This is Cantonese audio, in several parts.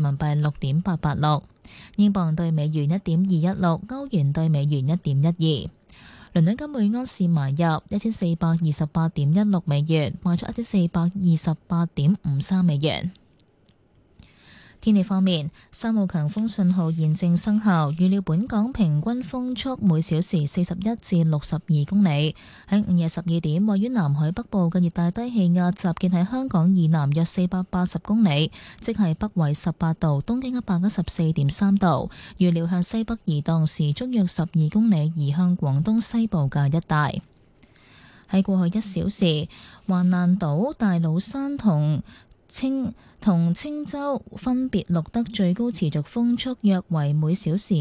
人民幣6.886，英鎊對美元1.216，歐元對美元1.12。倫敦金每盎司買入1428.16美元，賣出1428.53美元。天氣方面，3號強風信號現正生效，預料本港平均風速每小時41至62公里。喺午夜12點，位於南海北部嘅熱帶低氣壓集結喺香港以南約480公里，即係北緯18度、東經114.3度。預料向西北移動，時速約12公里，移向廣東西部嘅一帶。喺過去1小時，橫瀾島、大老山同青洲分別錄得最高持續風速約為每小時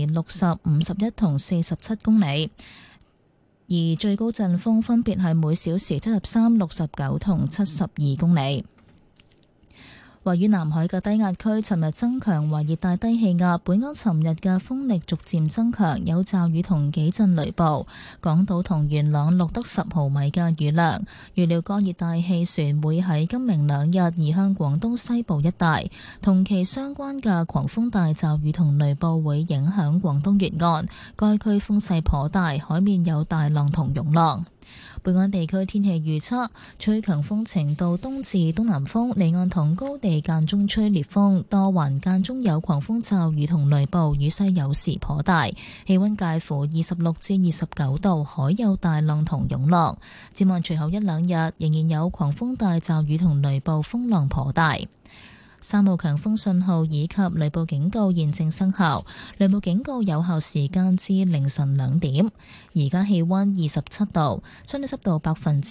60、51同47公里，而最高陣風分別係每小時73、69同72公里。位於南海嘅低壓區尋日增強為熱帶低氣壓，本港尋日嘅風力逐漸增強，有驟雨同幾陣雷暴。港島同元朗錄得10毫米嘅雨量。預料該熱帶氣旋會喺今明2日移向廣東西部一帶，同其相關嘅狂風大驟雨同雷暴會影響廣東沿岸，該區風勢頗大，海面有大浪同湧浪。本港地區天氣預測，吹強風程度東至東南風，離岸同高地間中吹烈風，多雲間中有狂風驟雨同雷暴，雨勢有時頗大，氣溫介乎26至29度，海有大浪同湧浪。展望隨後1、2日仍然有狂風大驟雨同雷暴，風浪頗大。3號強風信號以及雷暴警告現正生效，雷暴警告有效時間至凌晨2點。而家氣溫27度，相對濕度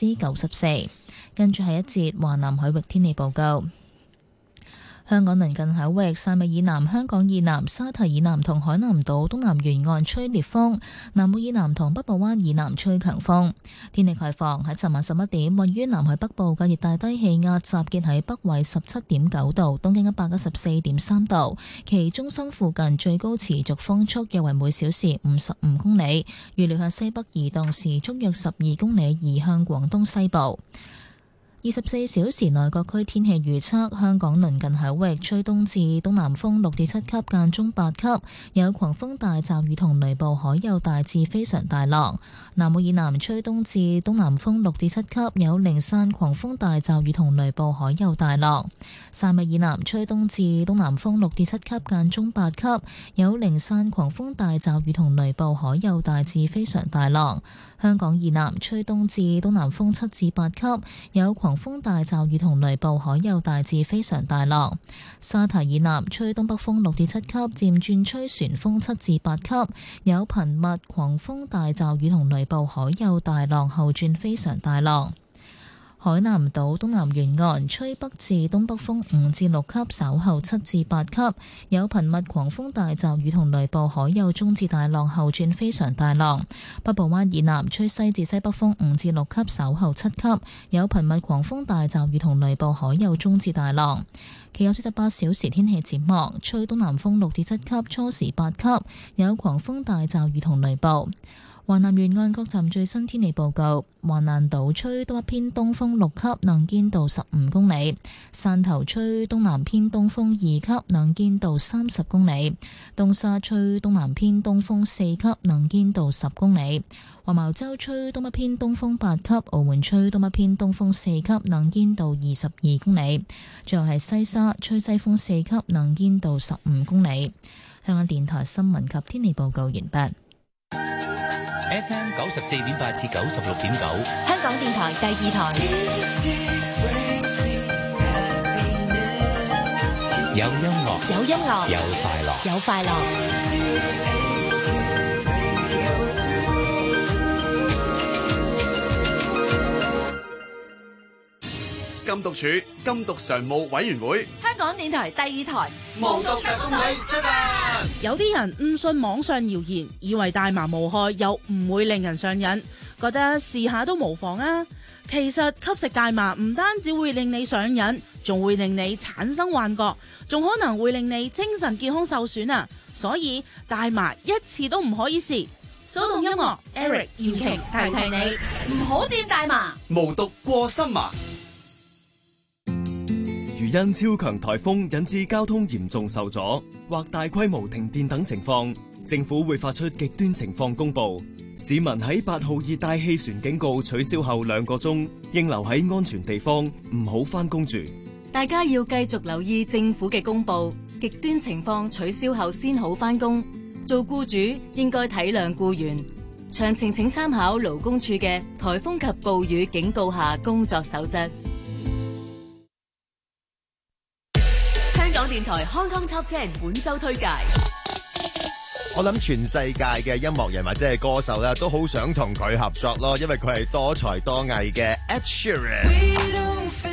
94%。跟住係一節華南海域天氣報告。香港鄰近海域汕尾以南、香港以南、沙堤以南同海南島東南沿岸吹烈風，南澳以南同北部灣以南吹強風。天氣概況，喺尋晚11點，位於南海北部嘅熱帶低氣壓集結喺北緯17.9度、東經114.3度，其中心附近最高持續風速約為每小時55公里，預料向西北移動，時速約12公里，移向廣東西部。24小時內各區天氣預測，香港鄰近海域吹東至東南風6至7級，間中8級，有狂風大驟雨同雷暴，海有大至非常大浪。南澳以南吹東至東南風6至7級，有零散狂風大驟雨同雷暴，海有大浪。汕尾以南吹東至東南風6至7級，間中8級，有零散狂風大驟雨同雷暴，海有大至非常大浪。香港以南吹東至東南風7至8級，有狂風大驟雨同雷暴，海有大至非常大浪。沙堤以南吹東北風6至7級，漸轉吹旋風7至8級，有頻密狂風大驟雨同雷暴，海有大浪，後轉非常大浪。海南島東南沿岸吹北至東北風5至6級，稍後7至8級，有頻密狂風大驟雨同雷暴，海有中至大浪，後轉非常大浪。北部灣以南吹西至西北風5至6級，稍後7級，有頻密狂風大驟雨同雷暴，海有中至大浪。其後48小時天氣展望，吹東南風6至7級，初時8級，有狂風大驟雨同雷暴。華南沿岸各站最新天氣報告：橫瀾島吹東北偏東風6級，能見度15公里；汕頭吹東南偏東風2級，能見度30公里；東沙吹東南偏東風4級，能見度10公里；黃茅洲吹東北偏東風8級，澳門吹東北偏東風4級，能見度22公里；最後係西沙吹西風4級，能見度15公里。香港電台新聞及天氣報告完畢。 FM 94.8至96.9， 香港電台第2台。 有音樂， 有音樂， 有快樂， 有快樂。 禁毒處禁毒常務委員會， 香港電台第2台。 無毒特工隊出發。 有啲人誤信網上謠言，以為大麻無害又唔會令人上癮，覺得試下都無妨啊。其實吸食大麻唔單止會令你上癮，仲會令你產生幻覺，仲可能會令你精神健康受損啊。所以大麻一次都唔可以試。騷動音樂 Eric 姚瓊提提你，唔好掂大麻， 無毒過心麻。 如因超強颱風引致交通嚴重受阻或大規模停電等情況，政府會發出極端情況公佈。市民喺8號熱帶氣旋警告取消後2個鐘，應留喺安全地方，唔好返工住。 大家要繼續留意政府嘅公佈，極端情況取消後先好返工。做僱主應該體諒僱員。詳情請參考勞工處嘅颱風及暴雨警告下工作守則。香港電台 Hong Kong Top 10本周推介。 我諗全世界嘅音樂人或者係歌手咧，都好想同佢合作咯，因為佢係多才多藝嘅 Ed Sheeran。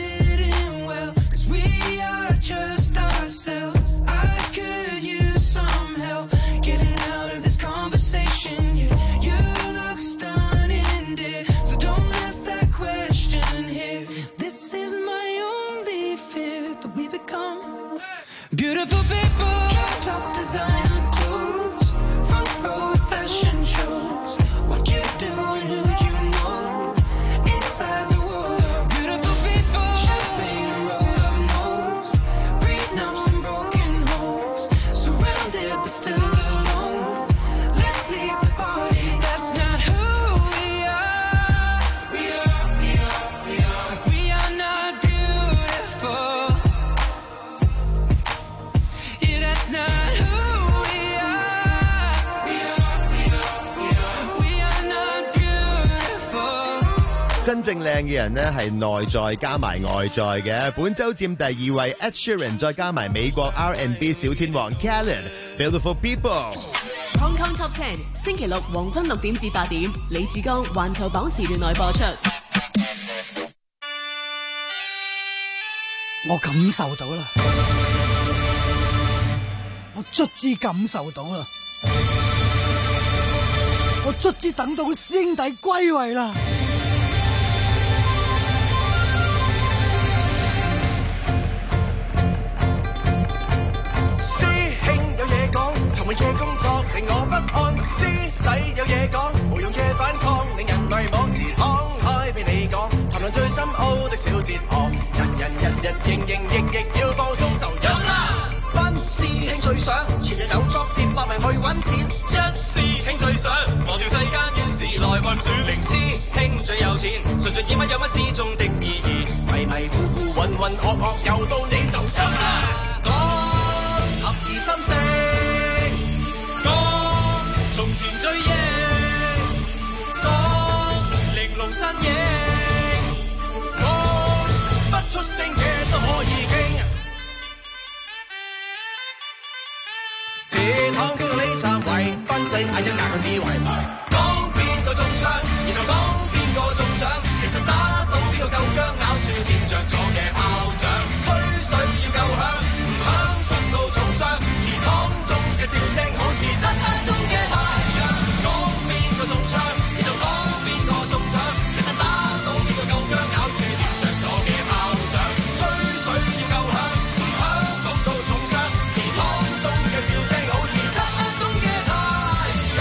Beautiful people, top designer clothes, front row at fashion shows. What you do and who'd you know? Inside the world, beautiful people, champagne and roll up nose, prenups and broken homes, surrounded but still alone. Let's leave the party. That's not who we are. We are not beautiful. That's not who we are. We are not beautiful. 真正靚嘅人呢係內在加埋外在嘅。本周佔第2位 Ed Sheeran， 再加埋美國 R&B 小天王 Khaled，Beautiful People。 Hong Kong Top 10星期六黃昏6點至8點，李志剛環球榜時段內播出。 我感受到啦。我卒之感受到啦，我卒之等到師兄弟歸位啦。 師兄有嘢講，尋日嘅工作令我不安。師弟有嘢講，無用嘅反抗令人迷惘。自慷慨俾你講，談論最深奧的小哲學。人營役要放鬆就有啦。班師兄最想全日有作戰，搏命去揾錢。一師兄最想忘掉世間怨事來運轉。零師兄最有錢，純粹以乜有乜之中的意義。迷糊渾噩又到你就有啦。講合而心聲，講從前追憶，講玲瓏身影，講不出聲嘅都可以傾。鐵堂中嘅李站位，賓仔眼一眼嘅智慧。講邊個中槍，然後講邊個中獎。其實打到邊個夠薑，咬住掂着咗嘅炮仗。吹水要夠響，唔響焗到重傷。祠堂中嘅笑聲好似漆黑中嘅太陽。講邊個中槍，然後講邊個中獎。其實打到邊個夠薑，咬住掂着咗嘅炮仗。吹水要夠響，唔響焗到重傷。祠堂中嘅笑聲好似漆黑中嘅太陽。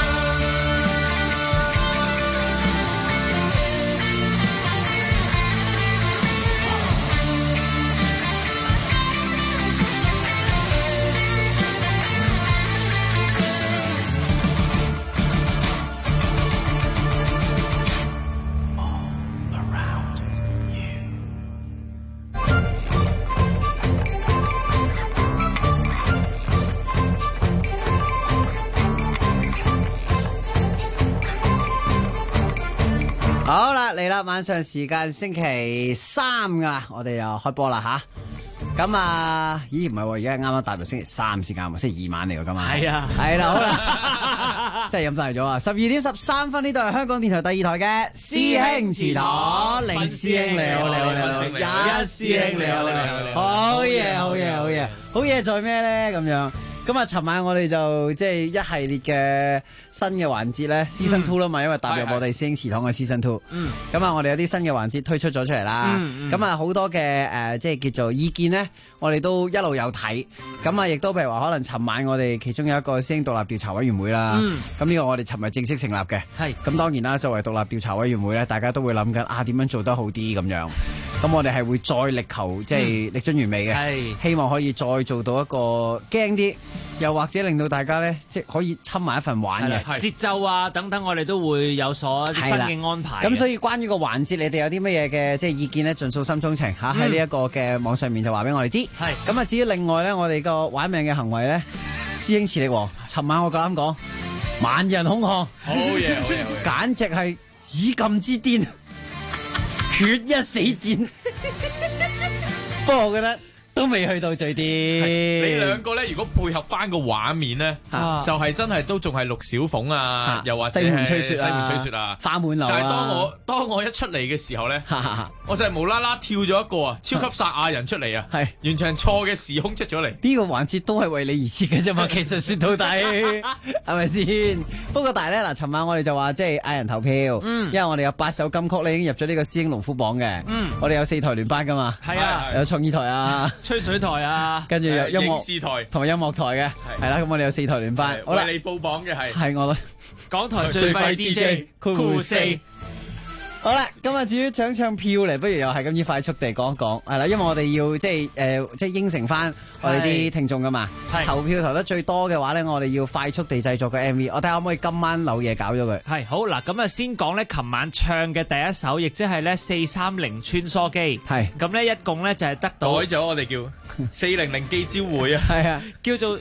好啦，嚟啦，晚上時間星期3噶，我哋又開波啦吓。咁啊，咦唔係喎，而家啱啱踏入星期3先啱，星期2晚嚟㗎嘛。係啊，係啦，好啦，真係飲大咗啊！12:13呢度係香港電台第2台嘅師兄祠堂，凌師兄你好，一師兄你好，好嘢，好嘢在咩咧？咁樣。咁啊！尋晚我哋就即係一系列嘅新嘅環節咧，Season 2啦嘛，因為踏入我哋師兄祠堂嘅 Season 2。咁啊，我哋有啲新嘅環節推出咗出嚟啦。咁啊，好多嘅即係叫做意見咧，我哋都一路有睇。咁啊，亦都譬如話，可能尋晚我哋其中有一個師兄獨立調查委員會啦。咁呢個我哋尋日正式成立嘅。咁當然啦，作為獨立調查委員會咧，大家都會諗緊點樣做得好啲咁樣。 咁我哋係會再力求即係力臻完美嘅，希望可以再做到一個驚啲，又或者令到大家咧即係可以侵埋一份玩嘅節奏啊等等，我哋都會有所新嘅安排。 咁所以關於個環節，你哋有啲乜嘢嘅即係意見咧，盡訴心中情嚇，喺呢一個嘅網上面就話俾我哋知。係咁啊，至於另外咧，我哋個玩命嘅行為咧，師兄磁力王，尋晚我夠膽講，萬人空巷， 好嘢， 簡直係紫禁之巔，決一死戰。不過我覺得都未去到最癲。 你兩個咧，如果配合翻個畫面咧，就係真係都仲係陸小鳳啊，又或者西門吹雪啊， 花滿樓啊。 但係當我一出嚟嘅時候咧，我就係無啦啦跳咗一個啊，超級撒亞人出嚟啊，係完全錯嘅時空出咗嚟。 呢個環節都係為你而設嘅啫嘛，其實說到底係咪先？不過但係咧嗱，尋晚我哋就話即係嗌人投票，因為我哋有8首金曲咧已經入咗呢個師兄龍虎榜嘅，我哋有4台聯班噶嘛，係啊，有創意台啊。 吹水台啊， 跟住有音樂視台同埋音樂台嘅，係啦，咁我哋有4台聯班。好啦， 為你報榜嘅係我啦， 港台最快 DJ 酷4。 好啦，今日至於獎唱票嚟，不如又係咁快速地講一講，係啦，因為我哋要即係應承翻我哋啲聽眾噶嘛，投票投得最多嘅話咧，我哋要快速地製作個 MV， 我睇下可唔可以今晚漏夜搞咗佢。 係好嗱，咁啊先講咧，琴晚唱嘅第一首，亦即係咧430穿梭機，係咁咧一共咧就係得到改咗，我哋叫400記招會啊， 係啊， 叫做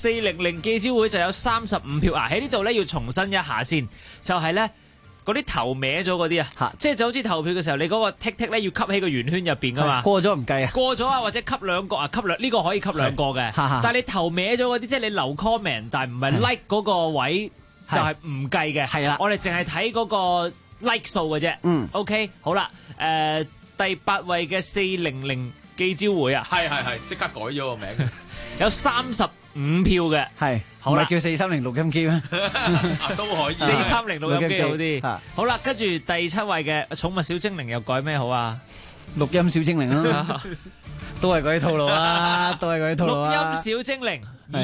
400記招會就有35票啊，喺呢度咧要重申一下先，就係咧。嗰啲頭歪咗嗰啲啊，即係就好似投票嘅時候，你嗰個剔剔咧要吸喺個圓圈入邊噶嘛， 過咗唔計啊， 過咗啊或者吸兩個啊，吸兩呢個可以吸兩個嘅，但係你頭歪咗嗰啲，即係你留 comment 但係唔係 like 嗰個位就係唔計嘅，係啦，我哋淨係睇嗰個 like 數嘅啫。OK 好啦，第8位嘅400記招會啊， 係即刻改咗個名嘅， 有35票嘅，係好啦，叫430錄音機咩？ 都可以 430錄音機好啲。好啦，跟住第7位嘅寵物小精靈又改咩好啊？ 錄音小精靈啦，都係嗰啲套路啊，都係嗰啲套路啊。 錄音小精靈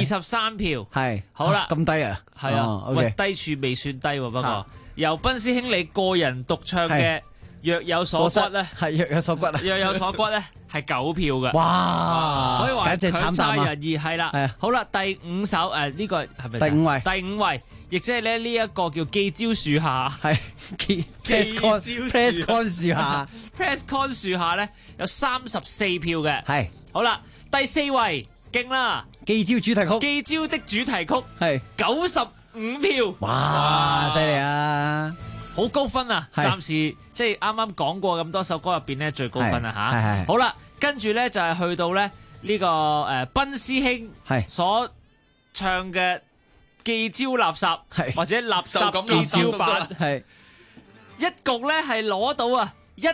23票， 係好啦， 咁低啊？ 係啊，喂，低處未算低，不過由賓師兄你個人獨唱嘅。若有所骨咧， 係若有所骨啊！ 若有所骨咧，係9票嘅。 哇！ 可以話強差人意係啦。 係好啦，第5首呢個係咪第5位？ 第5位，亦即係咧呢一個叫記招樹下， 係 Press Con 樹下 ，Press Con 樹下咧有34票嘅。 係好啦，第4位勁啦， 記招主題曲， 記招的主題曲係 95票。 哇！犀利啊！ 好高分啊！暫時即係啱啱講過咁多首歌入邊咧最高分啊吓！好啦，跟住咧就係去到咧呢個賓師兄所唱嘅記招垃圾或者垃圾記招版，係一共咧係攞到啊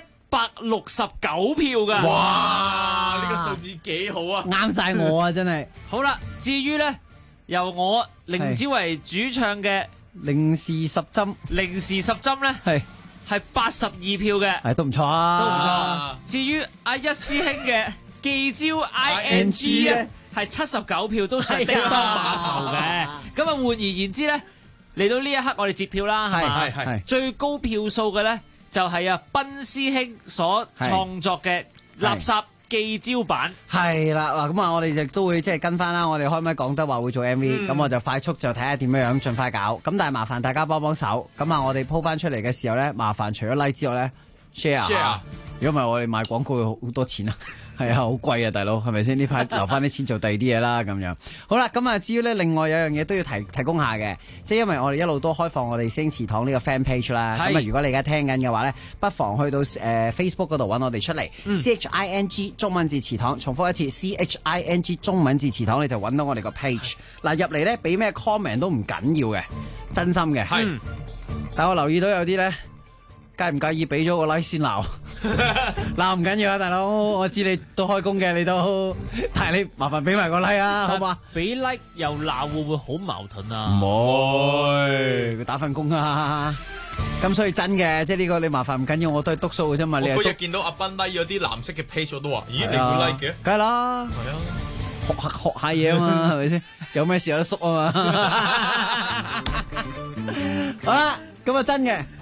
169票噶！ 哇！呢個數字幾好啊！ 啱晒我啊！真係好啦，至於咧由我凌子維主唱嘅。 零時10針， 零時10針咧係82票嘅， 係都唔錯啊， 都唔錯。至於阿一師兄嘅記招 ING 咧係79票，都算叮當碼頭嘅。咁啊，換而言之咧，嚟到呢一刻我哋截票啦，係嘛？係最高票數嘅咧就係啊賓師兄所創作嘅垃圾記招版。係啦，咁啊，我哋亦都會即係跟翻啦。我哋開咪講得話會做 MV，咁我就快速就睇下點樣盡快搞。咁但係麻煩大家幫手。咁啊，我哋鋪翻出嚟嘅時候咧，麻煩除咗 like 之外咧 share 下。如果唔係我哋賣廣告好多錢啊。係啊，好貴啊，大佬，係咪先？呢排留翻啲錢做第二啲嘢啦，咁樣。好啦，咁啊，至於咧，另外有樣嘢都要提供下嘅，即係因為我哋一路都開放我哋師兄祠堂呢個 fan page 啦。咁啊，如果你而家聽緊嘅話咧，不妨去到Facebook 嗰度揾我哋出嚟，CHING 中文字祠堂，重複一次 CHING 中文字祠堂，你就揾到我哋個 page。嗱，入嚟咧俾咩 comment 都唔緊要嘅，真心嘅。係。但我留意到有啲咧。介唔介意俾咗個 like 先鬧？鬧唔緊要啊，大佬，我知你都開工嘅，你都，但係你麻煩俾埋個 like 啊，好嘛？ 俾 like 又鬧會唔會好矛盾啊？ 唔會，佢打份工啊。咁所以真嘅，即係呢個你麻煩唔緊要，我都係篤數嘅啫嘛。你嗰日見到阿斌 like 咗啲藍色嘅 page 我都話，咦，你會 like 嘅？ 梗係啦，係啊，學下嘢啊嘛，係咪先？有咩事有得縮啊嘛。好啦，咁啊真嘅。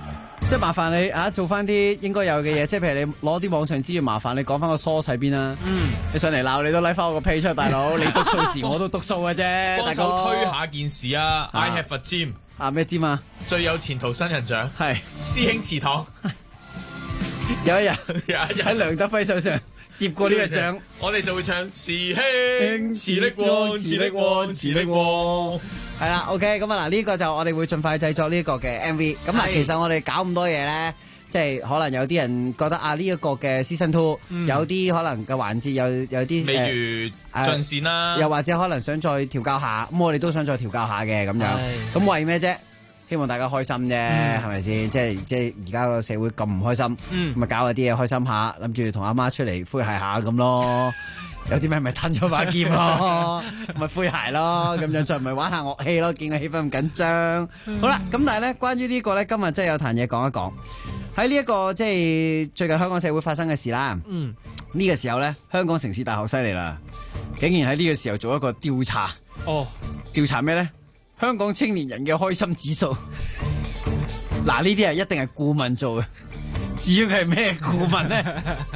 即係麻煩你做翻啲應該有嘅嘢，即係譬如你攞啲網上資料，麻煩你講翻個 source 喺邊啦。你上嚟鬧你都拉翻我個 page 出，大佬，你督數時我都督數嘅啫，大幫手哥。 推下件事啊 ！I have a gym 咩 gym 啊？ 最有前途新人獎係師兄祠堂。 有一日喺梁德輝手上接過呢個獎， 我哋就會唱師兄磁力旺，磁力旺，磁力旺。 係啦 ，OK， 咁啊嗱，呢個就我哋會盡快製作呢個嘅 MV。咁啊，其實我哋搞咁多嘢咧，即係可能有啲人覺得呢一個嘅 Season 2，有啲可能嘅環節有啲未如盡善啦， 又或者可能想再調教下，咁我哋都想再調教下嘅咁樣。咁為咩啫？希望大家開心啫，係咪先？即係而家個社會咁唔開心，咁咪搞下啲嘢開心下，諗住同阿媽出嚟灰鞋下咁咯。有啲咩咪吞咗把劍咯，咪灰鞋咯，咁樣就唔係玩下樂器咯，見個氣氛咁緊張。好啦，咁但係咧，關於呢個咧，今日真係有壇嘢講一講。喺呢一個即係最近香港社會發生嘅事啦。呢個時候咧，香港城市大學犀利啦，竟然喺呢個時候做一個調查。調查咩咧？香港青年人嘅開心指數。嗱，呢啲係一定係顧問做嘅。至於佢係咩顧問咧？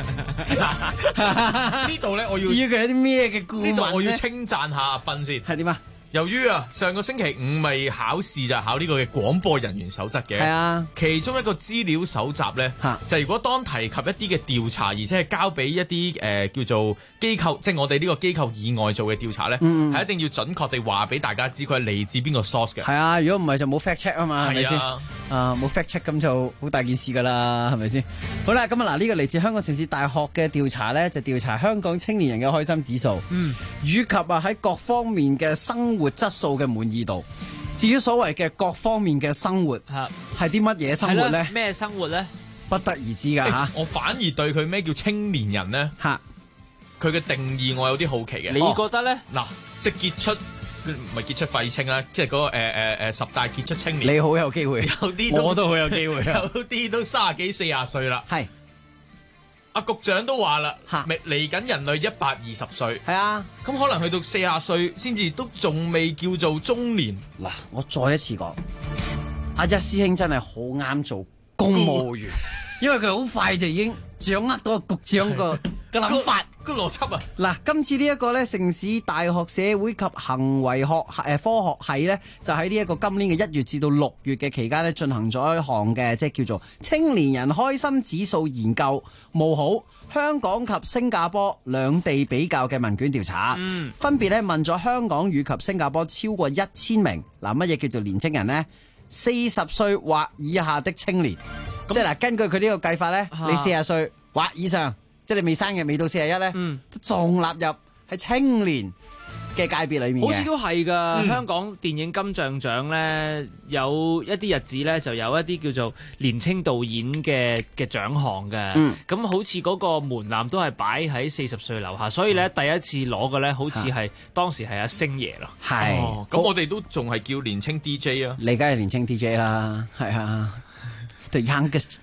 呢度咧，我要至於佢係啲咩嘅顧問咧？ 呢度我要稱讚下阿斌先。 係點啊？ 由於上個星期五咪考試就係考呢個嘅廣播人員守則嘅， 係啊， 其中一個資料搜集咧，就係如果當提及一啲嘅調查，而且係交俾一啲叫做機構，即係我哋呢個機構以外做嘅調查咧，係一定要準確地話俾大家知佢係嚟自邊個 source 嘅。 係啊，如果唔係就冇 fact check 啊嘛，係咪先？冇 fact check 咁就好大件事噶啦，係咪先？好啦，咁啊嗱，呢個嚟自香港城市大學嘅調查咧，就調查香港青年人嘅開心指數，以及喺各方面嘅生活質素嘅滿意度。至於所謂嘅各方面嘅生活係啲乜嘢生活咧？ 咩生活咧？ 不得而知噶吓。 我反而對佢咩叫青年人咧？佢嘅定義我有啲好奇嘅。 你覺得咧？ 嗱，即係傑出，唔係傑出廢青啦，即係嗰個十大傑出青年。 你好有機會， 有啲我都好有機會， 有啲都30幾40歲啦。 係。 阿局長都話啦，嚟緊人類120歲， 係啊， 咁可能去到40歲先至都仲未叫做中年。 嗱，我再一次講，阿一師兄真係好啱做公務員，因為佢好快就已經掌握到個局長個諗法。 個邏輯啊！ 嗱，今次呢一個咧，城市大學社會及行為學科學系咧，就喺呢一個今年嘅1月至到6月嘅期間咧，進行咗一項嘅即係叫做青年人開心指數研究，冒號香港及新加坡兩地比較嘅問卷調查，分別咧問咗香港與及新加坡超過1000名嗱，乜嘢叫做年青人呢？40歲或以下的青年，即係嗱，根據佢呢個計法咧，你40歲或以上。即係你未生嘅，未到41咧，都仲納入喺青年嘅界別裏面嘅。 好似都係㗎。香港電影金像獎咧，有一啲日子咧，就有一啲叫做年青導演嘅獎項嘅。咁好似嗰個門檻都係擺喺40歲樓下，所以咧第一次攞嘅咧，好似係當時係阿星爺咯。 係， 咁我哋都仲係叫年青 DJ 啊。 你梗係年青 DJ 啦，係啊，the youngest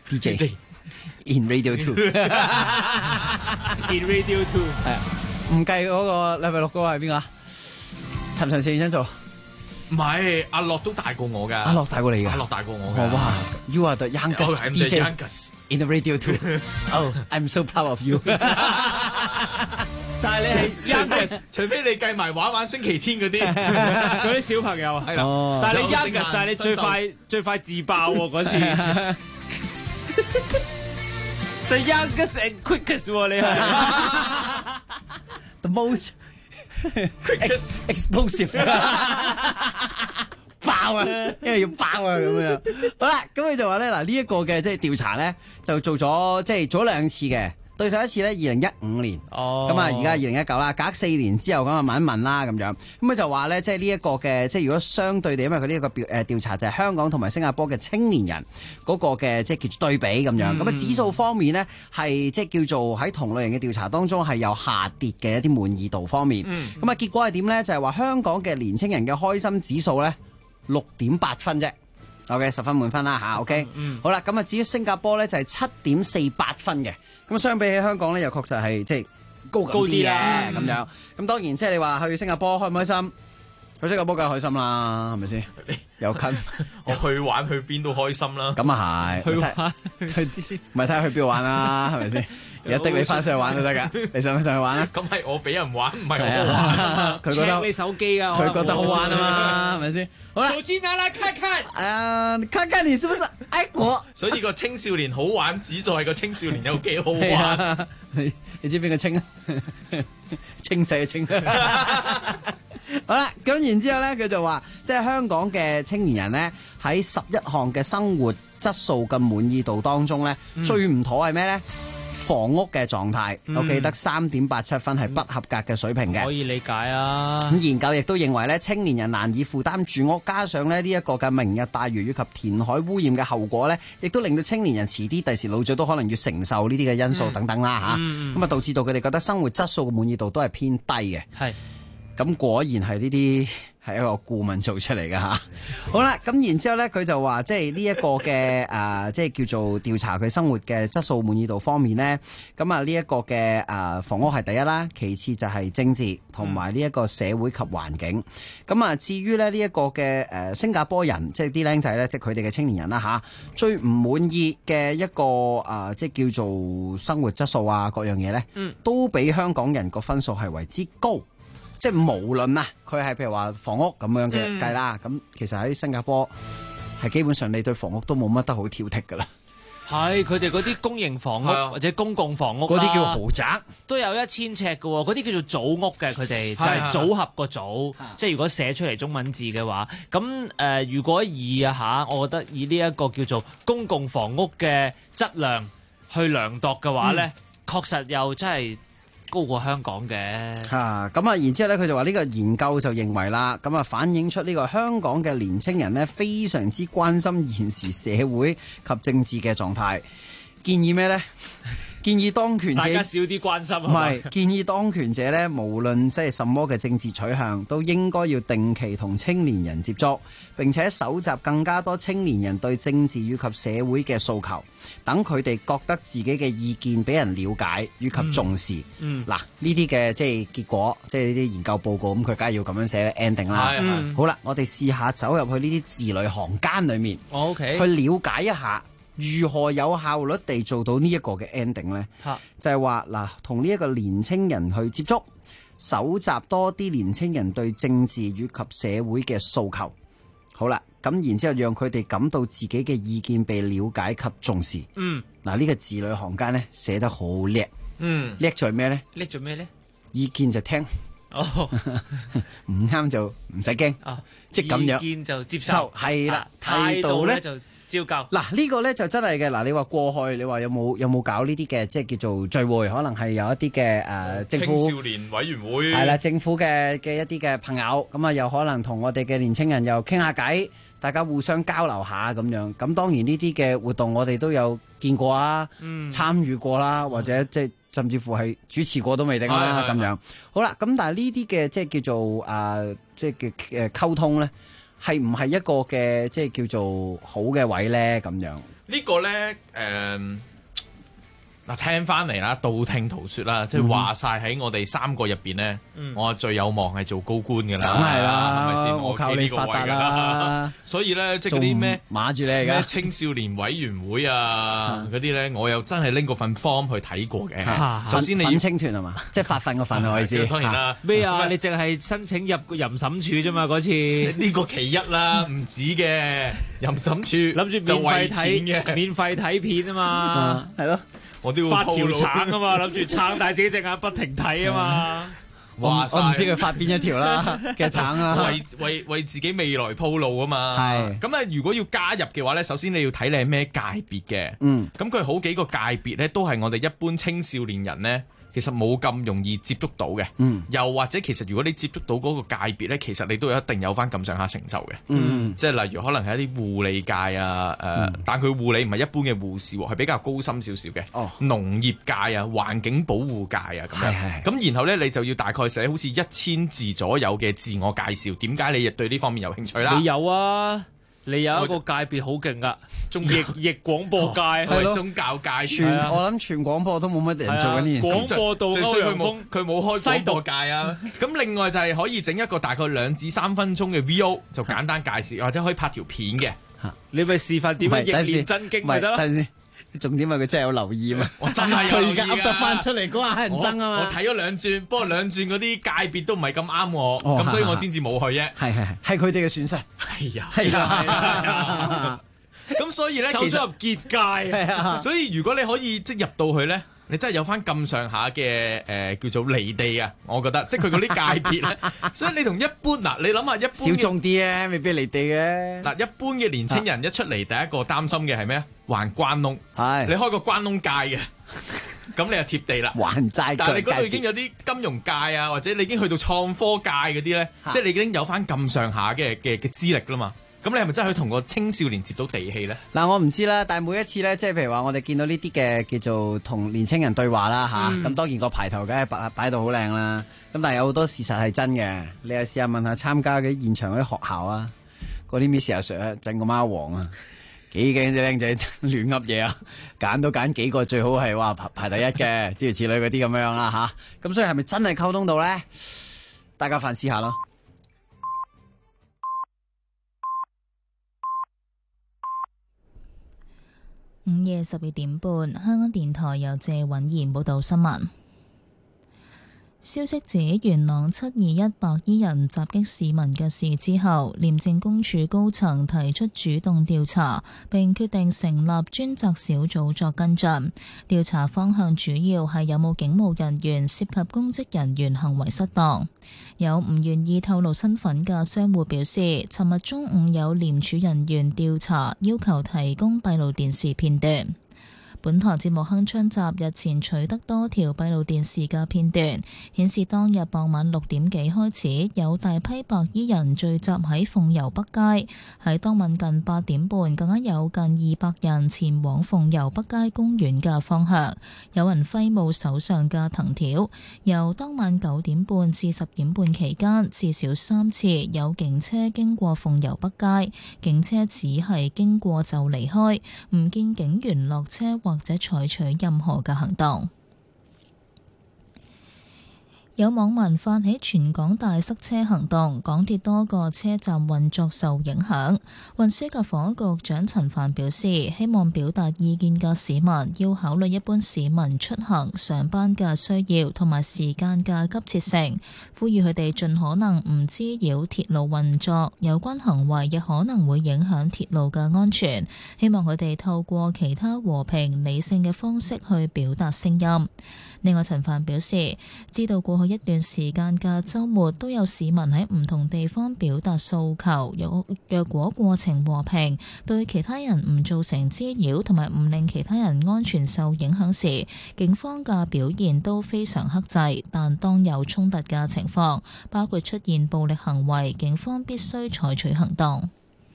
DJ。In Radio 2 In Radio 2 係啊，唔計嗰個禮拜6嗰個係邊個啊？陳長四真做， 唔係阿樂都大過我㗎。 阿樂大過你㗎。 阿樂大過我㗎。 哇 ！You are the youngest DJ in the Radio 2 Oh, I'm so proud of you 。 但係你係 youngest， 除非你計埋玩星期天嗰啲嗰啲小朋友係啦。但係你 youngest，但係你最快自爆喎嗰次。The youngest and quickest 喎，你係 the most explosive 爆啊，因為要爆啊咁樣。好啦，咁佢就話咧嗱，呢一個嘅即係調查咧，就做咗即係做咗2次嘅。對上一次咧，2015年，咁啊而家2019啦，隔4年之後咁啊問一問啦咁樣，咁佢就話咧，即係呢一個嘅，即係如果相對地，因為佢呢一個調查就係香港同埋新加坡嘅青年人嗰個嘅即係叫做對比咁樣，咁啊指數方面呢，係即係叫做喺同類型嘅調查當中係有下跌嘅一啲滿意度方面，咁啊結果係點咧？就係話香港嘅年青人嘅開心指數咧6.8分啫。OK， 10分滿分啦嚇 ，OK，好啦，咁啊至於新加坡咧就係7.48分嘅，咁相比起香港咧又確實係即係高啲嘅咁樣，咁當然即係你話去新加坡開唔開心， 去新加坡梗係開心啦，係咪先？又近， 我去玩去邊都開心啦。 咁啊係， 去玩咪睇下去邊度玩啦，係咪先？而家的你翻上去玩都得噶，你想唔想去玩啊？ 咁係我俾人玩，唔係我玩。 佢覺得你手機啊， 佢覺得好玩啊嘛，係咪先？好啦， 手機拿來看看。 看看你是不是愛國？ 所以個青少年好玩，只在個青少年有幾好玩。 你知邊個青啊？清洗嘅清。好啦，咁然之後咧，佢就話，即係香港嘅青年人咧，喺11項嘅生活質素嘅滿意度當中咧，最唔妥係咩咧？房屋嘅狀態，我記得3.87分係不合格嘅水平嘅， 可以理解啊。 咁研究亦都認為咧，青年人難以負擔住屋，加上咧呢一個嘅明日大嶼以及填海污染嘅後果咧，亦都令到青年人遲啲第時老咗都可能要承受呢啲嘅因素等等啦嚇。咁啊導致到佢哋覺得生活質素嘅滿意度都係偏低嘅。係。咁果然係呢啲係一個顧問做出嚟㗎嚇。好啦，咁然之後咧，佢就話即係呢一個嘅即係叫做調查佢生活嘅質素滿意度方面咧。咁啊呢一個嘅房屋係第一啦，其次就係政治同埋呢一個社會及環境。咁啊至於咧呢一個嘅新加坡人，即係啲僆仔咧，即係佢哋嘅青年人啦嚇，最唔滿意嘅一個即係叫做生活質素啊各樣嘢咧，都比香港人個分數係為之高。即係無論啊，佢係譬如話房屋咁樣嘅計啦，咁其實喺新加坡係基本上你對房屋都冇乜得好挑剔噶啦。 係佢哋嗰啲公營房屋或者公共房屋， 嗰啲叫豪宅， 都有1000尺嘅喎。嗰啲叫做組屋嘅，佢哋就係組合個組。即係如果寫出嚟中文字嘅話，咁如果我覺得以呢一個叫做公共房屋嘅質量去量度嘅話咧，確實又真係高過香港嘅咁啊，然之後咧，佢就話呢個研究就認為啦，咁啊反映出呢個香港嘅年青人呢，非常之關心現時社會及政治嘅狀態，建議咩呢？建議當權者大家少啲關心， 唔係建議當權者呢，無論即係什麼嘅政治取向，都應該要定期同青年人接觸，並且搜集更加多青年人對政治以及社會嘅訴求，等佢哋覺得自己嘅意見俾人了解以及重視。嗱呢啲嘅即係結果，即係呢啲研究報告，咁佢梗係要咁樣寫 ending 啦。好啦，我哋試下走入去呢啲字裏行間裏面，去了解一下。如何有效率地做到呢一個嘅 ending 呢？就係話嗱，同呢一個年青人去接觸，搜集多啲年青人對政治以及社會嘅訴求。好啦，咁然之後讓佢哋感到自己嘅意見被了解及重視。嗱呢個字裏行間呢，寫得好叻。叻在咩呢？ 叻在咩呢？ 意見就聽，唔啱就唔使驚。即係咁樣。 意見就接受， 係啦。態度呢就照舊。 嗱呢個咧就真係嘅。嗱你話過去你話有冇搞呢啲嘅即係叫做聚會，可能係有一啲嘅政府青少年委員會係啦，政府嘅一啲嘅朋友咁啊，又可能同我哋嘅年青人又傾下偈，大家互相交流下咁樣。咁當然呢啲嘅活動我哋都有見過啊，參與過啦，或者即係甚至乎係主持過都未定啦咁樣。好啦，咁但係呢啲嘅即係叫做即係嘅溝通咧，係唔係一個嘅即係叫做好嘅位咧？咁樣呢個咧嗱，聽翻嚟啦，道聽途說啦，即係話晒喺我哋3個入邊咧，我最有望係做高官噶啦， 梗係啦， 係咪先？ 我靠你發達啦！ 所以咧，即係嗰啲咩碼住你而家青少年委員會啊嗰啲咧，我又真係拎過份 form 去睇過嘅。首先你要青團係嘛，即係發奮個份我意思。 當然啦， 咩啊？你淨係申請入淫審處啫嘛？嗰次呢個其一啦，唔止嘅淫審處諗住免費睇片啊嘛， 係咯。 我都要發條橙啊嘛，諗住撐大自己隻眼不停睇啊嘛。 我唔知佢發邊一條啦嘅橙啊。 為自己未來鋪路啊嘛。 係咁啊，如果要加入嘅話咧，首先你要睇你係咩界別嘅。咁佢好幾個界別咧，都係我哋一般青少年人咧，其實冇咁容易接觸到嘅。又或者其實如果你接觸到嗰個界別咧，其實你都一定有翻咁上下成就嘅。即係例如可能係一啲護理界啊，但佢護理唔係一般嘅護士喎，係比較高深少少嘅。農業界啊，環境保護界啊咁樣。咁然後咧，你就要大概寫好似1000字左右嘅自我介紹，點解你亦對呢方面有興趣啦？ 你有啊？ 你有一個界別好勁噶，逆廣播界係宗教界， 我諗全廣播都冇乜人做緊呢件事。 廣播道歐陽鋒佢冇開廣播界啊。咁另外就係可以整一個大概2至3分鐘嘅 VO， 就簡單介紹，或者可以拍條片嘅。 你咪示範點樣逆練真經咪得咯。 重點係佢真係有留意嘛？ 我真係有留意㗎。 佢而家噏得翻出嚟嗰下乞人憎啊嘛！ 我睇咗2轉，不過2轉嗰啲界別都唔係咁啱我，咁所以我先至冇去啫。 係佢哋嘅損失。係啊。 咁所以咧， 走咗入結界。 所以如果你可以即入到去咧，你真係有翻咁上下嘅叫做離地啊！我覺得，即係佢嗰啲界別咧。所以你同一般嗱，你諗下一般小眾啲咧，未必離地嘅。 嗱，一般嘅年青人一出嚟，第一個擔心嘅係咩啊？還關窿。係。你開個關窿界嘅，咁你就貼地啦。 還債。 但係你嗰度已經有啲金融界啊，或者你已經去到創科界嗰啲咧，即係你已經有翻咁上下嘅資歷啦嘛。咁你係咪真係可以同個青少年接到地氣咧？ 嗱，我唔知啦，但係每一次咧，即係譬如話我哋見到呢啲嘅叫做同年青人對話啦吓，咁當然個排頭梗係擺到好靚啦。咁但係有好多事實係真嘅，你又試下問下參加嘅現場嗰啲學校啊，嗰啲 Miss 阿 Sir 震個貓王啊，幾驚啲僆仔亂噏嘢啊，揀都揀幾個最好係話排第一嘅，諸如此類嗰啲咁樣啦吓。咁所以係咪真係溝通到咧？大家反思下咯。 午夜12點半，香港電台由謝允賢報道新聞。消息指元朗721白衣人襲擊市民嘅事之後，廉政公署高層提出主動調查，並決定成立專責小組作跟進。調查方向主要係有冇警務人員涉及公職人員行為失當。有唔願意透露身份嘅商戶表示，尋日中午有廉署人員調查，要求提供閉路電視片段。本台節目《鏗鏘集》日前取得多條閉路電視嘅片段，顯示當日傍晚6點幾開始，有大批白衣人聚集喺鳳遊北街。喺當晚近8點半，更加有近200人前往鳳遊北街公園嘅方向，有人揮舞手上嘅藤條。由當晚9點半至10點半期間，至少3次有警車經過鳳遊北街，警車只係經過就離開，唔見警員落車或者採取任何嘅行動。有網民發起全港大塞車行動，港鐵多個車站運作受影響。運輸及房屋局長陳帆表示，希望表達意見嘅市民要考慮一般市民出行上班嘅需要同埋時間嘅急切性，呼籲佢哋盡可能唔滋擾鐵路運作，有關行為亦可能會影響鐵路嘅安全。希望佢哋透過其他和平理性嘅方式去表達聲音。另外，陳帆表示，知道過去一段時間嘅週末都有市民喺唔同地方表達訴求，若果過程和平，對其他人唔造成滋擾同埋唔令其他人安全受影響時，警方嘅表現都非常克制。但當有衝突嘅情況，包括出現暴力行為，警方必須採取行動。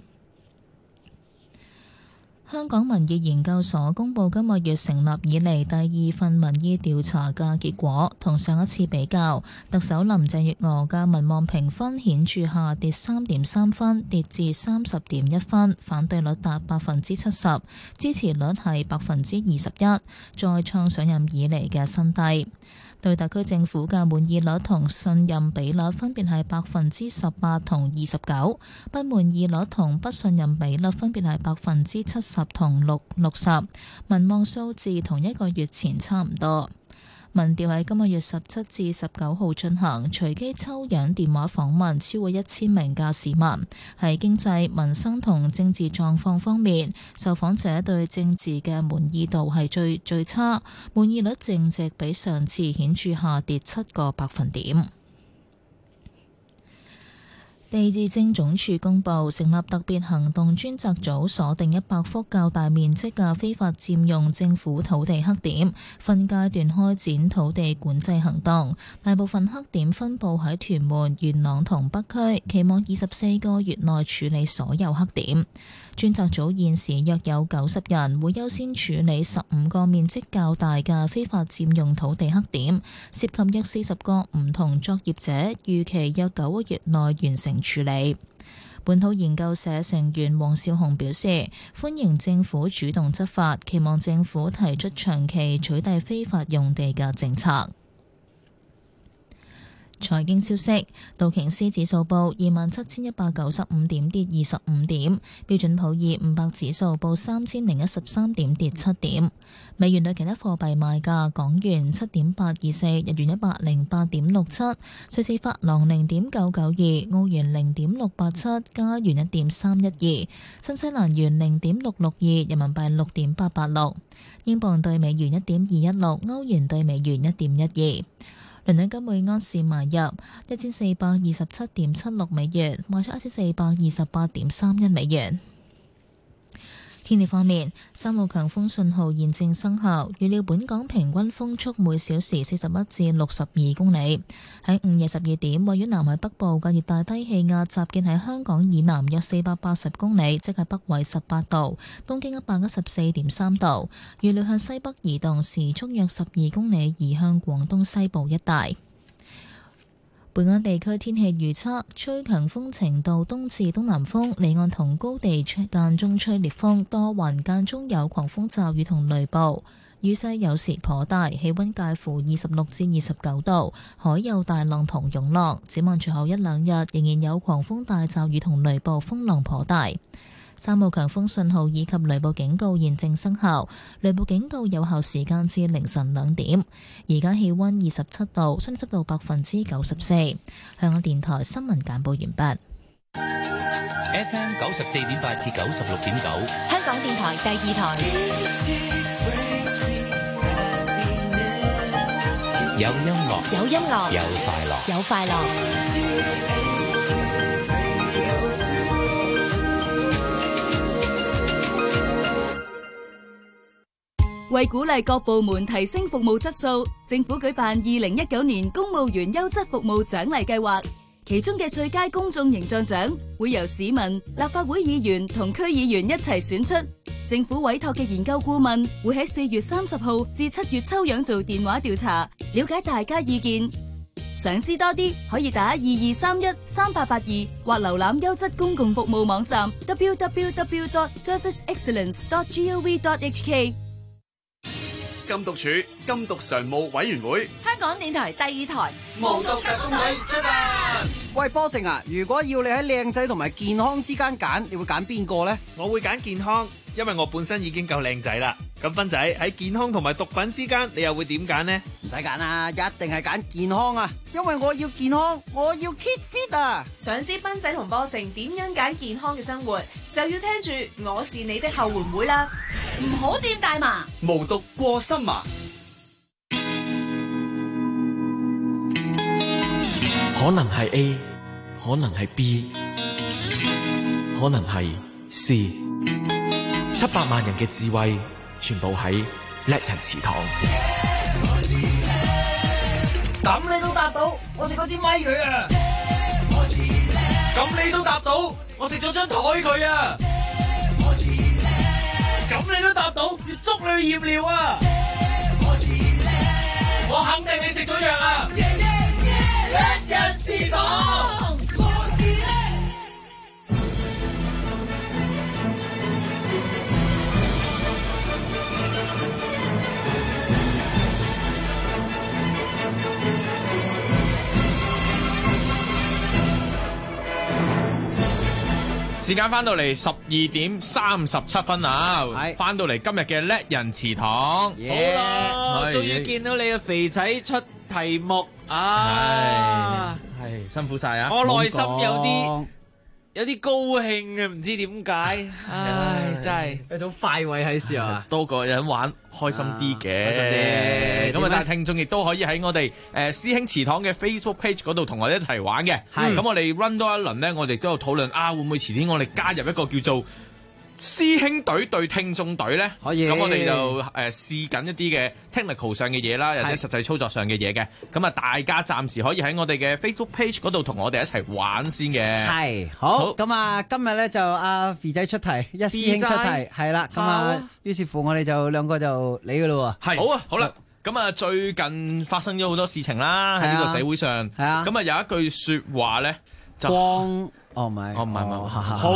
香港民意研究所公佈今個月成立以嚟第2份民意調查嘅結果，同上一次比較，特首林鄭月娥嘅民望評分顯著下跌3.3分，跌至30.1分，反對率達70%，支持率係21%，再創上任以嚟嘅新低。對特區政府嘅滿意率同信任比率分別係18%同29%，不滿意率同不信任比率分別係70%同60%，民望數字同一個月前差唔多。民調喺今個月17至19號進行，隨機抽樣電話訪問超過1000名嘅市民。喺經濟、民生同政治狀況方面，受訪者對政治嘅滿意度係最差，滿意率淨值比上次顯著下跌7個百分點。地質政總署公佈成立特別行動專責組，鎖定100幅較大面積嘅非法佔用政府土地黑點，分階段開展土地管制行動。大部分黑點分佈喺屯門、元朗同北區，期望24個月內處理所有黑點。專責組現時約有90人，會優先處理15個面積較大嘅非法佔用土地黑點，涉及約40個唔同作業者，預期約9個月內完成處理。 本土研究社成員黃少雄表示，歡迎政府主動執法，期望政府提出長期取締非法用地嘅政策。財經消息，道瓊斯指數報27,195點，跌25點；標準普爾500指數報3,013點，跌7點。美元對其他貨幣賣價：港元7.824，日元108.67，瑞士法郎0.992，澳元0.687，加元1.312，新西蘭元0.662，人民幣6.886，英鎊對美元1.216，歐元對美元1.12。倫敦金每盎司買入1427.76美元，賣出1428.31美元。天氣方面，3號強風信號現正生效，預料本港平均風速每小時41至62公里。喺午夜12點，位於南海北部嘅熱帶低氣壓集結喺香港以南約480公里，即係北緯18度、東經114.3度。預料向西北移動，時速約12公里，移向廣東西部一帶。本港地區天氣預測，吹強風程度東至東南風，離岸同高地間中吹烈風，多雲間中有狂風驟雨同雷暴，雨勢有時頗大，氣溫介乎26至29度，海有大浪同湧浪。展望隨後一兩日仍然有狂風大驟雨同雷暴，風浪頗大。3號強風信號以及雷暴警告現正生效，雷暴警告有效時間至凌晨2點。而家氣溫27度，相對濕度94%。香港電台新聞簡報完畢。 FM 94.8至96.9， 香港電台第2台。 有音樂， 有音樂， 有快樂， 有快樂。為鼓勵各部門提升服務質素，政府舉辦2019年公務員優質服務獎勵計劃，其中嘅最佳公眾形象獎會由市民、立法會議員同區議員一齊選出。政府委託嘅研究顧問會喺4月30號至7月抽樣做電話調查，了解大家意見。想知多啲，可以打22313882或瀏覽優質公共服務網站 www.serviceexcellence.gov.hk。 禁毒處禁毒常務委員會， 香港電台第2台無毒特工隊出發。 喂，波成啊，如果要你喺靚仔同埋健康之間揀，你會揀邊個呢？ 我會揀健康，因為我本身已經夠靚仔啦。咁斌仔喺健康同埋毒品之間，你又會點揀呢？ 唔使揀啊，一定係揀健康啊！因為我要健康，我要 keep fit 啊！ 想知斌仔同波成點樣揀健康嘅生活，就要聽住我是你的後援會啦！唔好掂大麻， 無毒過心麻。 可能係 A， 可能係 B， 可能係 C。700萬人嘅智慧，全部喺叻人祠堂。 咁你都答到，我食嗰支咪佢啊！咁你都答到，我食咗張台佢啊！咁你都答到，要捉你去驗尿啊！我肯定你食咗藥啊！叻人祠堂。 時間翻到嚟12點37分啊！翻到嚟今日嘅叻人祠堂， 好啦，終於見到你嘅肥仔出題目啊！ 係辛苦晒啊！ 我內心有啲高興嘅，唔知點解，唉，真係有種快慰喺度啊！ 多個人玩開心啲嘅，咁但係聽眾亦都可以喺我哋師兄祠堂嘅 Facebook page 嗰度同我哋一齊玩嘅。咁我哋 run 多一輪咧，我哋都有討論會唔會遲啲我哋加入一個叫做師兄隊對聽眾隊咧？ 可以。 咁我哋就試緊一啲嘅 technical 上嘅嘢啦，或者實際操作上嘅嘢嘅。咁啊，大家暫時可以喺我哋嘅 Facebook page 嗰度同我哋一齊玩先嘅。 係好。咁啊，今日咧就阿肥仔出題，一師兄出題，係啦。咁啊，於是乎我哋就兩個就你噶咯喎。 係。好啊，好啦。咁啊，最近發生咗好多事情啦，喺呢個社會上。 係啊。 咁啊，有一句説話咧，就哦唔係， 哦唔係好，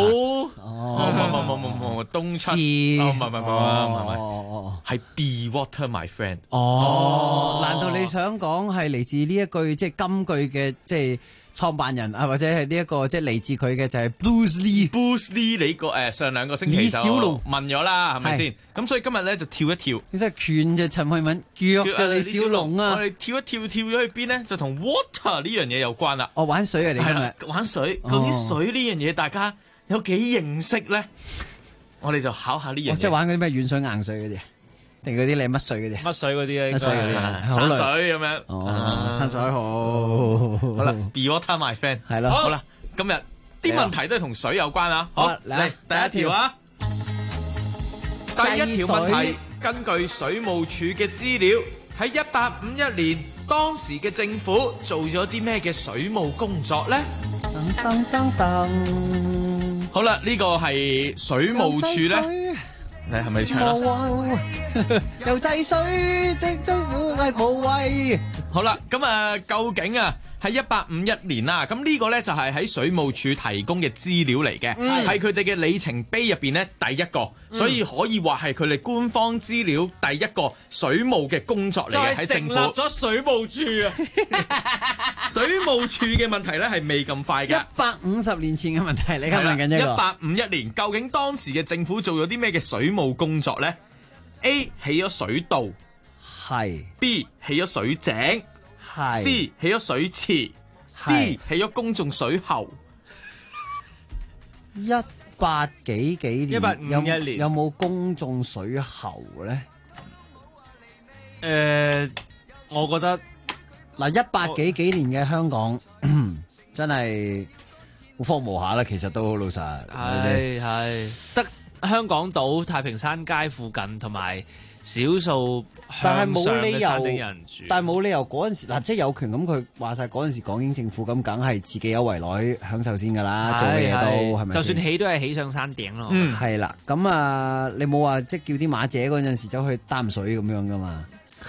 冇東出，唔係，係 Be Water My Friend。 難道你想講係嚟自呢一句即係金句嘅即係創辦人啊，或者係呢一個即係嚟自佢嘅就係 Bruce Lee。 你個上兩個星期就問咗啦，係咪先？咁所以今日咧就跳一跳。 你真係拳就陳慧敏，腳就李小龍啊！ 我哋跳一跳，跳咗去邊咧？就同 water 呢樣嘢有關啦。 玩水啊！你今日玩水，究竟水呢樣嘢大家有幾認識咧？我哋就考下呢樣嘢。 即係玩嗰啲咩軟水硬水嗰啲，定嗰啲你乜水嗰啲？ 乜水嗰啲啊？ 乜水嗰啲？ 山水咁樣。 山水好啦 ，Be Water My Friend 係咯。 好啦，今日啲問題都係同水有關啊。好，嚟第一條啊。第一條問題，根據水務署嘅資料，喺1851年，當時嘅政府做咗啲咩嘅水務工作咧？好啦，呢個係水務署咧。你係咪唱啦？ 又制水的政府係無謂。 好啦，咁究竟喺1851年啦，咁呢個咧就係喺水務署提供嘅資料嚟嘅，係佢哋嘅里程碑入邊咧第一個，所以可以話係佢哋官方資料第一個水務嘅工作嚟嘅，喺政府成立咗水務署啊！ 水務署嘅問題咧係未咁快嘅 ，150年前嘅問題，你而家問緊一個 1851年，究竟當時嘅政府做咗啲咩嘅水務工作咧 ？A 起咗水道， 係 B 起咗水井，係 C 起咗水池，D 起咗公眾水喉。 18幾年 ，1851年有冇公眾水喉咧？ 我覺得嗱，18幾年嘅香港真係好荒蕪下啦，其實都老實係得香港島、太平山街附近同埋少數向上嘅山頂人住， 但係冇理由嗰陣時嗱，即係有權咁佢話晒嗰陣時港英政府咁，梗係自己有圍內享受先㗎啦，做嘅嘢都係咪？ 就算起都係起上山頂咯。 係啦，咁你冇話即係叫啲馬姐嗰陣時走去擔水咁樣㗎嘛？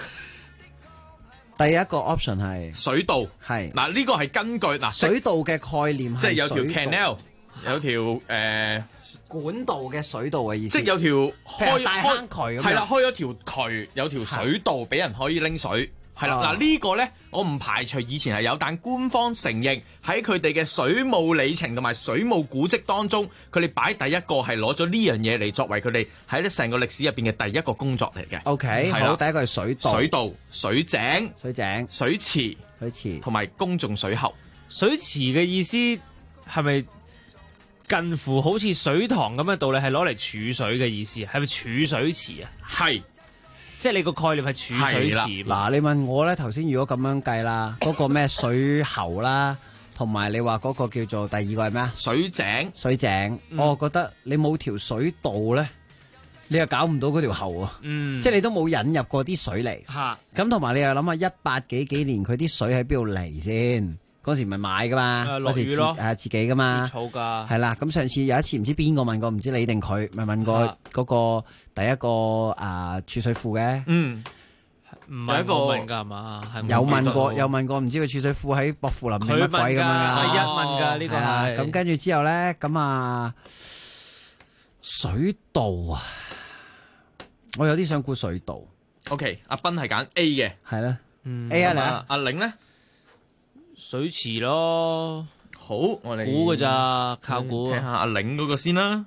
第一個 option 係水道， 係嗱呢個係根據嗱水道嘅概念， 即係有條 canal， 有條管道嘅水道嘅意思， 即係有條開大坑渠咁樣， 係啦，開咗條渠，有條水道俾人可以拎水。係啦，嗱呢個咧，我唔排除以前係有，但官方承認喺佢哋嘅水務里程同埋水務古蹟當中，佢哋擺第一個係攞咗呢樣嘢嚟作為佢哋喺成個歷史入邊嘅第一個工作嚟嘅。 OK，好，第一個係水道、 水井、水池同埋公眾水喉。 水池嘅意思係咪近乎好似水塘咁嘅道理，係攞嚟儲水嘅意思？係咪儲水池啊？ 係。 即係你個概念係儲水池。 嗱，你問我咧，頭先如果咁樣計啦，嗰個咩水喉啦，同埋你話嗰個叫做第二個係咩啊？ 水井， 我覺得你冇條水道咧，你又搞唔到嗰條喉啊。即係你都冇引入過啲水嚟。咁同埋你又諗下18幾年佢啲水喺邊度嚟先？嗰時咪買噶嘛， 落雨咯， 自己噶嘛， 儲噶。 係啦，咁上次有一次唔知邊個問過，唔知你定佢，咪問過嗰個第一個儲水庫嘅。 唔係一個問噶係嘛？ 有問過，唔知個儲水庫喺薄扶林定乜鬼咁樣噶？ 第一問噶呢個係。 咁跟住之後咧，咁水道啊，我有啲想估水道。 OK， 阿斌係揀 A 嘅， 係啦，A 啊， 阿玲咧？ 水池咯， 好，我哋估㗎咋，靠估。 聽下阿玲嗰個先啦，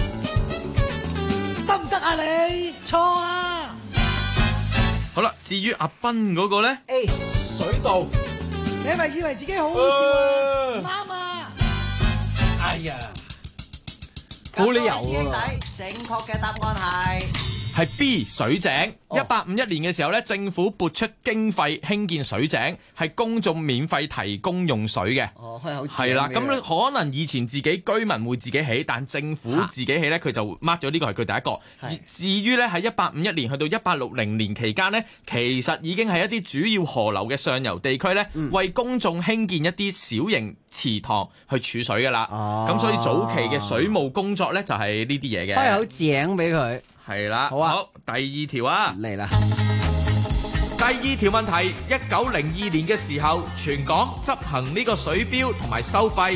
得唔得啊你？錯啊！ 好啦，至於阿斌嗰個咧 ，A 水道，你係咪以為自己好好笑啊？唔啱啊！哎呀， 冇理由師兄弟，正確嘅答案係 B 水井。1851年嘅時候咧，政府撥出經費興建水井，係公眾免費提供用水嘅。係啦，咁可能以前自己居民會自己起，但政府自己起咧，佢就 mark 咗呢個係佢第一個。至於咧喺1851年去到1860年期間咧，其實已經係一啲主要河流嘅上游地區咧，為公眾興建一啲小型池塘去儲水噶啦。咁所以早期嘅水務工作咧就係呢啲嘢嘅。 開口井俾佢。 係啦， 好啊， 好，第二條啊， 嚟啦。 第二條問題，1902年嘅時候，全港執行呢個水錶同埋收費，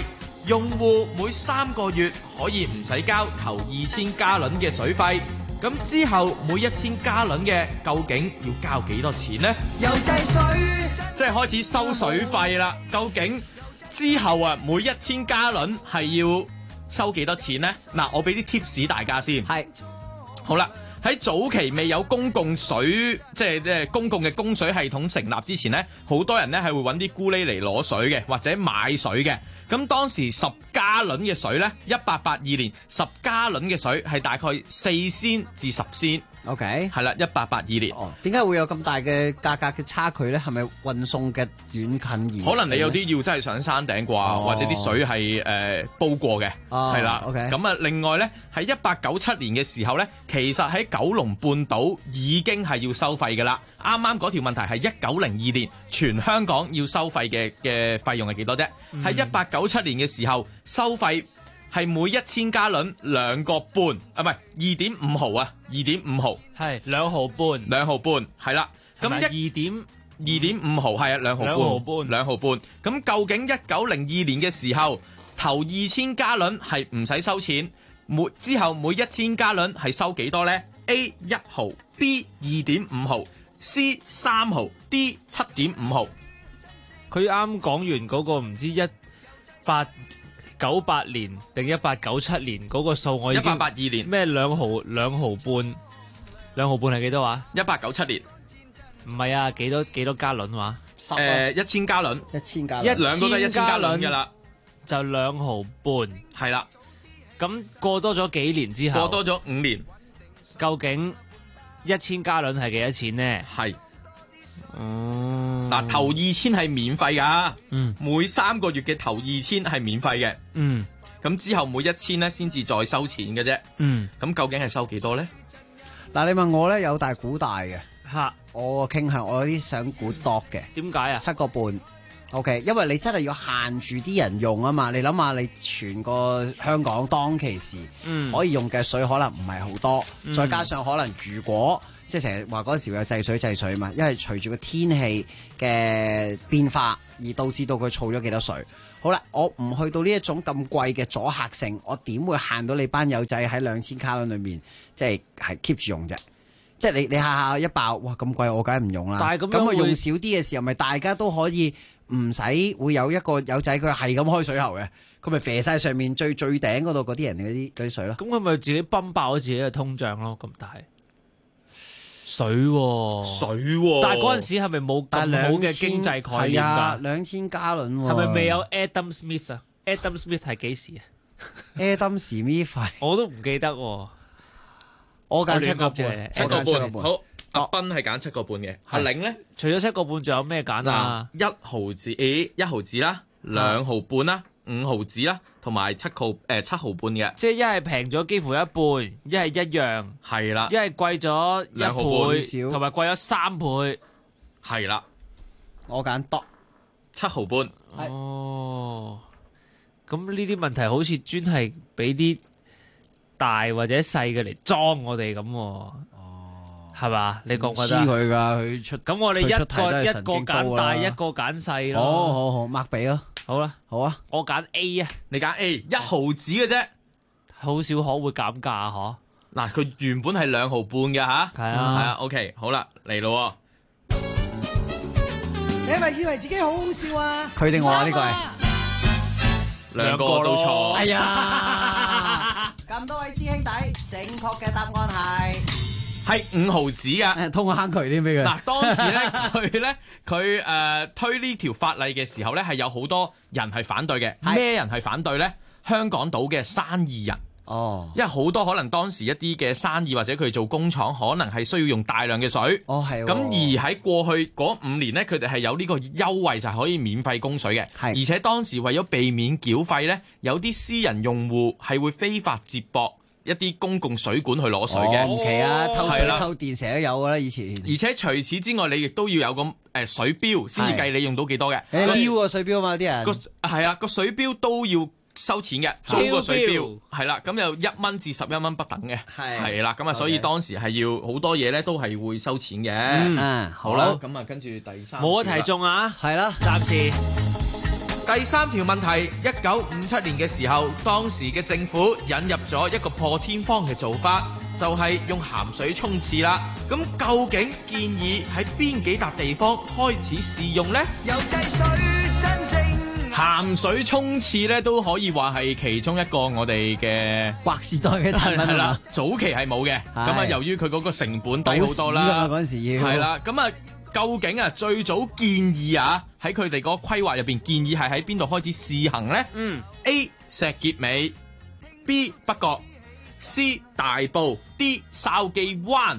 用戶每3個月可以唔使交頭2000加侖嘅水費。咁之後每1000加侖嘅究竟要交幾多錢呢？ 又制水， 即係開始收水費啦。究竟之後啊每1000加侖係要收幾多錢呢？嗱，我俾啲 tips 大家先。 係， 好啦，喺早期未有公共水，即係公共嘅供水系統成立之前呢，好多人呢係會揾啲咕喱嚟攞水嘅，或者買水嘅。咁當時10加侖嘅水呢，1882年10加侖嘅水係大概4仙至10仙。 OK， 係啦，1882年。 點解會有咁大嘅價格嘅差距咧？係咪運送嘅遠近而？ 可能你有啲要真係上山頂啩，或者啲水係煲過嘅，係啦。 OK。 咁啊，另外咧喺1897年嘅時候咧，其實喺九龍半島已經係要收費㗎啦。啱啱嗰條問題係1902年全香港要收費嘅費用係幾多啫？喺1897年嘅時候收費係每1000加侖2個半，啊唔係2.5毫啊，2.5毫係2毫半 ，2毫半係啦。咁2.5毫係啊，2毫半。咁究竟1902年嘅時候頭2000加侖係唔使收錢，之後每1000加侖係收幾多呢？ A 1毫 ，B 2.5毫 ，C 3毫 ，D 7.5毫。 佢啱講完嗰個唔知1898年定1897年嗰個數，我已經 1882年咩2毫半，2毫半係幾多話 ？1897年唔係啊，幾多加侖話 ？1000加侖 ，1000加侖，兩個都係1000加侖㗎啦， 就2毫半， 係啦。 咁過多咗幾年之後， 過多咗5年， 究竟1000加侖係幾多錢呢？ 係。嗱，頭2000係免費噶，每3個月嘅頭2000係免費嘅，咁之後每1000咧先至再收錢嘅啫，咁究竟係收幾多咧？ 嗱，你問我咧有大估大嘅， 吓， 我傾向我有啲想估多嘅， 點解啊 ？7個半 ，OK， 因為你真係要限住啲人用啊嘛，你諗下你全個香港當其時可以用嘅水可能唔係好多，再加上可能如果即係成日話嗰陣時會有制水嘛，因為隨住個天氣嘅變化而導致到佢儲咗幾多水。好啦，我唔去到呢一種咁貴嘅阻嚇性，我點會限到你班友仔喺2000加侖裏面即係 keep 住用啫？即係你下下一爆，哇咁貴，我梗係唔用啦。但係咁佢用少啲嘅時候，咪大家都可以唔使會有一個友仔佢係咁開水喉嘅，佢咪肥晒上面最頂嗰度嗰啲人嗰啲水咯。 咁佢咪自己泵爆咗自己嘅通脹咯？咁大水喎，但係嗰陣時係咪冇咁好嘅經濟概念㗎 ？2000加侖喎， 係咪未有 Adam Smith 啊 ？Adam Smith 係幾時啊 ？Adam Smith 我都唔記得喎。 我揀7個半 ，7個半。好，阿斌係揀7個半嘅。阿玲咧， 除咗7個半，仲有咩揀啊 ？1毫子，1毫子啦，2毫半啦，5毫子啦，同埋7毫半嘅。 即係一係平咗幾乎一半，一係一樣， 係啦。 一係貴咗1倍，同埋貴咗3倍， 係啦。 我揀多 7毫半。 哦，咁呢啲問題好似專係俾啲大或者細嘅嚟裝我哋咁，係嘛？你覺唔覺得？ 知佢噶，佢出咁我哋一個揀大，一個揀細咯。 好，擘鼻咯。 好啦， 好啊， 我揀 A 啊， 你揀 A，1毫子嘅啫， 好少可會減價嗬。 嗱，佢原本係2毫半嘅吓，係啊，OK， 好啦，嚟咯。 你係咪以為自己好好笑啊？ 佢定我啊？呢個係兩個都錯。 哎呀，咁多位師兄弟，正確嘅答案係5毫子噶， 通個坑渠添俾佢。 嗱，當時咧佢推呢條法例嘅時候咧，係有好多人係反對嘅。咩人係反對咧？香港島嘅生意人。 哦， 因為好多可能當時一啲嘅生意或者佢做工廠，可能係需要用大量嘅水。 哦，係。 咁而喺過去嗰5年咧，佢哋係有呢個優惠，就係可以免費供水嘅。係。而且當時為咗避免繳費咧，有啲私人用戶係會非法接駁一啲公共水管去攞水嘅。 唔奇啊，偷水偷電成日都有噶啦，以前。 而且除此之外，你亦都要有個水錶先至計你用到幾多嘅。 錶個水錶嘛，啲人。 係啊，個水錶都要收錢嘅，租個水錶係啦，咁有1蚊至11蚊不等嘅，係啦，咁啊，所以當時係要好多嘢咧，都係會收錢嘅。 嗯， 好啦，咁啊，跟住第3 冇一題中啊， 係啦， 暫時第三條問題，1957年嘅時候，當時嘅政府引入咗一個破天荒嘅做法，就係用鹹水沖廁啦。咁究竟建議喺邊幾笪地方開始試用呢？ 有制水真正鹹水沖廁咧都可以話係其中一個我哋嘅劃時代嘅產品係啦，早期係冇嘅。咁啊，由於佢嗰個成本低好多啦， 嗰陣時要係啦。咁啊，究竟啊最早建議啊喺佢哋嗰個規劃入邊建議係喺邊度開始試行咧？A 石硤尾 ，B 北角 ，C 大埔 ，D 筲箕灣。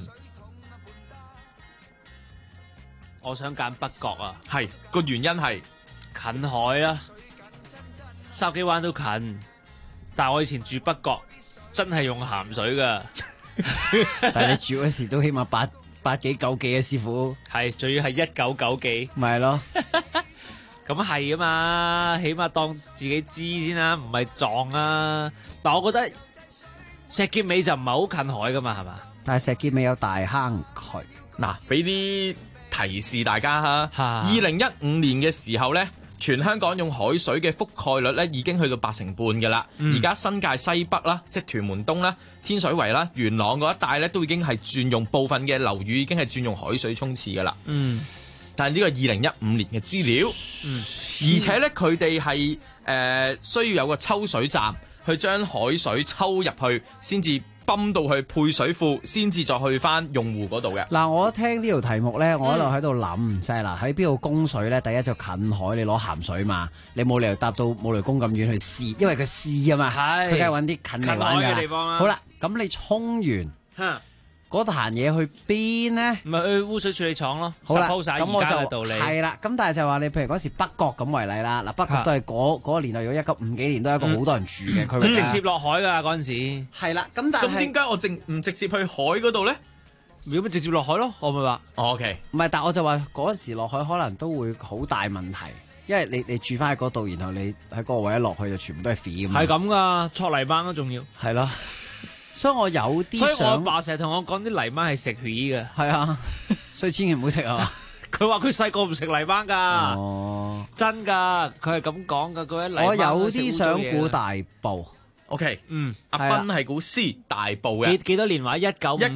我想揀北角啊， 係個原因係近海啦，筲箕灣都近，但係我以前住北角，真係用鹹水噶。 但係你住嗰時都起碼八幾九幾啊，師傅係，仲要係1990幾， 咪係咯。 咁係啊嘛，起碼當自己知先啦，唔係撞啊。但我覺得石硤尾就唔係好近海噶嘛，係嘛？ 但係石硤尾有大坑渠。 嗱，俾啲提示大家吓，2015年嘅時候咧，全香港用海水嘅覆蓋率咧已經去到80%嘅啦。而家新界西北啦，即係屯門東啦、天水圍啦、元朗嗰一帶咧，都已經係轉用部分嘅樓宇已經係轉用海水沖廁噶啦。但係呢個2015年嘅資料，而且咧佢哋係需要有個抽水站去將海水抽入去，先至泵到去配水庫，先至再去翻用戶嗰度嘅。 嗱，我聽呢條題目咧，我一路喺度諗，就係嗱喺邊度供水咧？第一就近海，你攞鹹水嘛，你冇理由搭到冇雷公咁遠去試，因為佢試啊嘛，佢梗係揾啲近嚟玩嘅地方啦。 好啦，咁你沖完嗰壇嘢去邊咧？ 咪去污水處理廠咯。 好啦， 咁我就道理係啦。咁但係就話你，譬如嗰時北角咁為例啦。嗱，北角都係嗰個年代，如果1950幾年都係一個好多人住嘅區域。 直接落海㗎嗰陣時。 係啦，咁但係點解我唔直接去海嗰度咧？ 如果咪直接落海咯，我咪話。 OK， 唔係，但我就話嗰陣時落海可能都會好大問題，因為你住翻喺嗰度，然後你喺嗰個位一落去就全部都係 free 咁。 係咁㗎，戳泥鯭咯，仲要。 係咯。所以我有啲想， 所以我阿爸成日同我講啲泥鯭係食魚嘅。 係啊，所以千祈唔好食啊！ 佢話佢細個唔食泥鯭㗎。哦，真㗎，佢係咁講㗎。嗰啲泥鯭我有啲想估大埔。 OK，阿斌係估 C 大埔嘅。 幾多年話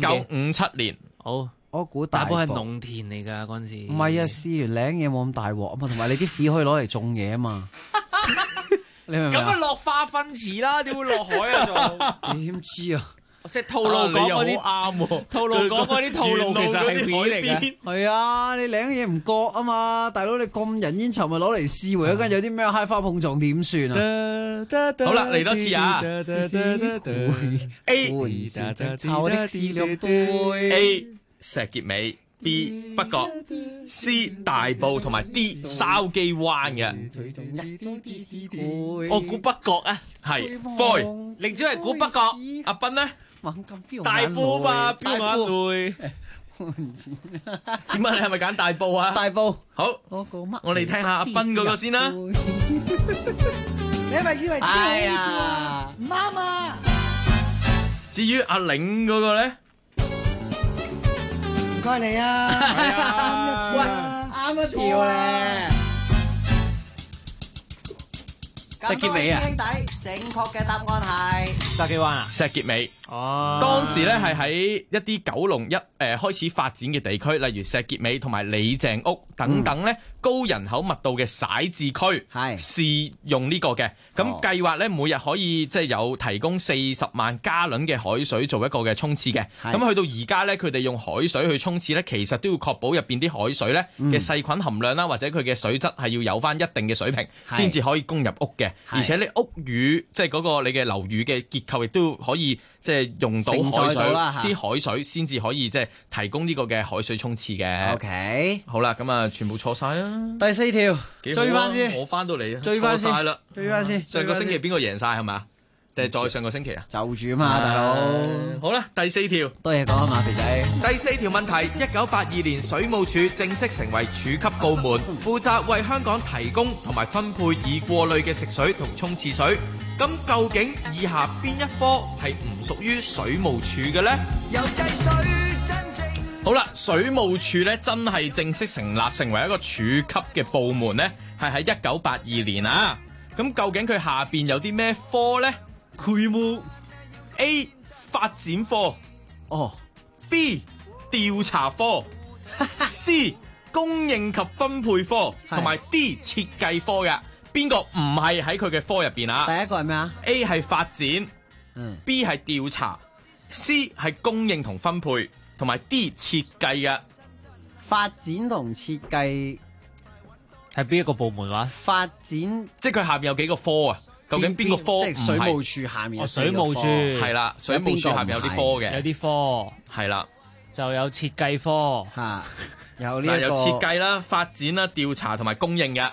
1957年。 好， 我估大埔係農田嚟㗎嗰陣時。 唔係啊，試完領嘢冇咁大鑊啊嘛，同埋你啲 free 可以攞嚟種嘢啊嘛。你明唔明啊？ 咁咪落化糞池啦，點會落海啊？仲點知啊？ 即係套路講嗰啲啱，套路講嗰啲套路其實係海嚟嘅。係啊，你領嘢唔覺啊嘛，大佬你咁人煙稠咪攞嚟試，唯一間有啲咩揩花碰撞點算啊？ 好啦，嚟多次啊 ！A 石硤尾。B 北角 ，C 大埔同埋 D 筲箕灣嘅， 我估北角啊， 係 boy， 寧子係估北角， 阿斌呢？ 大埔吧，標眼淚。 點解你係咪揀大埔啊？ 大埔好，我哋聽下阿斌嗰個先啦。 你係咪以為自己好意思啊？唔啱啊！ 至於阿玲嗰個咧？ 唔該你啊，啱一次啊， 啱一條咧。 石硤尾啊！兄弟，正確嘅答案係筲箕灣啊！ 石硤尾。 哦， 當時咧係喺一啲九龍開始發展嘅地區，例如石硤尾同埋李鄭屋等等咧，高人口密度嘅徙置區，試用呢個嘅。咁計劃咧每日可以即係有提供40萬加侖嘅海水做一個嘅沖廁嘅。咁去到而家咧，佢哋用海水去沖廁咧，其實都要確保入邊啲海水咧嘅細菌含量啦，或者佢嘅水質係要有翻一定嘅水平，先至可以供入屋嘅。而且你屋宇即係嗰個你嘅樓宇嘅結構，亦都可以即係用到海水，啲海水先至可以即係提供呢個嘅海水沖廁嘅。 OK， 好啦，咁啊全部錯晒啦。 第4條，追翻先， 我翻到嚟， 追翻先， 錯晒啦， 追翻先。 上個星期邊個贏晒係嘛？定係再上個星期啊？ 就住啊嘛，大佬。 好啦，第4條， 多嘢講啊嘛，肥仔。 第4條問題：1982年水務署正式成為處級部門，負責為香港提供同埋分配已過濾嘅食水同沖廁水。咁究竟以下邊一科係唔屬於水務署嘅呢？ 有制水真正好啦，水務署咧真係正式成立，成為一個處級嘅部門咧，係喺1982年啊。咁究竟佢下邊有啲咩科咧？佢冇 A 發展科，B 調查科，C 供應及分配科，同埋 D 設計科嘅。邊個唔係喺佢嘅科入邊啊？ 第一個係咩啊 ？A 係發展，B 係調查，C 係供應同分配，同埋 D 設計嘅。 發展同設計係邊一個部門話？ 發展即係佢下邊有幾個科啊？究竟邊個科唔係？ 即係水務署下面有水務署係啦，水務署下面有啲科嘅， 有啲科係啦， 就有設計科嚇，有呢有設計啦、發展啦、調查同埋供應嘅。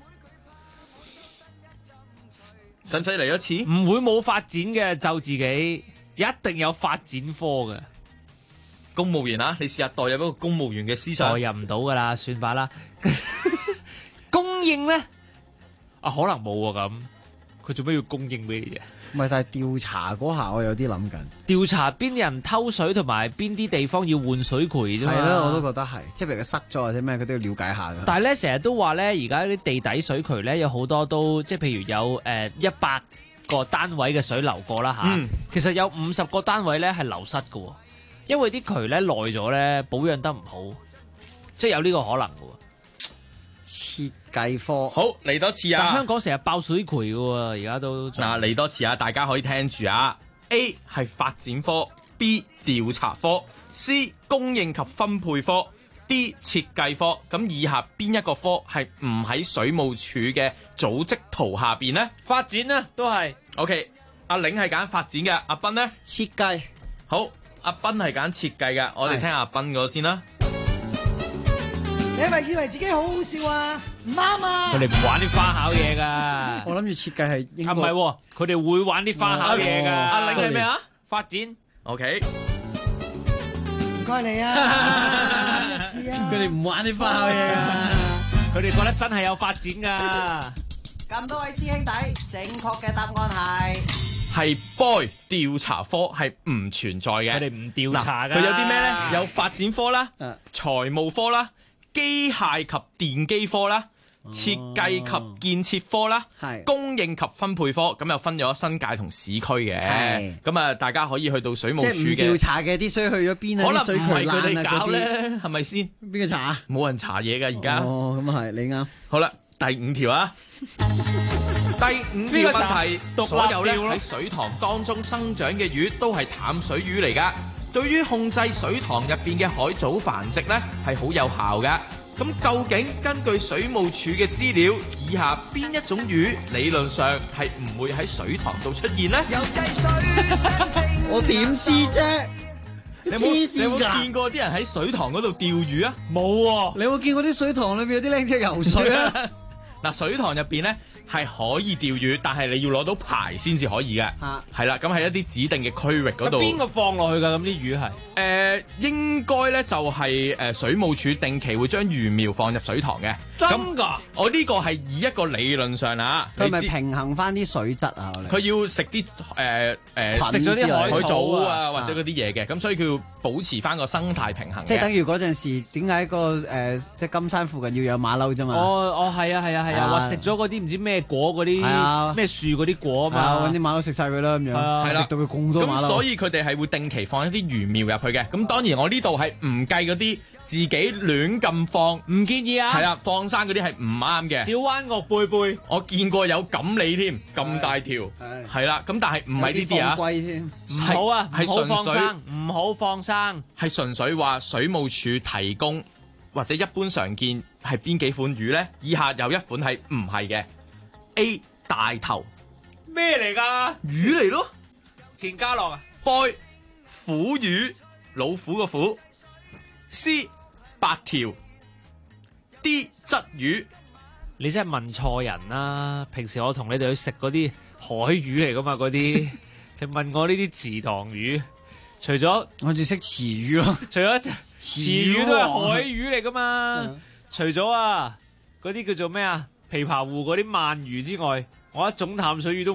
使唔使嚟一次？ 唔會冇發展嘅，就自己一定有發展科嘅。 公務員啊，你試下代入一個公務員嘅思想， 代入唔到噶啦，算罷啦。供應咧啊，可能冇啊咁。佢做咩要供應俾你啫？ 唔係，但係調查嗰下我有啲諗緊。 調查邊啲人偷水同埋邊啲地方要換水渠啫嘛。 係咯，我都覺得係，即係譬如佢塞咗或者咩，佢都要了解下㗎。 但係咧，成日都話咧，而家啲地底水渠咧有好多都即係譬如有100個單位嘅水流過啦嚇。其實有50個單位咧係流失嘅，因為啲渠咧耐咗咧保養得唔好，即係有呢個可能嘅。 設計科好嚟多次啊！ 但香港成日爆水渠嘅喎，而家都嗱嚟多次啊！大家可以聽住啊 ！A 係發展科 ，B 調查科 ，C 供應及分配科 ，D 設計科。咁以下邊一個科係唔喺水務署嘅組織圖下邊呢？ 發展啊，都係。 OK， 阿玲係揀發展嘅，阿斌呢？ 設計。 好，阿斌係揀設計嘅，我哋聽阿斌嗰個先啦。 你係咪以為自己好好笑啊？唔啱啊！ 佢哋唔玩啲花巧嘢噶。 我諗住設計係應該唔係，佢哋會玩啲花巧嘢噶。 阿玲係咩啊？ 發展。 OK。 唔該你啊！一次啊！ 佢哋唔玩啲花巧嘢啊！ 佢哋覺得真係有發展噶。 咁多位師兄弟，正確嘅答案係 boy 調查科係唔存在嘅。 佢哋唔調查噶。 佢有啲咩咧？有發展科啦、財務科啦、機械及電機科啦、設計及建設科啦、供應及分配科，咁又分咗新界同市區嘅。咁啊，大家可以去到水務署嘅。 即係唔調查嘅啲水去咗邊啊？ 可能唔係佢哋搞咧，係咪先？ 邊個查啊？ 冇人查嘢㗎而家。 哦，咁啊係，你啱。 好啦，第5條啊。第5條問題，所有咧喺水塘當中生長嘅魚都係淡水魚嚟㗎。對於控制水塘入邊嘅海藻繁殖咧，係好有效㗎。咁究竟根據水務署嘅資料，以下邊一種魚理論上係唔會喺水塘度出現呢？ 我點知啫？ 你有冇見過啲人喺水塘嗰度釣魚啊？ 冇喎。 你有冇見過啲水塘裏邊有啲靚仔游水啊？ 嗱，水塘入邊咧係可以釣魚，但係你要攞到牌先至可以嘅。係啦，咁喺一啲指定嘅區域嗰度。 邊個放落去㗎？咁啲魚係？ 應該咧就係水務署定期會將魚苗放入水塘嘅。 真㗎？ 我呢個係以一個理論上啊， 佢咪平衡翻啲水質啊？ 佢要食啲食咗啲海藻啊，或者嗰啲嘢嘅，咁所以佢要保持翻個生態平衡。 即係等於嗰陣時點解個即係金山附近要有馬騮啫嘛？ 係啊，話食咗嗰啲唔知咩果嗰啲咩樹嗰啲果啊嘛， 揾啲馬騮食晒佢啦咁樣，食到佢咁多馬騮。 咁所以佢哋係會定期放一啲魚苗入去嘅。咁當然我呢度係唔計嗰啲自己亂咁放， 唔建議啊。 係啦，放生嗰啲係唔啱嘅。 小灣鵝貝貝， 我見過有錦鯉添，咁大條，係啦。咁但係唔係呢啲啊？ 龜添， 唔好啊，唔好放生，唔好放生。 係純粹話水務署提供。或者一般常見係邊幾款魚呢？以下有一款係唔係嘅 ？A 大頭咩嚟㗎？ 魚嚟咯， 錢嘉樂啊 ！Boy 虎魚，老虎個虎。C 白條。D 鯽魚。 你真係問錯人啦！平時我同你哋去食嗰啲海魚嚟㗎嘛，嗰啲你問我呢啲池塘魚，除咗我只識池魚咯， 除咗。池魚都係海魚嚟噶嘛？除咗嗰啲叫做咩啊？琵琶湖嗰啲鰻魚之外，我一種淡水魚都唔識。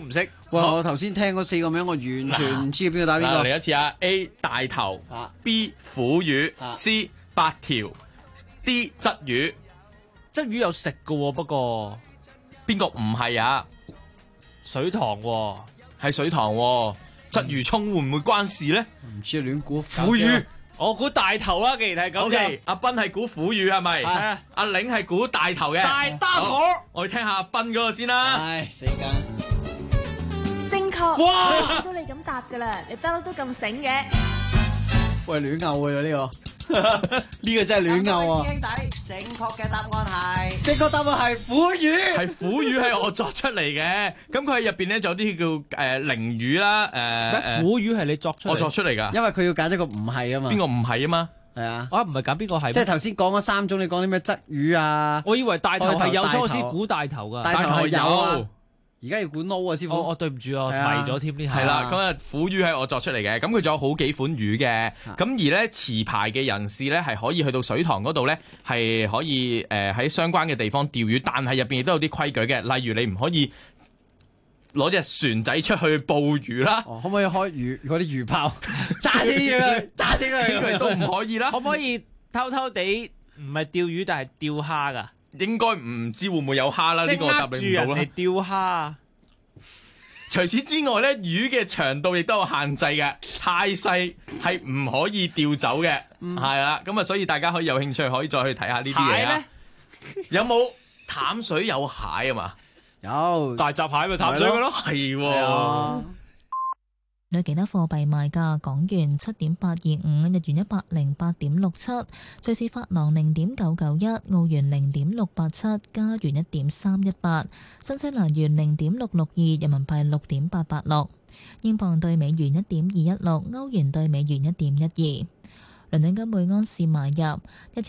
喂，我頭先聽嗰4個名，我完全唔知邊個打邊個。 嚟一次啊 ！A 大頭，B 虎魚，C 8條，D 鯽魚。 鯽魚有食㗎喎，不過邊個唔係啊？ 水塘喎， 係水塘喎。鯽魚葱會唔會關事咧？ 唔知亂估。 虎魚， 我估大頭啦。既然係咁 ，OK， 阿斌係估虎魚係咪？ 係啊。 阿玲係估大頭嘅。 大家伙， 我哋聽下阿斌嗰個先啦。 唉，死梗。 正確。 哇！ 到你咁答噶啦，你不嬲都咁醒嘅。 喂，亂拗嘅呢個。呢個真係亂拗啊！ 師兄弟，正確嘅答案係正確答案係虎魚， 係虎魚係我作出嚟嘅。咁佢喺入邊咧，仲有啲叫鯪魚啦， 虎魚係你作出嚟， 我作出嚟噶。 因為佢要揀一個唔係啊嘛。 邊個唔係啊嘛？ 係啊， 我唔係揀邊個係。 即係頭先講嗰3種，你講啲咩鯽魚啊？ 我以為大頭係有，所以我先估大頭噶。 大頭係有啊。而家要估 no 啊，師傅。 我對唔住啊，迷咗添呢下。 係啦，咁啊虎魚係我作出嚟嘅，咁佢仲有好幾款魚嘅，咁而咧持牌嘅人士咧係可以去到水塘嗰度咧係可以喺相關嘅地方釣魚，但係入邊亦都有啲規矩嘅，例如你唔可以攞隻船仔出去捕魚啦。 可唔可以開魚嗰啲魚炮炸死佢？炸死佢都唔可以啦。 可唔可以偷偷地唔係釣魚，但係釣蝦㗎？ 應該唔知會唔會有蝦啦？呢個答你唔到啦。 人哋釣蝦。 除此之外咧，魚嘅長度亦都有限制嘅，太細係唔可以釣走嘅，係啦。咁啊，所以大家可以有興趣可以再去睇下呢啲嘢啊。有冇淡水有蟹啊嘛？ 有大閘蟹咪淡水嘅咯， 係喎。 你其他貨幣賣價：港元7.825，日元108.67，瑞士法郎0.991，澳元0.687，加元1.318，新西蘭元0.662，人民幣6.886，英鎊對美元1.216，歐元對美元1.12。倫敦金每安士買入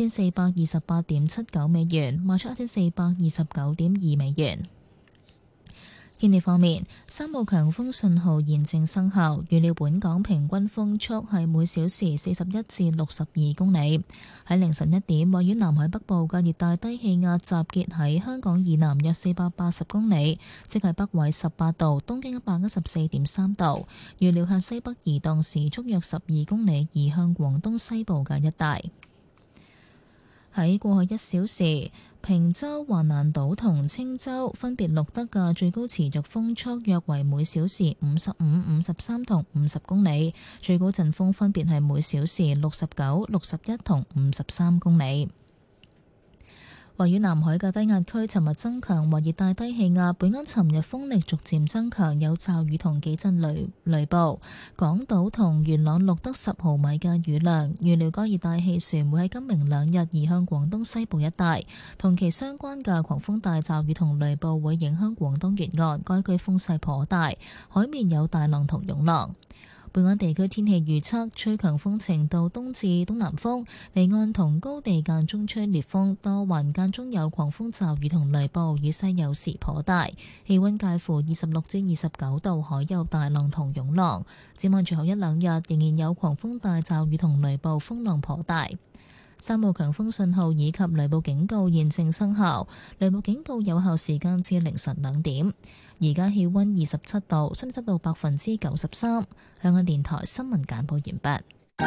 1428.79美元，賣出1429.2美元。天氣方面，3號強風信號現正生效，預料本港平均風速係每小時41至62公里。喺凌晨1點，位於南海北部嘅熱帶低氣壓集結喺香港以南約480公里，即係北緯18度、東經114.3度。預料向西北移動，時速約12公里，移向廣東西部嘅一帶。喺過去1小時，坪洲、橫瀾島同青洲分別錄得嘅最高持續風速約為每小時55、53同50公里，最高陣風分別係每小時69、61同53公里。位於南海嘅低壓區尋日增強為熱帶低氣壓，本港尋日風力逐漸增強，有驟雨同幾陣雷暴。港島同元朗錄得10毫米嘅雨量，預料該熱帶氣旋會喺今明2日移向廣東西部一帶，同其相關嘅狂風大驟雨同雷暴會影響廣東沿岸，該區風勢頗大，海面有大浪同湧浪。本港地區天氣預測，吹強風程度東至東南風，離岸同高地間中吹烈風，多雲間中有狂風驟雨同雷暴，雨勢有時頗大，氣溫介乎26至29度，海有大浪同湧浪。展望隨後1、2日仍然有狂風大驟雨同雷暴，風浪頗大。3號強風信號以及雷暴警告現正生效，雷暴警告有效時間至凌晨2點。而家氣溫27度，相對濕度93%。香港電台新聞簡報完畢。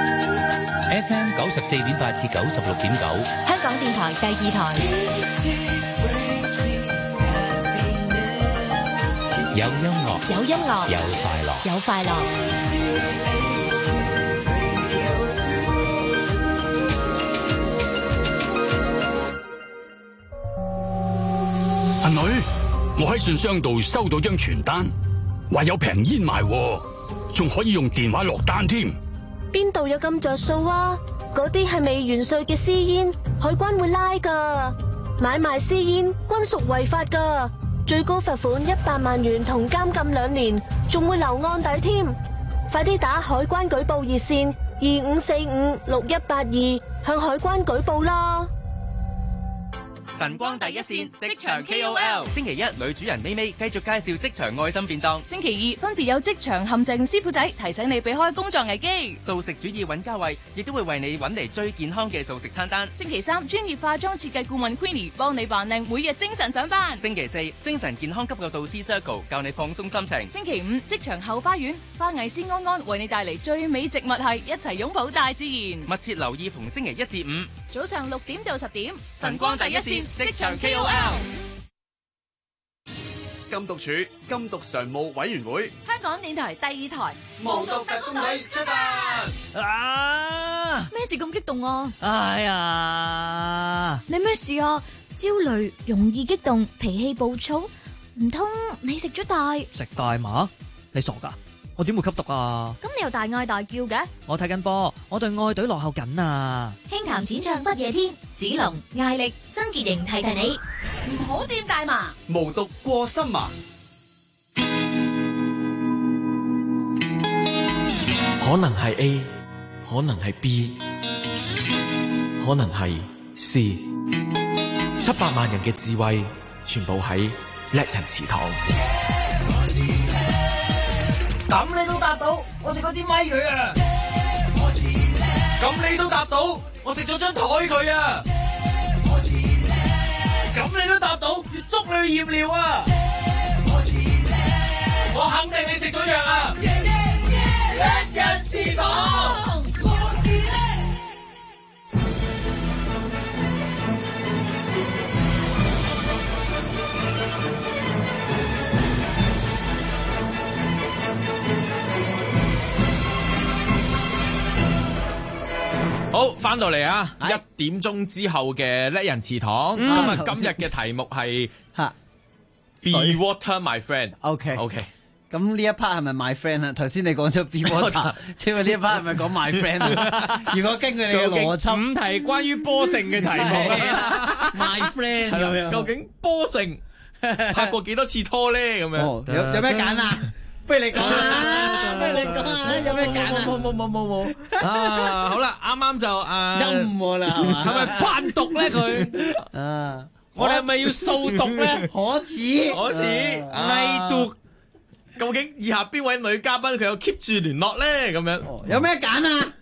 FM 94.8至96.9， 香港電台第2台。 有音樂， 有音樂， 有快樂， 有快樂。 阿女，我喺信箱度收到張傳單，話有平煙賣，仲可以用電話落單添。 邊度有咁着數啊？嗰啲係未完稅嘅私煙，海關會拉噶。買賣私煙均屬違法噶，最高罰款100萬元同監禁2年，仲會留案底添。快啲打海關舉報熱線25456182向海關舉報啦！ 晨光第一線職場 KOL， 星期一女主人咪咪繼續介紹職場愛心便當， 星期二分別有職場陷阱師傅仔提醒你避開工作危機， 素食主義尹家慧亦都會為你揾嚟最健康嘅素食餐單， 星期三專業化妝設計顧問 Queenie 幫你扮靚，每日精神上班， 星期四精神健康急救導師 Circle 教你放鬆心情， 星期五職場後花園花藝師安安為你帶嚟最美植物系，一齊擁抱大自然， 密切留意逢星期一至五早上6點到10點， 晨光第一線職場 KOL。 禁毒處禁毒常務委員會， 香港電台第2台無毒特工隊出發！ 咩事咁激動啊？ 哎呀， 你咩事啊？焦慮、容易激動、脾氣暴躁，唔通你食咗大？ 食大麻？你傻噶？我點會吸毒啊？ 咁你又大嗌大叫嘅？ 我睇緊波，我對愛隊落後緊啊！ 輕談淺唱不夜天，子龍、艾力、曾潔瑩提提你， 唔好掂大麻， 無毒過心麻。 可能係 A， 可能係 B， 可能係 C。700萬人嘅智慧，全部喺叻人祠堂。 咁你都答到，我食咗啲咪佢啊！ 咁你都答到，我食咗張台佢啊！咁你都答到，要捉你去驗尿啊！我肯定你食咗藥啊！叻人祠堂。 好，翻到嚟啊！1點鐘之後嘅叻人祠堂，咁啊，今日嘅題目係 Be Water My Friend。OK， 咁呢一 part 係咪 My Friend 啊？頭先你講咗 Be Water， 請問呢一 part 係咪講 My Friend 啊？如果根據你嘅邏輯 ，5題關於波性嘅題目 ，My Friend 咁樣， 究竟波性拍過幾多次拖咧？咁樣有咩揀啊？不如你講啦，不如你講下，有咩揀啊？ 冇啊！好啦，啱啱就陰我啦，係嘛？ 係咪扮毒咧佢？我哋係咪要掃毒咧？ 可恥， 偽毒。究竟以下邊位女嘉賓佢有 keep 住聯絡咧？咁樣有咩揀啊？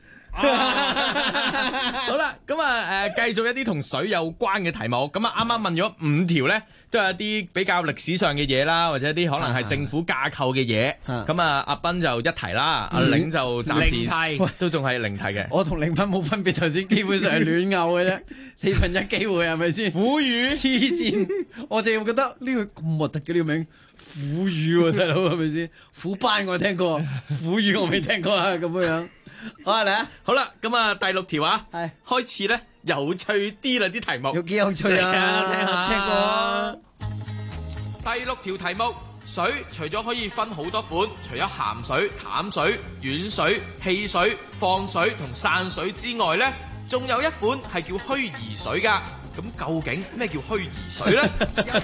好啦，咁啊繼續一啲同水有關嘅題目。咁啊啱啱問咗5條咧，都係一啲比較歷史上嘅嘢啦，或者一啲可能係政府架構嘅嘢。咁啊阿斌就1題啦，阿玲就暫時都仲係0題嘅。 我同玲芬冇分別，頭先基本上係亂拗嘅啫，1/4機會係咪先？ 苦魚黐線，我淨係覺得呢個咁核突嘅呢個名，苦魚喎大佬係咪先？苦班我聽過，苦魚我未聽過啊咁樣。好啊嚟啊！ 好啦，咁啊第6條啊，係開始咧有趣啲啦啲題目， 有幾有趣啊？聽下聽過。 第6條題目，水除咗可以分好多款，除咗鹹水、淡水、軟水、汽水、放水同散水之外咧，仲有一款係叫虛擬水噶。咁究竟咩叫虛擬水咧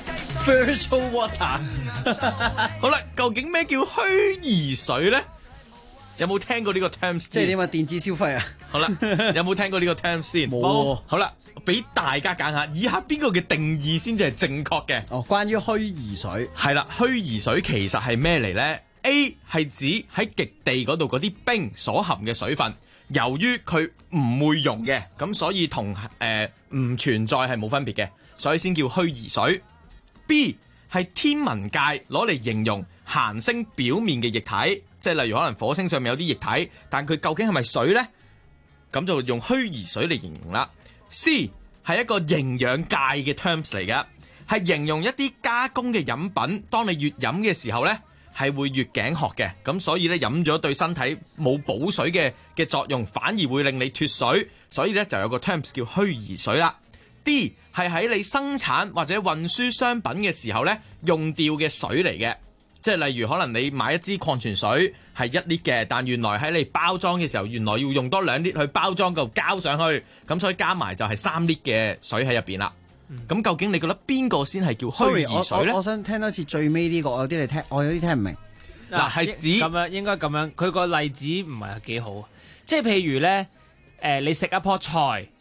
？Virtual water。 好啦，究竟咩叫虛擬水咧？有冇聽過呢個 terms？ 即係點啊？電子消費啊？ 好啦，有冇聽過呢個 terms 先？ 冇。 好啦，俾大家揀下，以下邊個嘅定義先至係正確嘅？ 哦，關於虛擬水。 係啦，虛擬水其實係咩嚟咧 ？A 係指喺極地嗰度嗰啲冰所含嘅水分，由於佢唔會溶嘅，咁所以同唔存在係冇分別嘅，所以先叫虛擬水。B 係天文界攞嚟形容行星表面嘅液體。即係例如可能火星上面有啲液體，但佢究竟係咪水呢？咁就用虛擬水嚟形容啦。C 係一個營養界嘅 terms 嚟嘅，係形容一啲加工嘅飲品，當你越飲嘅時候呢，係會越頸渴嘅。咁所以呢，飲咗對身體冇補水嘅作用，反而會令你脫水。所以呢，就有個 terms 叫虛擬水啦。D 係喺你生產或者運輸商品嘅時候呢，用掉嘅水嚟嘅。即係例如可能你買一支礦泉水係1 lit 嘅，但原來喺你包裝嘅時候，原來要用多2 lit 去包裝個膠上去，咁所以加埋就係3 lit 嘅水喺入邊啦。咁究竟你覺得邊個先係叫虛擬水咧？ 我想聽多次最尾呢個，我有啲聽唔明。 嗱，係指咁樣，應該咁樣。佢個例子唔係幾好，即係譬如咧，你食一棵菜，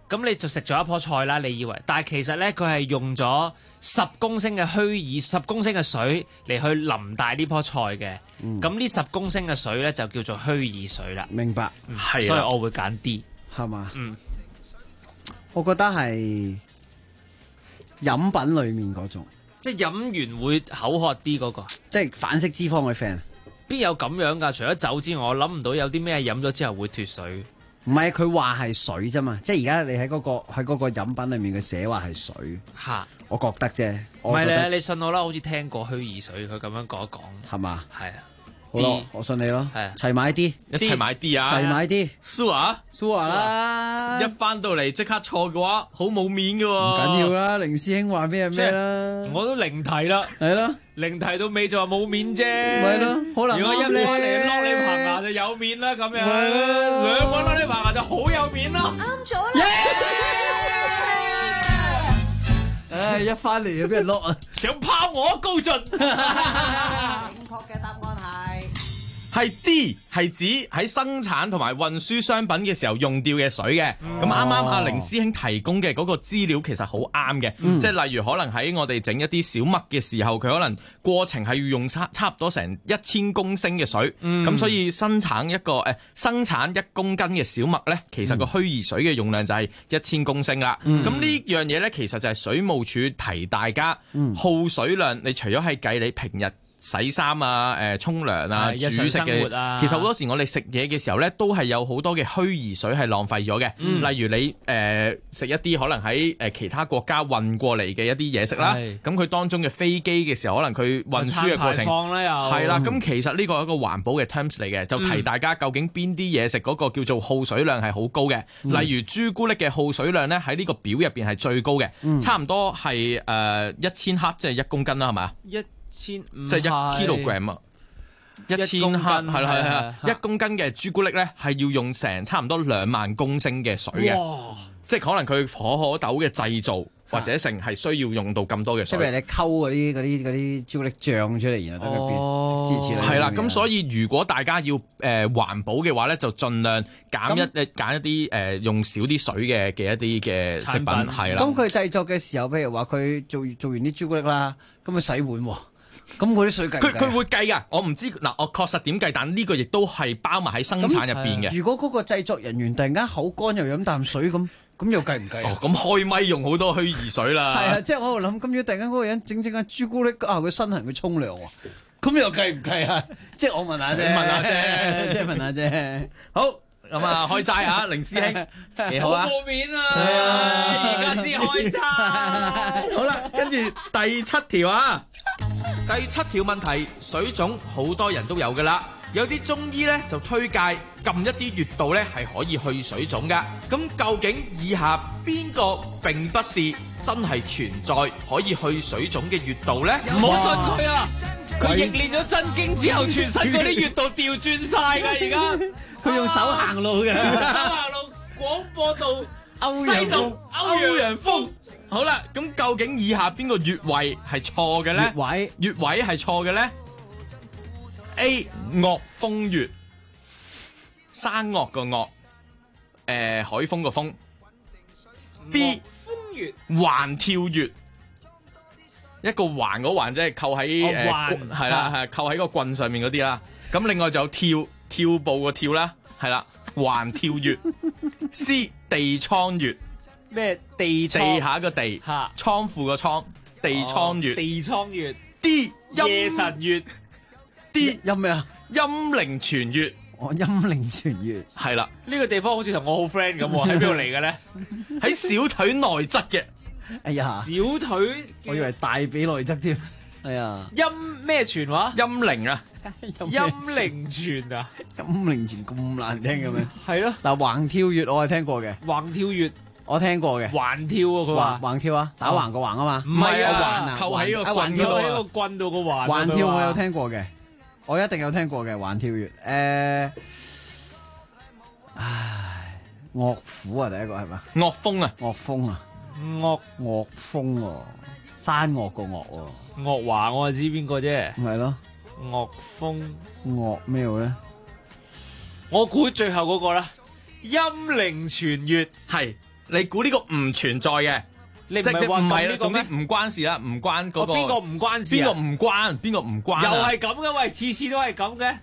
咁你就食咗一棵菜啦，你以為？但係其實咧，佢係用咗10公升嘅虛擬10公升嘅水嚟去淋大呢棵菜嘅。咁呢10公升嘅水咧就叫做虛擬水啦。 明白， 係，所以我會揀 D， 係嘛？我覺得係飲品裡面嗰種， 即係飲完會口渴啲嗰個， 即係反式脂肪嘅 friend。 邊有咁樣㗎？除咗酒之外，我諗唔到有啲咩飲咗之後會脫水。 唔係，佢話係水啫嘛，即係而家你喺嗰個飲品裡面佢寫話係水。 嚇！ 我覺得啫。 唔係咧，你信我啦，好似聽過虛擬水，佢咁樣講一講。 係嘛？ 係啊。 好咯，我信你咯。 係。 齊買啲， 一齊買啲啊！ 齊買啲。 Sure 啦！ 一翻到嚟即刻錯嘅話，好冇面㗎喎。 唔緊要啦，凌師兄話咩係咩啦。 我都零提啦。 係咯。 零提到尾就話冇面啫。 咪咯，可能如果一翻嚟攞你棚牙就有面啦，咁樣。 咪咯， 兩個攞你棚牙就好有面咯。 啱咗啦！ 唉，一翻嚟就俾人落啊！ 想拋我高進。 正確嘅答案係 D， 係指喺生產同埋運輸商品嘅時候用掉嘅水嘅。咁啱啱阿凌師兄提供嘅嗰個資料其實好啱嘅，即係例如可能喺我哋整一啲小麥嘅時候，佢可能過程係要用差唔多成1000公升嘅水，咁所以生產1公斤嘅小麥呢，其實個虛擬水嘅用量就係1000公升啦。咁呢樣嘢呢，其實就係水務署提大家耗水量，你除咗係計你平日洗衫啊、沖涼啊、煮食嘅，其實好多時我哋食嘢嘅時候咧，都係有好多嘅虛擬水係浪費咗嘅。例如你食一啲可能喺其他國家運過嚟嘅一啲嘢食啦，咁佢當中嘅飛機嘅時候，可能佢運輸嘅過程係啦。咁其實呢個係一個環保嘅 terms 嚟嘅，就提大家究竟邊啲嘢食嗰個叫做耗水量係好高嘅。例如朱古力嘅耗水量咧，喺呢個表入邊係最高嘅，差唔多係1000克，即係1公斤啦，係咪啊？即係1 kilogram 啊，1000克係啦，1公斤嘅朱古力咧係要用成差唔多2萬公升嘅水嘅，即係可能佢可豆嘅製造或者成係需要用到咁多嘅水。 即係譬如你溝嗰啲朱古力醬出嚟，然後等佢變支持你。 係啦，咁所以如果大家要環保嘅話咧，就盡量揀一啲用少啲水嘅一啲嘅食品係啦。 咁佢製作嘅時候，譬如話佢做完啲朱古力啦，咁佢洗碗喎。咁嗰啲水計唔計？ 佢會計㗎，我唔知嗱，我確實點計，但呢個亦都係包埋喺生產入邊嘅。 如果嗰個製作人員突然間口乾又飲啖水咁又計唔計？ 哦，咁開咪用好多虛擬水啦。 係啊，即係我喺度諗，咁如果突然間嗰個人整間朱古力佢身痕去沖涼喎，咁又計唔計啊？即係我問下啫，即係問下啫。 好。咁啊，開齋啊，凌師兄幾好啊！ 好冇面啊！而家先開齋。 好啦，跟住第7條啊，第7條問題，水腫好多人都有噶啦，有啲中醫咧就推介撳一啲穴道咧係可以去水腫噶。咁究竟以下邊個並不是真係存在可以去水腫嘅穴道咧？ 唔好信佢啊！佢逆練咗真經之後，全身嗰啲穴道調轉晒噶，而家。 佢用手行路嘅， 手行路，廣播道歐陽鋒。 好啦，咁究竟以下邊個穴位係錯嘅咧？穴位係錯嘅咧 ？A 岳風穴，山岳個岳，海風個風。B 風穴， 環跳穴，一個環嗰環即係扣喺係啦係扣喺個棍上面嗰啲啦。咁另外就有跳步個跳啦，係啦，環跳穴。C 地倉穴， 咩地下個地，倉庫個倉，地倉穴。 地倉穴。 D 夜神穴。 D 陰咩啊？ 陰陵泉穴。 陰陵泉穴係啦。 呢個地方好似同我好 friend 咁喎，喺邊度嚟嘅咧？ 喺小腿內側嘅。 哎呀， 小腿， 我以為大髀內側添。哎呀， 陰咩泉話？ 陰陵啊。 陰陵泉啊！ 陰陵泉咁難聽嘅咩？ 係咯。 嗱，橫跳穴我係聽過嘅。 橫跳穴我聽過嘅。 橫跳啊！佢話橫跳啊，打橫個橫啊嘛。 唔係啊， 扣喺個棍度，喺個棍度個橫。 橫跳我有聽過嘅，我一定有聽過嘅橫跳穴。岳府啊，第一個係嘛？ 岳風啊， 岳風啊，岳風喎，山岳個岳喎。 岳華我就知邊個啫。 係咯。 岳風岳咩咧？ 我估最後嗰個啦，陰陵泉穴係你估呢個唔存在嘅？ 你唔即係話咁唔係啦， 呢個咩？ 總之唔關事啦，唔關嗰個。 邊個唔關事啊？ 邊個唔關？邊個唔關啊？ 又係咁嘅，喂，次次都係咁嘅。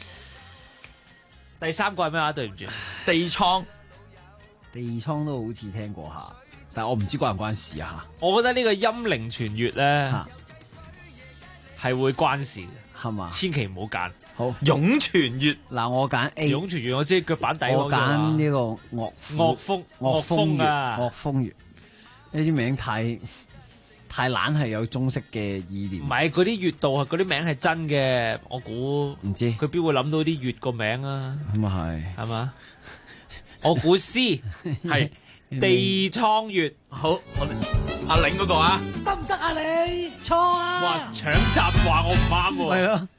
第三個係咩話？對唔住， 地倉。 地倉都好似聽過下，但係我唔知關唔關事啊。 我覺得呢個陰靈傳閱咧係會關事嘅， 係嘛？ 千祈唔好揀。 好， 湧傳閱嗱，我揀 A。 湧傳閱我知腳板底嗰個。 我揀呢個岳風啊， 岳風月呢啲名太懶，係有中式嘅意念。 唔係嗰啲穴道啊，嗰啲名係真嘅，我估唔知佢邊會諗到啲穴個名啊？ 咁啊係嘛？我估 C 係地倉穴。 好，我哋阿玲嗰個啊， 得唔得啊你？錯啊！ 哇，搶閘話我唔啱喎。 係咯。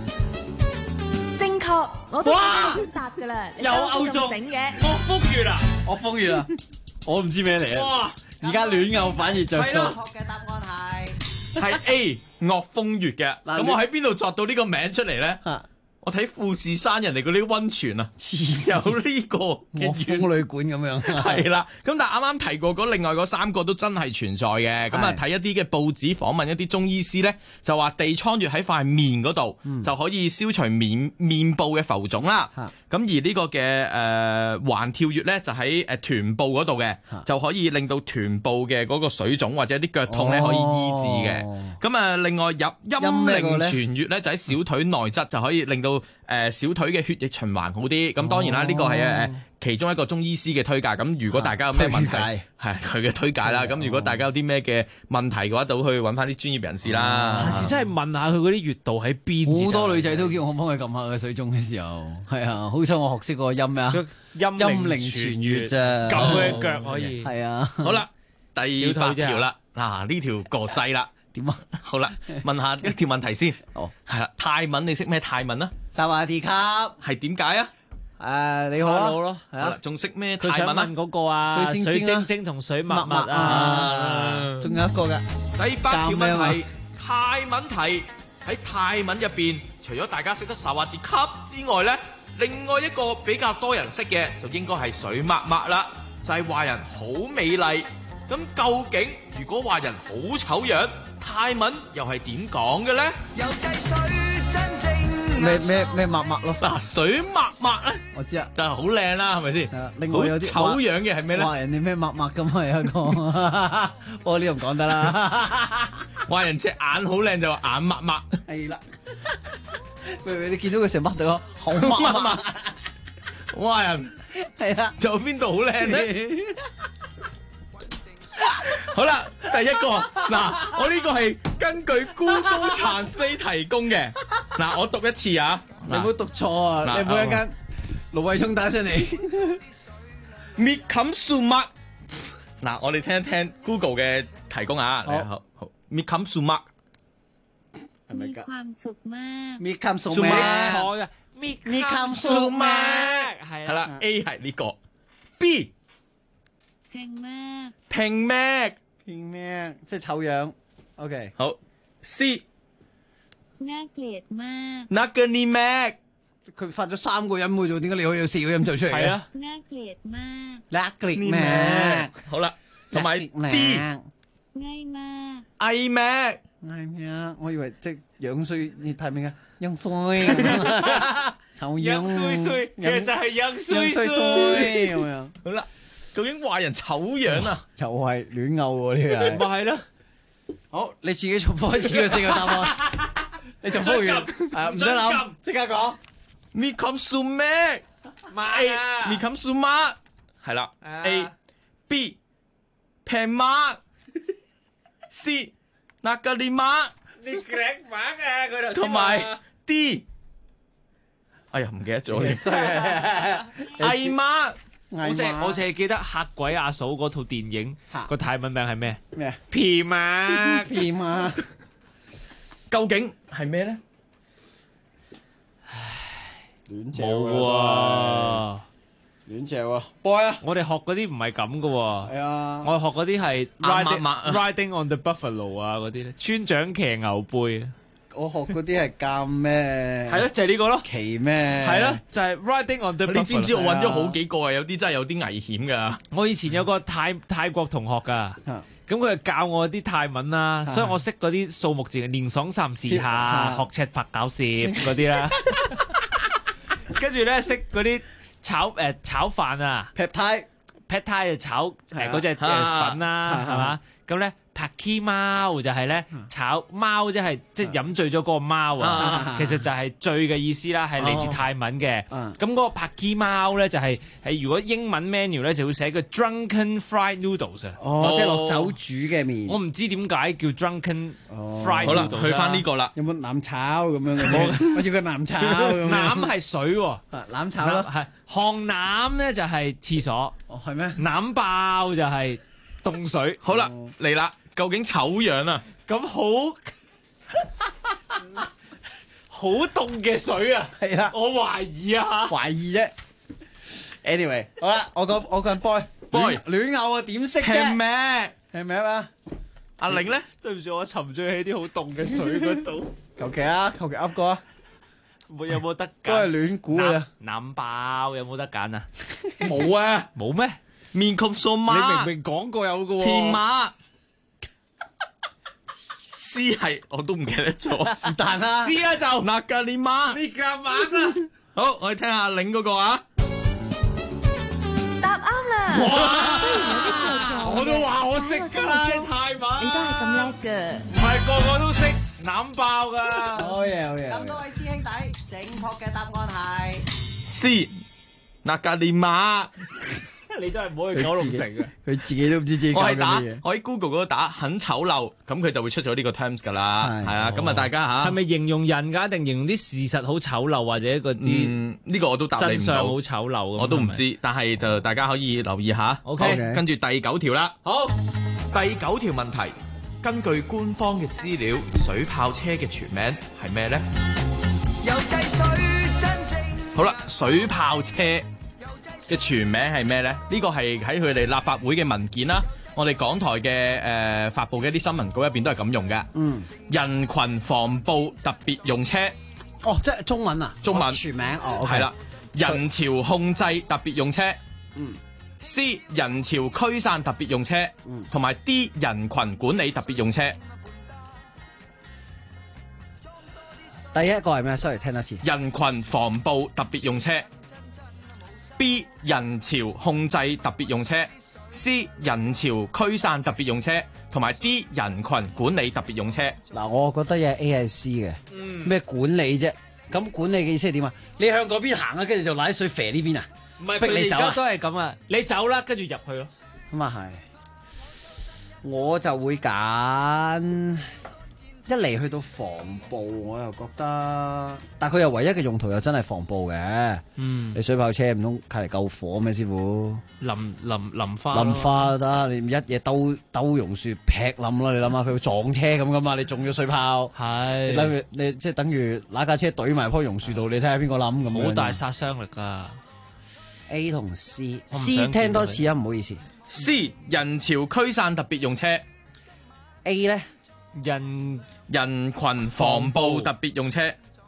正確，我都答㗎啦。 有歐中醒嘅。 岳風穴啊！ 岳風穴啊！我唔知咩嚟啊！ 哇！ 而家亂拗反而着數。 學嘅答案係 A 岳風穴嘅。咁我喺邊度作到呢個名出嚟咧？我睇富士山人哋嗰啲溫泉啊，有呢個岳風旅館咁樣。 係啦，咁但係啱啱提過嗰另外嗰三個都真係存在嘅。咁啊睇一啲嘅報紙訪問一啲中醫師咧，就話地倉穴喺塊面嗰度就可以消除面部嘅浮腫啦。咁而呢個嘅環跳穴咧就喺臀部嗰度嘅，就可以令到臀部嘅嗰個水腫或者啲腳痛咧可以醫治嘅。咁啊另外入陰陵泉穴咧就喺小腿內側就可以令到小腿嘅血液循環好啲。咁當然啦，呢個係其中一個中醫師嘅推介。咁如果大家有咩問題，係佢嘅推介啦。咁如果大家有啲咩嘅問題嘅話，就去揾翻啲專業人士啦。 下次真係問下佢嗰啲穴道喺邊。 好多女仔都叫我幫佢撳下嘅水腫嘅時候，係啊，好彩我學識個陰咩啊，陰陵泉穴咋， 撳佢嘅腳可以。 係啊， 好啦，第8條啦，嗱呢條過劑啦。 點啊？ 好啦，問下一條問題先。哦，係啦，泰文你識咩泰文啊？ 薩瓦迪卡係點解啊？ 你好啊， 係啊，仲識咩泰佢想文啊？ 問嗰個啊，水晶晶同水默默啊， 仲有一個嘅。 第8條問題，泰文題喺泰文入邊，除咗大家識得薩瓦迪卡之外咧，另外一個比較多人識嘅就應該係水默默啦，就係話人好美麗。咁究竟如果話人好醜樣，泰文又係點講嘅咧？ 咩默默咯？ 嗱，水默默咧， 我知啊， 就係好靚啦，係咪先？ 另外有啲醜樣嘅係咩咧？ 話人哋咩默默咁係一個，不過呢度唔講得啦。 話人隻眼好靚就話眼默默， 係啦。喂，你見到佢成擘到好默默， 話人係啦， 仲有邊度好靚咧？好啦，第一個嗱，我呢個係根據 Google Translate 提供嘅。嗱，我讀一次啊， 你唔好讀錯啊！你唔好一間盧偉聰打上嚟。 Mikam Sumak， 嗱，我哋聽一聽 Google 嘅提供啊。好，Mikam Sumak 係咪㗎？ Mikam Sumak 錯啊 Mikam Sumak 係啦 ，A 係呢個 ，B 平咩？ 即係醜樣。OK， 好 ，C น่าเกลียดมาก Nagani Mac， 佢發咗3個音嘅啫，點解你可以有4個音做出嚟嘅？ 係啊， น่าเกลียดมาก Nagani Mac， 好啦，同埋 D ง่ายมาก I Mac， 我以為即係樣衰，你睇明啊？樣衰，醜樣衰衰，其實就係樣衰衰咁樣。 好啦。究竟話人醜樣啊？ 就係亂拗喎呢個。 咪係咯。 好，你自己重複開始嘅4個答案。你重複完，唔使諗，即刻講。 Mikam Sumak， A Mikam Sumak， 係啦。A B 平馬 C Nagani Mac， 你叻馬嘅佢同埋 D， 哎呀唔記得咗。I Mac。 我淨係記得嚇鬼阿嫂嗰套電影個泰文名係咩？ 咩？ 皮馬， 皮馬， 究竟係咩咧？ 亂嚼喎， 亂嚼喎 ，boy 啊！ 我哋學嗰啲唔係咁噶喎。 係啊， 我哋學嗰啲係 riding on the buffalo 啊嗰啲咧，村長騎牛背。 我學嗰啲係監咩？ 係咯，就係呢個咯。 騎咩？ 係咯，就係 riding on the buffalo。 你知唔知我揾咗好幾個啊？有啲真係有啲危險㗎。 我以前有個泰國同學㗎。咁佢就教我啲泰文啦，所以我識嗰啲數目字，連爽三時下，學赤拍搞攝嗰啲啦。跟住咧識嗰啲炒飯啊 ，pad thai 就炒嗰隻粉啦，係嘛？咁咧 Paki 貓就係咧炒貓，即係飲醉咗嗰個貓啊，其實就係醉嘅意思啦，係嚟自泰文嘅。咁嗰個 Paki 貓咧就係如果英文 menu 咧就會寫個 drunken fried noodles 啊， 即係落酒煮嘅麵。 我唔知點解叫 drunken fried noodles。 好啦，去翻呢個啦。 有冇腩炒咁樣嘅？好似個腩炒咁。 腩係水喎， 腩炒咯。 係烘腩咧就係廁所。 哦，係咩？ 腩爆就係凍水。 好啦，嚟啦。究竟醜樣啊？ 咁好凍嘅水啊！ 係啦， 我懷疑啊， 懷疑啫。Anyway， 好啦，我個 boy 亂嘔啊，點識啫？係咩啊？ 阿玲咧， 對唔住，我沉醉喺啲好凍嘅水嗰度。 求其噏個啊！ 有冇得揀？ 都係亂估嘅。 腩爆有冇得揀啊？ 冇啊， 冇咩？ 面孔數碼， 你明明講過有嘅喎。 片馬。C 係我都唔記得咗， 是但啦。 C 啊就嗱格連馬， 呢格馬啊！ 好，我哋聽下領嗰個啊。 答啱啦！雖然有啲錯咗， 我都話我識㗎啦，泰文。 你都係咁叻㗎。 唔係個個都識攬爆㗎。 好嘢，好嘢。 咁多位師兄弟，正確嘅答案係 C 嗱格連馬。 你都係唔好去九龍城嘅， 佢自己都唔知自己講緊乜嘢。 我喺 Google 嗰度打很醜陋，咁佢就會出咗呢個 terms 㗎啦。係啊，咁啊大家嚇係咪形容人㗎，定形容啲事實好醜陋，或者嗰啲呢個我都答你唔到。 真相好醜陋， 我都唔知，但係就大家可以留意下。 OK， 跟住第9條啦。 好， 第9條問題，根據官方嘅資料，水炮車嘅全名係咩咧？好啦，水炮車嘅全名係咩咧？呢個係喺佢哋立法會嘅文件啦，我哋港台嘅發布嘅一啲新聞稿入邊都係咁用嘅。人群防暴特別用車。 哦，即係中文啊？ 中文全名係啦。人潮控制特別用車。C 人潮驅散特別用車。同埋 D 人群管理特別用車。 第一個係咩 ？sorry， 聽多次。 人群防暴特別用車。B 人潮控制特別用車。C 人潮驅散特別用車。同埋 D 人群管理特別用車。 嗱，我覺得嘢 A 係 C 嘅。咩管理啫？咁管理嘅意思係點啊？你向嗰邊行啊，跟住就攞啲水肥呢邊啊？ 唔係逼你走啊？ 都係咁啊！你走啦，跟住入去咯。 咁啊係，我就會揀一嚟去到防暴，我又覺得，但佢又唯一嘅用途又真係防暴嘅。你水炮車唔通隔嚟救火咩？師傅淋花， 淋花得，你一嘢兜榕樹劈冧啦！你諗下佢會撞車咁噶嘛？你中咗水炮， 係你即係等於拿架車懟埋棵榕樹度，你睇下邊個冧咁樣。 好大殺傷力噶。 A 同 C 聽多次啊，唔好意思。 C 人潮驅散特別用車。 A 咧人群防暴特別用車。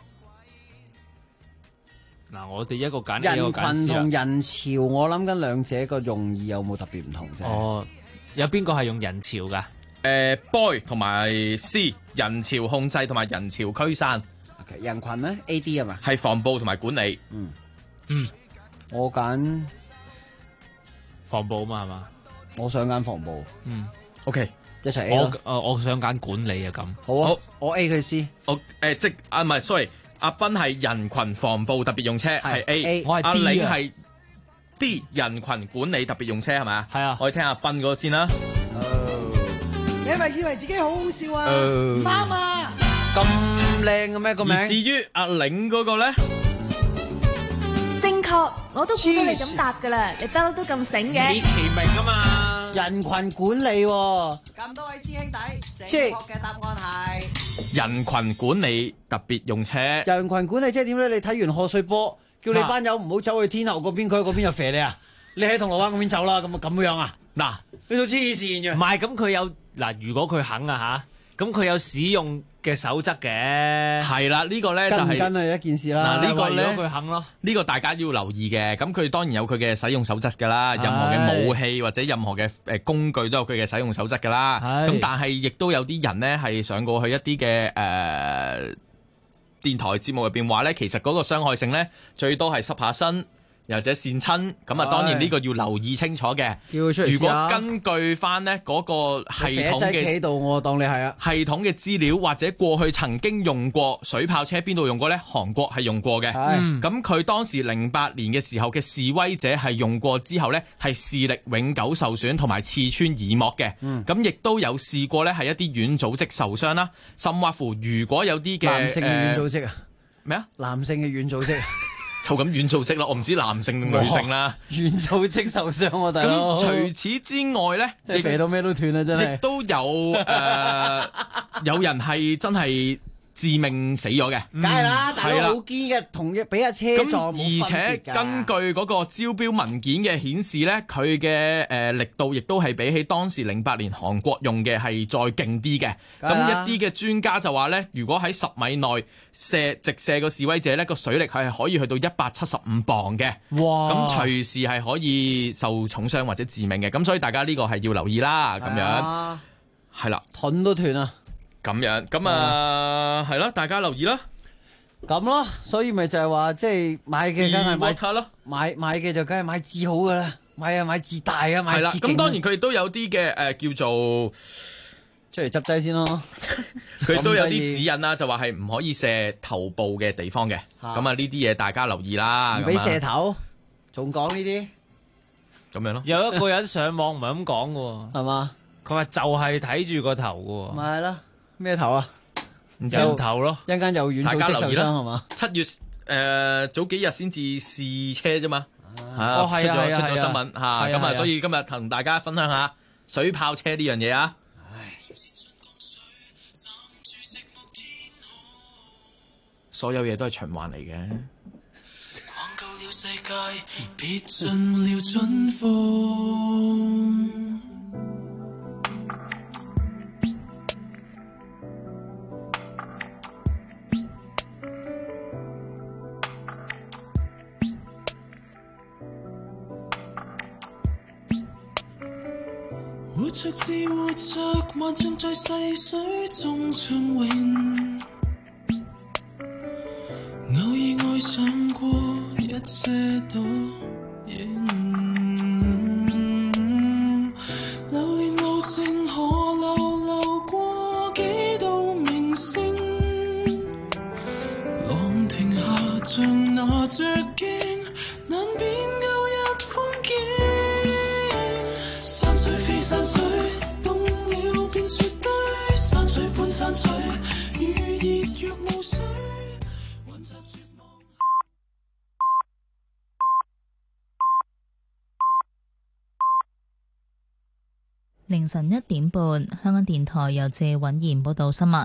嗱，我哋一個揀人群同人潮，我諗緊兩者個用意有冇特別唔同啫？ 哦，有邊個係用人潮噶 ？Boy 同埋 C 人潮控制同埋人潮驅散。 Okay， 人群咧 A D 係嘛？ 係防暴同埋管理。 我揀防暴嘛係嘛？ 我想揀防暴。 OK， 一齊 A 咯。 我想揀管理啊咁。 好，我 A 佢 C。 我即唔係 sorry， 阿斌係人群防暴特別用車係 A， 我係 D 阿領係 D 人群管理特別用車係咪啊？ 係啊， 我哋聽阿斌嗰個先啦。 你係咪以為自己好好笑啊？唔啱啊！ 咁靚嘅咩個名？ 而至於阿領嗰個咧？ 正確，我都估到你咁答噶啦，你不嬲都咁醒嘅。 美其名啊嘛， 人群管理喎。 咁多位師兄弟，正確嘅答案係人群管理特別用車。 人群管理即係點咧？你睇完賀歲波，叫你班友唔好走去天后嗰邊，佢喺嗰邊又肥你啊！你喺銅鑼灣嗰邊走啦，咁樣啊？ 嗱， 你都黐線嘅。 唔係咁佢有嗱，如果佢肯啊咁佢有使用嘅守則嘅。 係啦，呢個咧就係跟係一件事啦。 嗱，呢個咧佢肯咯， 呢個大家要留意嘅。咁佢當然有佢嘅使用守則㗎啦，任何嘅武器或者任何嘅工具都有佢嘅使用守則㗎啦。咁但係亦都有啲人咧係上過去一啲嘅電台節目入邊話咧，其實嗰個傷害性咧最多係濕下身。又或者跣親，咁啊當然呢個要留意清楚嘅。如果根據翻呢嗰個系統嘅企度，我當你係啊系統嘅資料，或者過去曾經用過水炮車邊度用過呢？韓國係用過嘅。咁佢當時08年嘅時候嘅示威者係用過之後呢，係視力永久受損同埋刺穿耳膜嘅。咁亦都有試過呢，係一啲軟組織受傷啦，甚或乎如果有啲嘅男性嘅軟組織啊咩啊？ 男性嘅軟組織。 就咁軟組織啦，我唔知男性定女性啦。 軟組織受傷喎，大佬。 咁除此之外咧， 即係肥到咩都斷啦，真係。 亦都有有人係真係致命死咗嘅， 梗係啦，大佬好堅嘅，同一俾架車撞冇分別㗎。 而且根據嗰個招標文件嘅顯示咧，佢嘅力度亦都係比起當時08年韓國用嘅係再勁啲嘅。咁一啲嘅專家就話咧，如果喺10米內直射個示威者咧，個水力係可以去到175磅嘅。哇！咁隨時係可以受重傷或者致命嘅。咁所以大家呢個係要留意啦。咁樣係啦， 盾都斷啊！ 咁樣，咁啊，係啦，大家留意啦， 咁咯，所以咪就係話，即係買嘅梗係買咯， 買嘅就梗係買至好噶啦，買至大啊，買至勁。 咁當然佢亦都有啲嘅叫做出嚟執劑先咯， 佢都有啲指引啦，就話係唔可以射頭部嘅地方嘅，咁啊呢啲嘢大家留意啦。 唔俾射頭，仲講呢啲， 咁樣咯。 有一個人上網唔係咁講嘅， 係嘛？ 佢話就係睇住個頭嘅， 咪係咯。咩頭啊？ 人頭咯， 一陣間又軟組織受傷係嘛 ？7月早幾日先至試車啫嘛，出咗新聞嚇，咁啊，所以今日同大家分享下水炮車呢樣嘢啊！所有嘢都係循環嚟嘅。 活着自活着，幻象在細水中暢泳，偶爾愛上過一些倒影，流連路成河流過幾道明星，浪停下像拿着鏡，難辨舊日風景。山水凍了變雪堆，山水伴山水，如熱若霧水，混雜絕望。 凌晨1點半，香港電台由謝允賢報道新聞。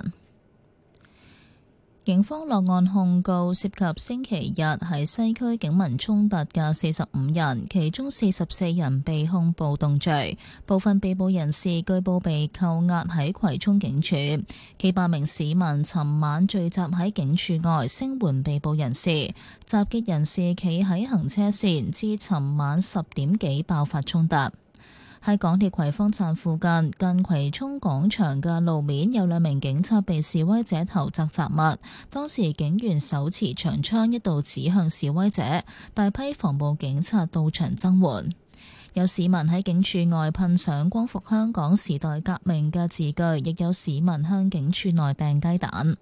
警方落案控告涉及星期日喺西區警民衝突嘅45人，其中44人被控暴動罪，部分被捕人士據報被扣押喺葵涌警署。幾百名市民尋晚聚集喺警署外聲援被捕人士，襲擊人士企喺行車線，至尋晚10點幾爆發衝突。喺港鐵葵芳站附近近葵涌廣場嘅路面，有2名警察被示威者投擲雜物，當時警員手持長槍一度指向示威者，大批防暴警察到場增援。有市民喺警署外噴上光復香港時代革命嘅字句，亦有市民向警署內掟雞蛋。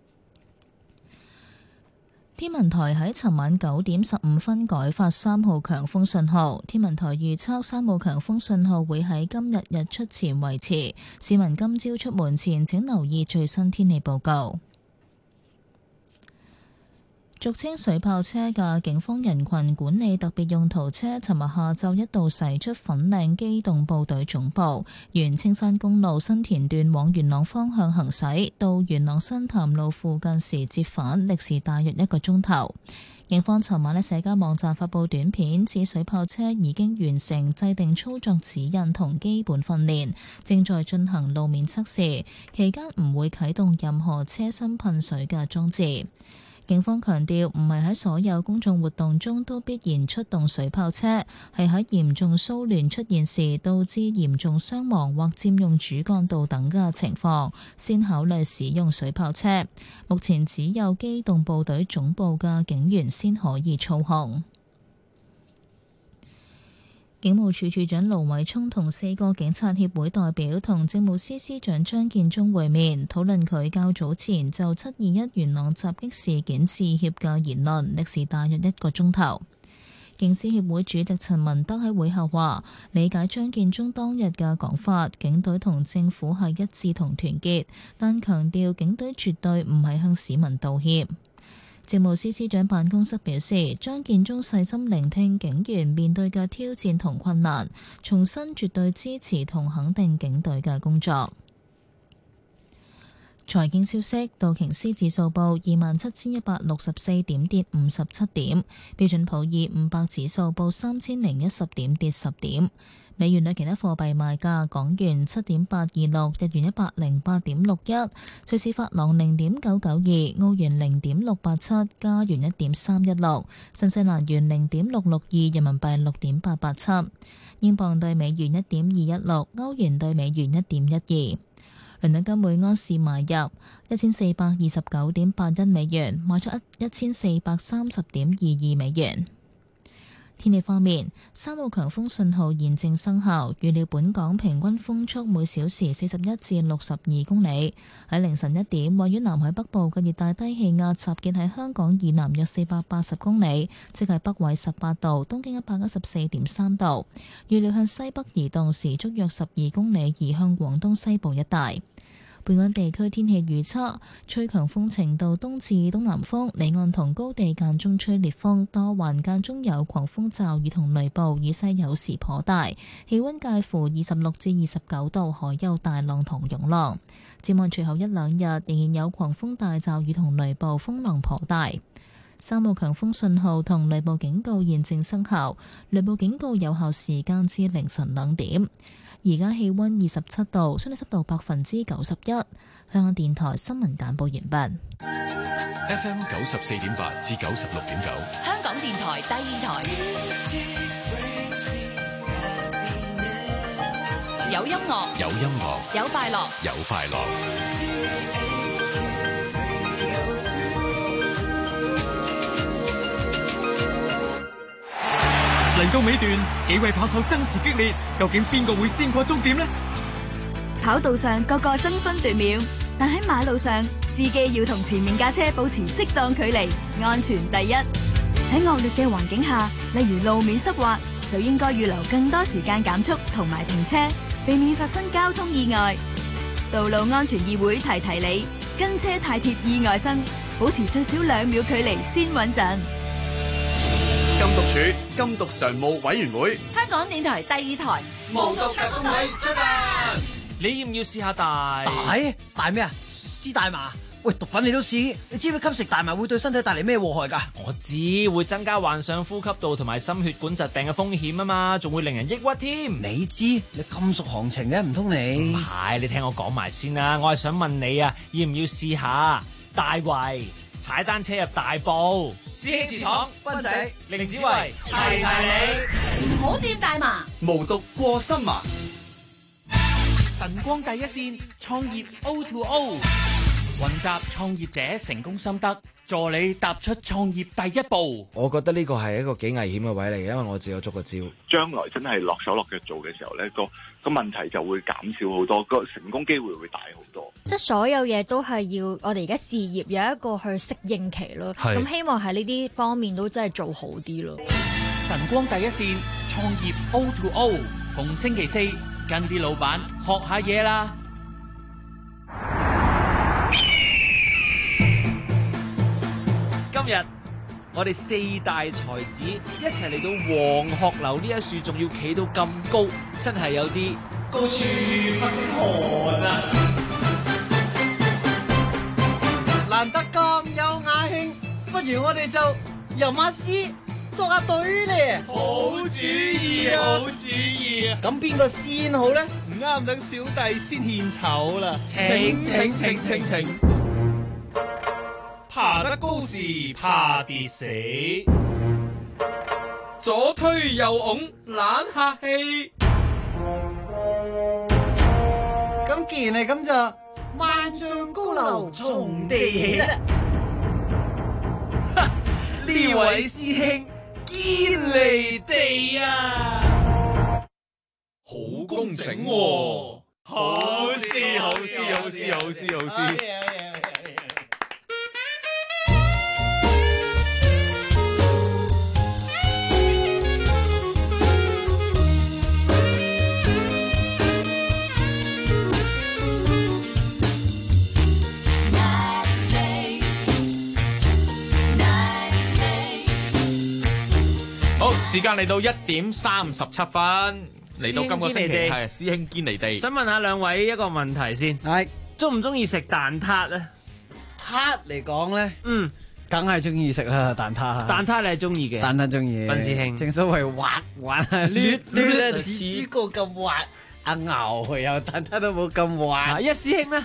天文台喺尋晚9點15分改發3號強風信號。天文台預測3號強風信號會喺今日日出前維持。市民今朝出門前請留意最新天氣報告。俗稱水炮車嘅警方人群管理特別用途車，尋日下晝一度駛出粉嶺機動部隊總部，沿青山公路新田段往元朗方向行駛，到元朗新潭路附近時折返，歷時大約1個鐘頭。 警方尋晚喺社交網站發布短片，指水炮車已經完成制定操作指引同基本訓練，正在進行路面測試，期間唔會啟動任何車身噴水嘅裝置。警方強調，唔係喺所有公眾活動中都必然出動水炮車，係喺嚴重騷亂出現時，導致嚴重傷亡或佔用主幹道等嘅情況，先考慮使用水炮車。目前只有機動部隊總部嘅警員先可以操控。警務處處長盧偉聰同4個警察協會代表同政務司司長張建宗會面，討論佢較早前就721元朗襲擊事件致歉嘅言論，歷時大約1個鐘頭。警司協會主席陳文德喺會後話：理解張建宗當日嘅講法，警隊同政府係一致同團結，但強調警隊絕對唔係向市民道歉。政務司司長辦公室表示，張建宗細心聆聽警員面對嘅挑戰同困難，重申絕對支持同肯定警隊嘅工作。財經消息，道瓊斯指數報27,164點，跌57點；標準普爾500指數報3010點，跌10點。美元對其他貨幣賣價：港元7.826，日元108.61，瑞士法郎0.992，澳元0.687，加元1.316，新西蘭元0.662，人民幣6.887，英鎊對美元1.216，歐元對美元1.12。倫敦金每安士買入1429.81美元，賣出1430.22美元。天氣方面，3號強風信號現正生效，預料本港平均風速每小時41至62公里。喺凌晨1點，位於南海北部嘅熱帶低氣壓集結喺香港以南約480公里，即係北緯18度、東經114.3度。預料向西北移動，時速約12公里，移向廣東西部一帶。本港地區天氣預測，吹強風程度東至東南風，離岸同高地間中吹烈風，多雲間中有狂風驟雨同雷暴，雨勢有時頗大，氣溫介乎26至29度，海有大浪同湧浪。展望隨後1、2日仍然有狂風大驟雨同雷暴，風浪頗大。3號強風信號同雷暴警告現正生效，雷暴警告有效時間至凌晨2點。而家氣溫27度，相對濕度91%。香港電台新聞簡報完畢。 FM 94.8至96.9， 香港電台第2台，有音樂， 有音樂， 有快樂， 有快樂。 嚟到尾段，幾位跑手爭持激烈，究竟邊個會先過終點呢？ 跑道上個個爭分奪秒，但喺馬路上，司機要同前面架車保持適當距離，安全第一。喺惡劣嘅環境下，例如路面濕滑，就應該預留更多時間減速同埋停車，避免發生交通意外。道路安全議會提提你，跟車太貼意外身，保持最少2秒距離先穩陣。 禁毒處禁毒常務委員會， 香港電台第2台， 無毒特工隊出發。 你要唔要試下大大咩啊？試大麻？喂，毒品你都試？你知唔知吸食大麻會對身體帶嚟咩禍害㗎？ 我知，會增加患上呼吸道同埋心血管疾病嘅風險啊嘛，仲會令人抑鬱添。 你知？你咁熟行情嘅，唔通你？ 唔係，你聽我講埋先啦。我係想問你啊，要唔要試下大圍踩單車入大埔？師兄祠堂、斌仔、凌子維提提你， 唔好掂大麻， 無毒過新麻。 晨光第一線，創業 O2O， 雲集創業者成功心得，助你踏出創業第一步。 我覺得呢個係一個幾危險嘅位嚟嘅，因為我自己有捉過招。 將來真係落手落腳做嘅時候呢，個問題就會減少好多，個成功機會會大好多。 即係所有嘢都係要我哋而家事業有一個去適應期咯。咁希望喺呢啲方面都真係做好啲咯。 晨光第一線，創業 O2O， 逢星期4跟啲老闆學下嘢啦。 今日我哋4大才子一齊嚟到黃鶴樓呢一樹，仲要企到咁高，真係有啲高處不勝寒啊！ 難得咁有雅興，不如我哋就由馬師作下對咧。 好主意，好主意。 咁邊個先好咧？ 唔啱，等小弟先獻醜啦。 請。 爬得高時怕跌死，左推右擁懶客氣。 咁既然係咁就萬丈高樓從地起啦。 呢位師兄堅離地啊，好工整喎，好詩。 好，時間嚟到1:37，嚟到今個星期係師兄堅離地。 想問下兩位一個問題先， 係中唔中意食蛋撻咧？ 撻嚟講咧，梗係中意食啦，蛋撻。 蛋撻你係中意嘅？ 蛋撻中意。 斌師兄， 正所謂滑捋啊，似豬個咁滑。阿牛有蛋撻都冇咁滑。 一師兄咧？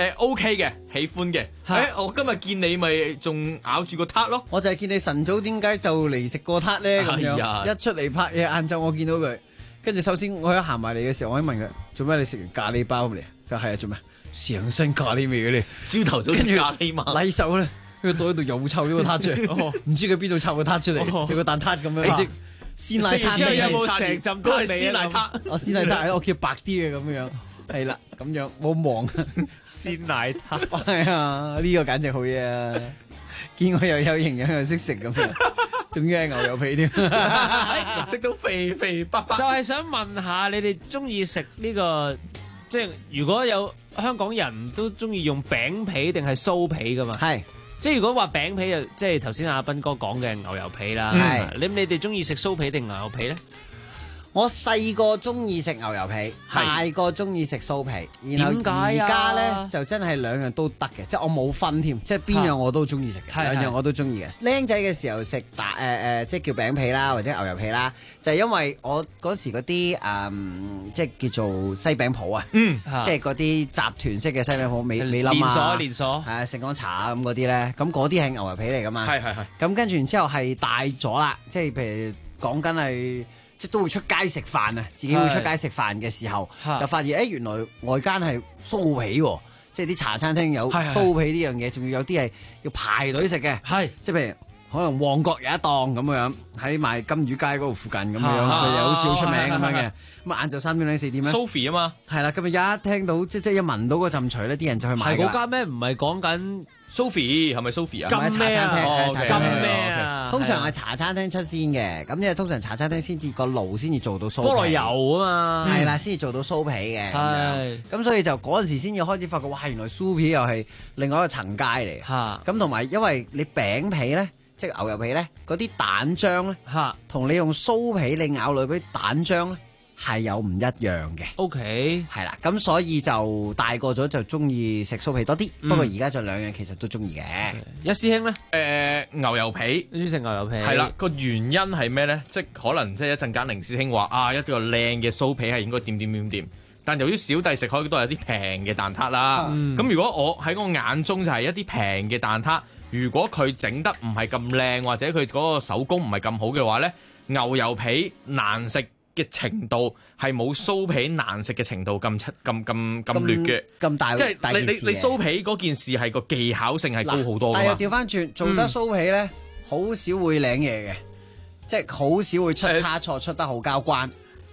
OK 嘅，喜歡嘅。我今日見你咪仲咬住個撻咯。 我就係見你晨早點解就嚟食個撻咧咁樣。一出嚟拍嘢，晏晝我見到佢，跟住首先我一行埋嚟嘅時候，我一問佢做咩？你食完咖喱包嚟？佢係啊，做咩？上身咖喱味嘅你， 朝頭早食咖喱嘛？ 禮手咧，佢袋喺度又臭咗個撻出嚟，唔知佢邊度臭個撻出嚟，有個蛋撻咁樣。鮮奶撻有冇成浸都係鮮奶撻？ 我鮮奶撻，我叫白啲嘅咁樣。係啦，咁樣冇忙鮮奶撻， 係啊，呢個簡直好嘢啊！見我又有營養又識食咁樣，仲要係牛油皮添， 食到肥肥白白。 就係想問下你哋中意食呢個，即係如果有香港人都中意用餅皮定係酥皮噶嘛？ 係， 即係如果話餅皮就即係頭先阿斌哥講嘅牛油皮啦。 係， 你哋中意食酥皮定牛油皮咧？ 我細個中意食牛油皮，大個中意食酥皮，然後而家咧就真係兩樣都得嘅，即係我冇分添，即係邊樣我都中意食嘅，兩樣我都中意嘅。僆仔嘅時候食即係叫餅皮啦，或者牛油皮啦，就係因為我嗰時嗰啲即係叫做西餅鋪啊，即係嗰啲集團式嘅西餅鋪，美林啊， 連鎖係啊，聖光茶咁嗰啲咧，咁嗰啲係牛油皮嚟噶嘛， 係。 咁跟住然之後係大咗啦，即係譬如講緊係。即都會出街食飯啊！自己會出街食飯嘅時候，就發現原來外間係酥皮喎，即係啲茶餐廳有酥皮呢樣嘢，仲要有啲係要排隊食嘅。係，即係譬如可能旺角有一檔咁樣喺賣金魚街嗰度附近咁樣，佢又好似好出名咁樣嘅。咁啊晏晝3點零4點咧 ，Sophie 啊嘛，係啦。咁啊一聽到即係一聞到嗰陣除咧，啲人就去買㗎。 係嗰間咩？唔係講緊 Sophie 係咪 Sophie 啊？ 金咩啊？ 金咩啊？ 通常係茶餐廳出先嘅，咁因為通常茶餐廳先至個爐先至做到酥皮。 菠蘿油啊嘛， 係啦，先至做到酥皮嘅。係，咁所以就嗰陣時先至開始發覺，哇！原來酥皮又係另外一個層階嚟。嚇，咁同埋因為你餅皮咧，即係牛油皮咧，嗰啲蛋漿咧，同你用酥皮你咬落嗰啲蛋漿咧，係有唔一樣嘅。 OK， 係啦，咁所以就大個咗就中意食酥皮多啲。不過而家就兩樣其實都中意嘅。 一師兄咧， 牛油皮， 中意食牛油皮。 係啦，個原因係咩咧？即係可能即係一陣間凌師兄話啊，一個靚嘅酥皮係應該點。但由於小弟食開都係有啲平嘅蛋撻啦。咁如果我喺我眼中就係一啲平嘅蛋撻，如果佢整得唔係咁靚，或者佢嗰個手工唔係咁好嘅話咧，牛油皮難食嘅程度係冇酥皮難食嘅程度咁劣嘅， 咁大， 即係你酥皮嗰件事係個技巧性係高好多㗎嘛。 但係調翻轉做得酥皮咧，好少會領嘢嘅，即係好少會出差錯，出得好交關。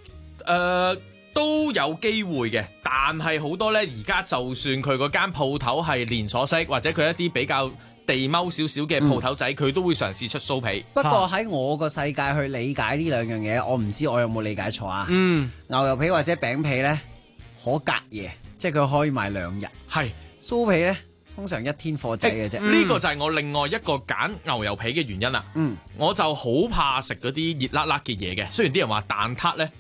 都有機會嘅，但係好多咧，而家就算佢嗰間鋪頭係連鎖式，或者佢一啲比較地踎少少嘅鋪頭仔，佢都會嘗試出酥皮。 不過喺我個世界去理解呢兩樣嘢，我唔知我有冇理解錯啊？牛油皮或者餅皮咧可隔夜，即係佢可以賣2日。 係酥皮咧，通常一天貨仔嘅啫。 呢個就係我另外一個揀牛油皮嘅原因啦。我就好怕食嗰啲熱辣辣嘅嘢嘅。雖然啲人話蛋撻咧，一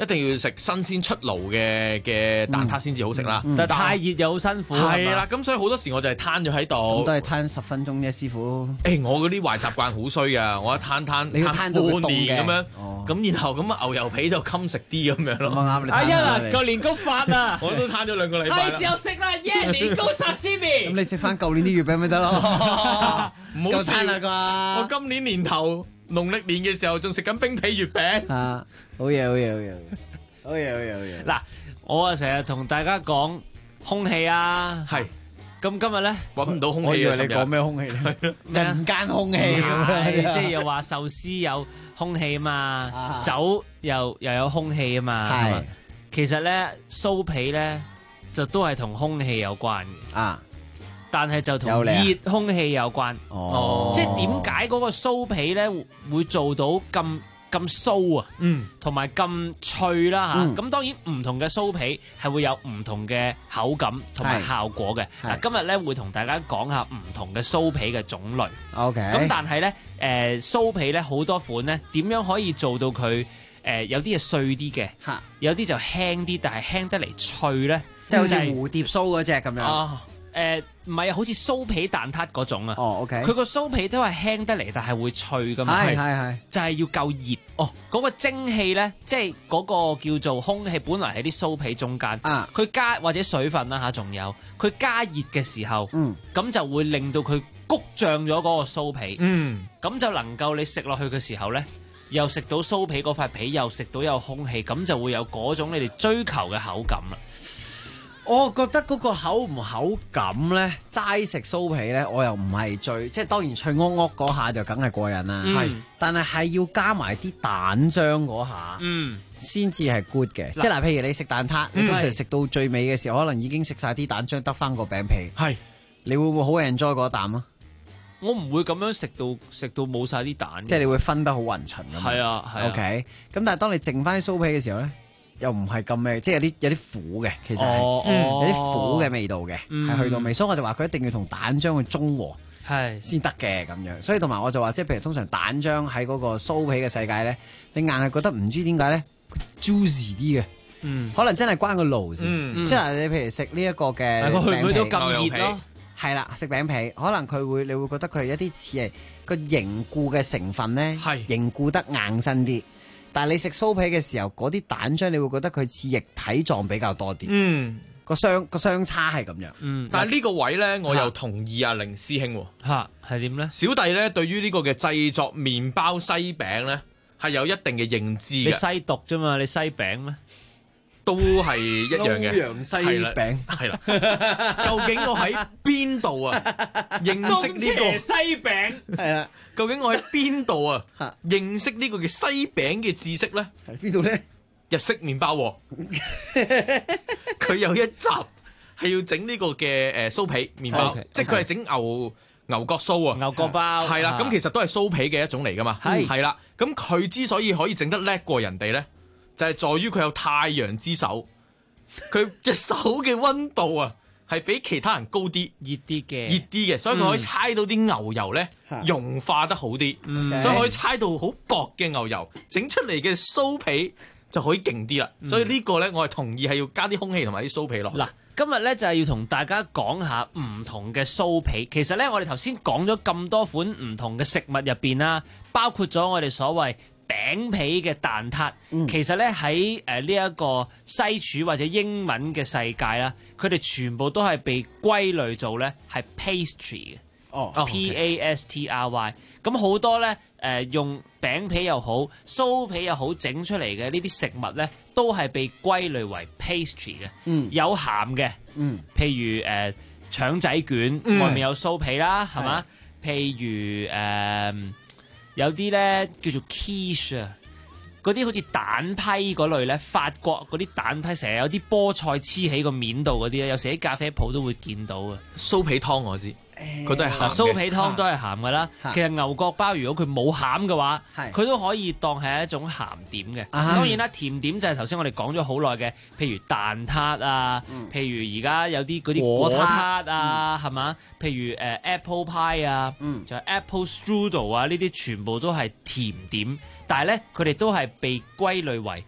一定要食新鮮出爐嘅蛋撻先至好食啦。 但係太熱又好辛苦。 係啦，咁所以好多時我就係攤咗喺度。 咁都係攤10分鐘啫，師傅。 我嗰啲壞習慣好衰噶，我一攤你要攤到佢凍嘅半年咁樣，咁然後咁牛油皮就襟食啲咁樣咯。 啱你。 阿一啊，個年糕發啊， 我都攤咗2個禮拜。 係時候食啦，年糕沙司麵。 咁你食翻舊年啲月餅咪得咯？ 唔好攤啦啩！ 我今年年頭農曆年嘅時候仲食緊冰皮月餅。 啊，好嘢，好嘢，好嘢，好嘢，好嘢，好嘢。 嗱，我啊成日同大家講空氣啊， 係。 咁今日咧揾唔到空氣啊！ 我以為你講咩空氣咧？人間空氣咁樣， 即係又話壽司有空氣啊嘛，酒又有空氣啊嘛。係，其實咧酥皮咧就都係同空氣有關嘅啊，但係就同熱空氣有關。哦，即係點解嗰個酥皮咧會做到咁酥啊，同埋咁脆啦嚇，咁當然唔同嘅酥皮係會有唔同嘅口感同埋效果嘅。嗱，今日咧會同大家講下唔同嘅酥皮嘅種類。OK。咁但係咧，酥皮咧好多款咧，點樣可以做到佢有啲係碎啲嘅，有啲就輕啲，但係輕得嚟脆咧， 即係好似蝴蝶酥嗰隻咁樣。 唔係啊，好似酥皮蛋撻嗰種啊。 哦 ，OK。 佢個酥皮都係輕得嚟，但係會脆㗎嘛。係。就係要夠熱。哦，嗰個蒸汽咧，即係嗰個叫做空氣，本來喺啲酥皮中間。啊。佢加或者水分啦嚇，仲有佢加熱嘅時候，咁就會令到佢谷脹咗嗰個酥皮。咁就能夠你食落去嘅時候咧，又食到酥皮嗰塊皮，又食到有空氣，咁就會有嗰種你哋追求嘅口感啦。 我覺得嗰個口唔口感咧，齋食酥皮咧，我又唔係最，即係當然脆屋屋嗰下就梗係過癮啦。係，但係要加埋啲蛋漿嗰下，先至係 good 嘅。即係嗱，譬如你食蛋撻，你通常食到最尾嘅時候，可能已經食晒啲蛋漿，得翻個餅皮。係，你會唔會好 enjoy 嗰啖啊？ 我唔會咁樣食到冇晒啲蛋， 即係你會分得好勻循咁。 係啊，係。 OK，咁但係當你剩翻啲酥皮嘅時候咧，又唔係咁咩，即係有啲苦嘅，其實係有啲苦嘅味道嘅，係去到尾，所以我就話佢一定要同蛋漿去中和，係先得嘅咁樣。所以同埋我就話，即係譬如通常蛋漿喺嗰個酥皮嘅世界咧，你硬係覺得唔知點解咧 juicy 啲嘅，可能真係關個爐先。即係你譬如食呢一個嘅餅皮， 咁熱咯， 係啦，食餅皮可能你會覺得佢係一啲似係個凝固嘅成分咧，凝固得硬身啲。但係你食酥皮嘅時候，嗰啲蛋漿你會覺得佢似液體狀比較多啲。個相差係咁樣。 但係呢個位咧，我又同意阿凌師兄喎。 係點咧？ 小弟咧對於呢個嘅製作麵包西餅咧係有一定嘅認知嘅。 你西毒啫嘛？你西餅咩？ 都係一樣嘅。 歐陽西餅係啦。究竟我喺邊度啊？認識呢個西餅係啦。 究竟我喺邊度啊？認識呢個嘅西餅嘅知識咧？ 喺邊度咧？ 日式麵包喎，佢有一集係要整呢個嘅酥皮麵包，即係佢係整牛角酥啊， 牛角包係啦。咁其實都係酥皮嘅一種嚟噶嘛，係啦。咁佢之所以可以整得叻過人哋咧，就係在於佢有太陽之手，佢隻手嘅溫度啊，係比其他人高啲， 熱啲嘅， 所以佢可以猜到啲牛油咧融化得好啲，所以可以猜到好薄嘅牛油，整出嚟嘅酥皮就可以勁啲啦。所以呢個咧，我係同意係要加啲空氣同埋啲酥皮落。 嗱，今日咧就係要同大家講下唔同嘅酥皮。其實咧，我哋頭先講咗咁多款唔同嘅食物入邊啦，包括咗我哋所謂餅皮嘅蛋撻。其實咧喺呢一個西廚或者英文嘅世界啦，佢哋全部都係被歸類做咧係 pastry 嘅。P-A-S-T-R-Y。咁好多咧用餅皮又好、酥皮又好整出嚟嘅呢啲食物咧，都係被歸類為 pastry 嘅。有鹹嘅，譬如腸仔卷外面有酥皮啦，係嘛？譬如有啲咧叫做 quiche 啊，嗰啲好似蛋批嗰類咧，法國嗰啲蛋批成日有啲菠菜黐喺個面度嗰啲咧，有時喺咖啡鋪都會見到嘅。 酥皮湯我知。佢都係鹹嘅， 酥皮湯都係鹹㗎啦。其實牛角包如果佢冇餡嘅話，佢都可以當係一種鹹點嘅。當然啦，甜點就係頭先我哋講咗好耐嘅，譬如蛋撻啊，譬如而家有啲嗰啲果撻啊，係嘛？譬如apple pie 啊，就係 apple strudel 啊，呢啲全部都係甜點，但係咧佢哋都係被歸類為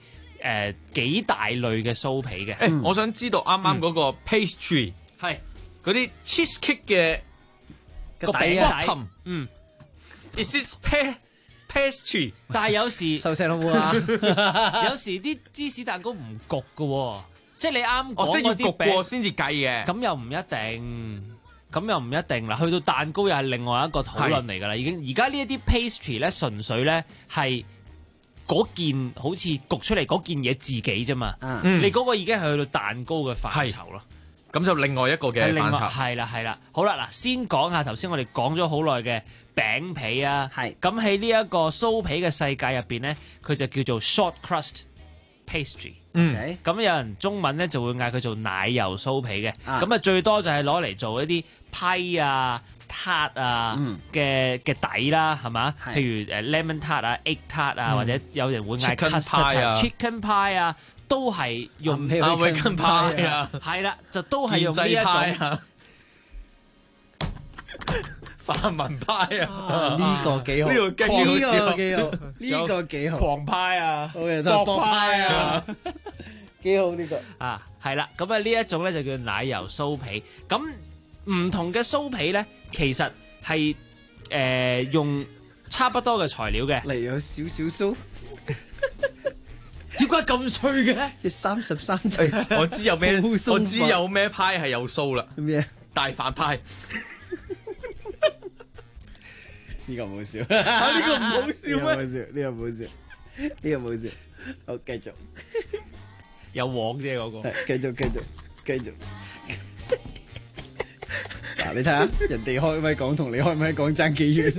幾大類嘅酥皮嘅。 我想知道啱啱嗰個 pastry 係嗰啲 cheesecake 嘅個餅仔。 Is it pastry？ 但係有時收聲好啊！ 有時啲芝士蛋糕唔焗嘅喎，即係你啱講即係要嗰啲焗過先至計嘅。 咁又唔一定。咁又唔一定啦，去到蛋糕又係另外一個討論嚟㗎啦。已經而家呢一啲 pastry 咧，純粹咧係嗰件好似焗出嚟嗰件嘢自己啫嘛。你嗰個已經係去到蛋糕嘅範疇咯。 咁就另外一個嘅範疇。 係啦。好啦，嗱，先講下頭先我哋講咗好耐嘅餅皮啊。咁喺呢一個酥皮嘅世界入邊咧，佢就叫做 short crust pastry。咁有人中文咧就會嗌佢做奶油酥皮嘅。咁啊最多就係攞嚟做一啲批啊、塔啊嘅底啦，係嘛？譬如lemon tart 啊、egg tart 啊，或者有人會嗌 chicken pie 啊，都係用 American pie 啊， 係啦，就都係用呢一種泛民派啊， 呢個幾好， 呢個幾好， 呢個幾好， 狂派啊， 博派啊，幾好呢個啊，係啦，咁啊呢一種咧就叫奶油酥皮。咁唔同嘅酥皮咧，其實係用差不多嘅材料嘅。 嚟有少少酥， 點解咁脆嘅 ？33隻， 我知有咩，我知有咩派係有酥啦。 咩？ 大飯派。 呢個唔好笑， 呢個唔好笑咩？ 呢個唔好笑，呢個唔好笑。好，繼續。 有黃啫嗰個。 繼續。嗱，你睇下，人哋開咪講同你開咪講爭幾遠。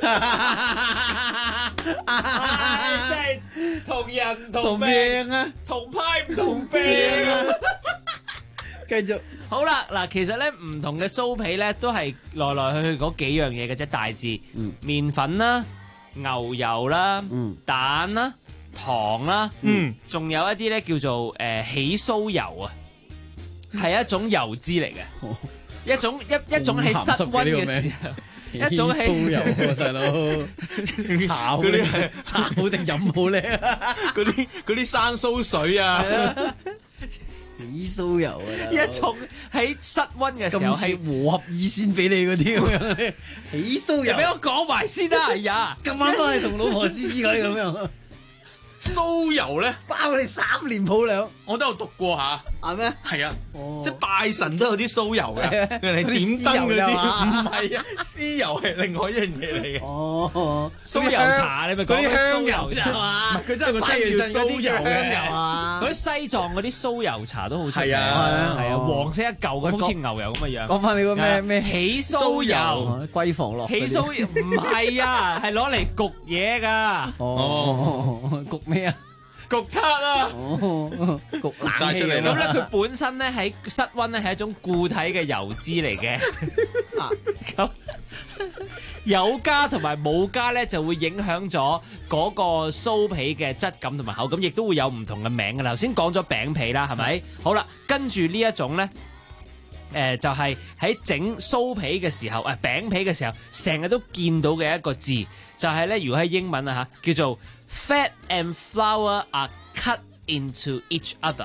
真係同人唔同命啊， 同派唔同病啊。 繼續。 好啦，嗱，其實咧唔同嘅酥皮咧都係來來去去嗰幾樣嘢嘅啫，大致麵粉啦、牛油啦、蛋啦、糖啦，仲有一啲咧叫做起酥油啊，係一種油脂嚟嘅，一種喺室溫嘅時候，一種起酥油大佬，炒嗰啲係炒好定飲好咧？ 嗰啲生酥水啊！ 起酥油啊！ 一種喺室溫嘅時候係和合意先俾你嗰啲咁樣，起酥油， 俾我講埋先啦！哎呀， 今晚翻去同老婆試試佢咁樣。 酥油咧， 包你3年抱兩， 我都有讀過下， 係咩？ 係啊，即係拜神都有啲酥油嘅，人哋點燈嗰啲，唔係啊，豉油係另外一樣嘢嚟嘅。 哦，酥油茶你咪講啲香油咋嘛？ 佢真係個真叫酥油嘅啊！嗰啲西藏嗰啲酥油茶都好出名， 係啊， 黃色一嚿咁，好似牛油咁嘅樣。 講翻你個咩起酥油， 閨房落起酥油唔係啊，係攞嚟焗嘢㗎。 哦，焗咩啊？ 焗撻啊！ 焗晒出嚟啦。 咁咧，佢本身咧喺室溫咧係一種固體嘅油脂嚟嘅。咁有加同埋冇加咧，就會影響咗嗰個酥皮嘅質感同埋口感，亦都會有唔同嘅名㗎啦。頭先講咗餅皮啦，係咪？好啦，跟住呢一種咧，就係喺整酥皮嘅時候，餅皮嘅時候，成日都見到嘅一個字，就係咧，如果喺英文啊嚇，叫做 Fat and flour are cut into each other.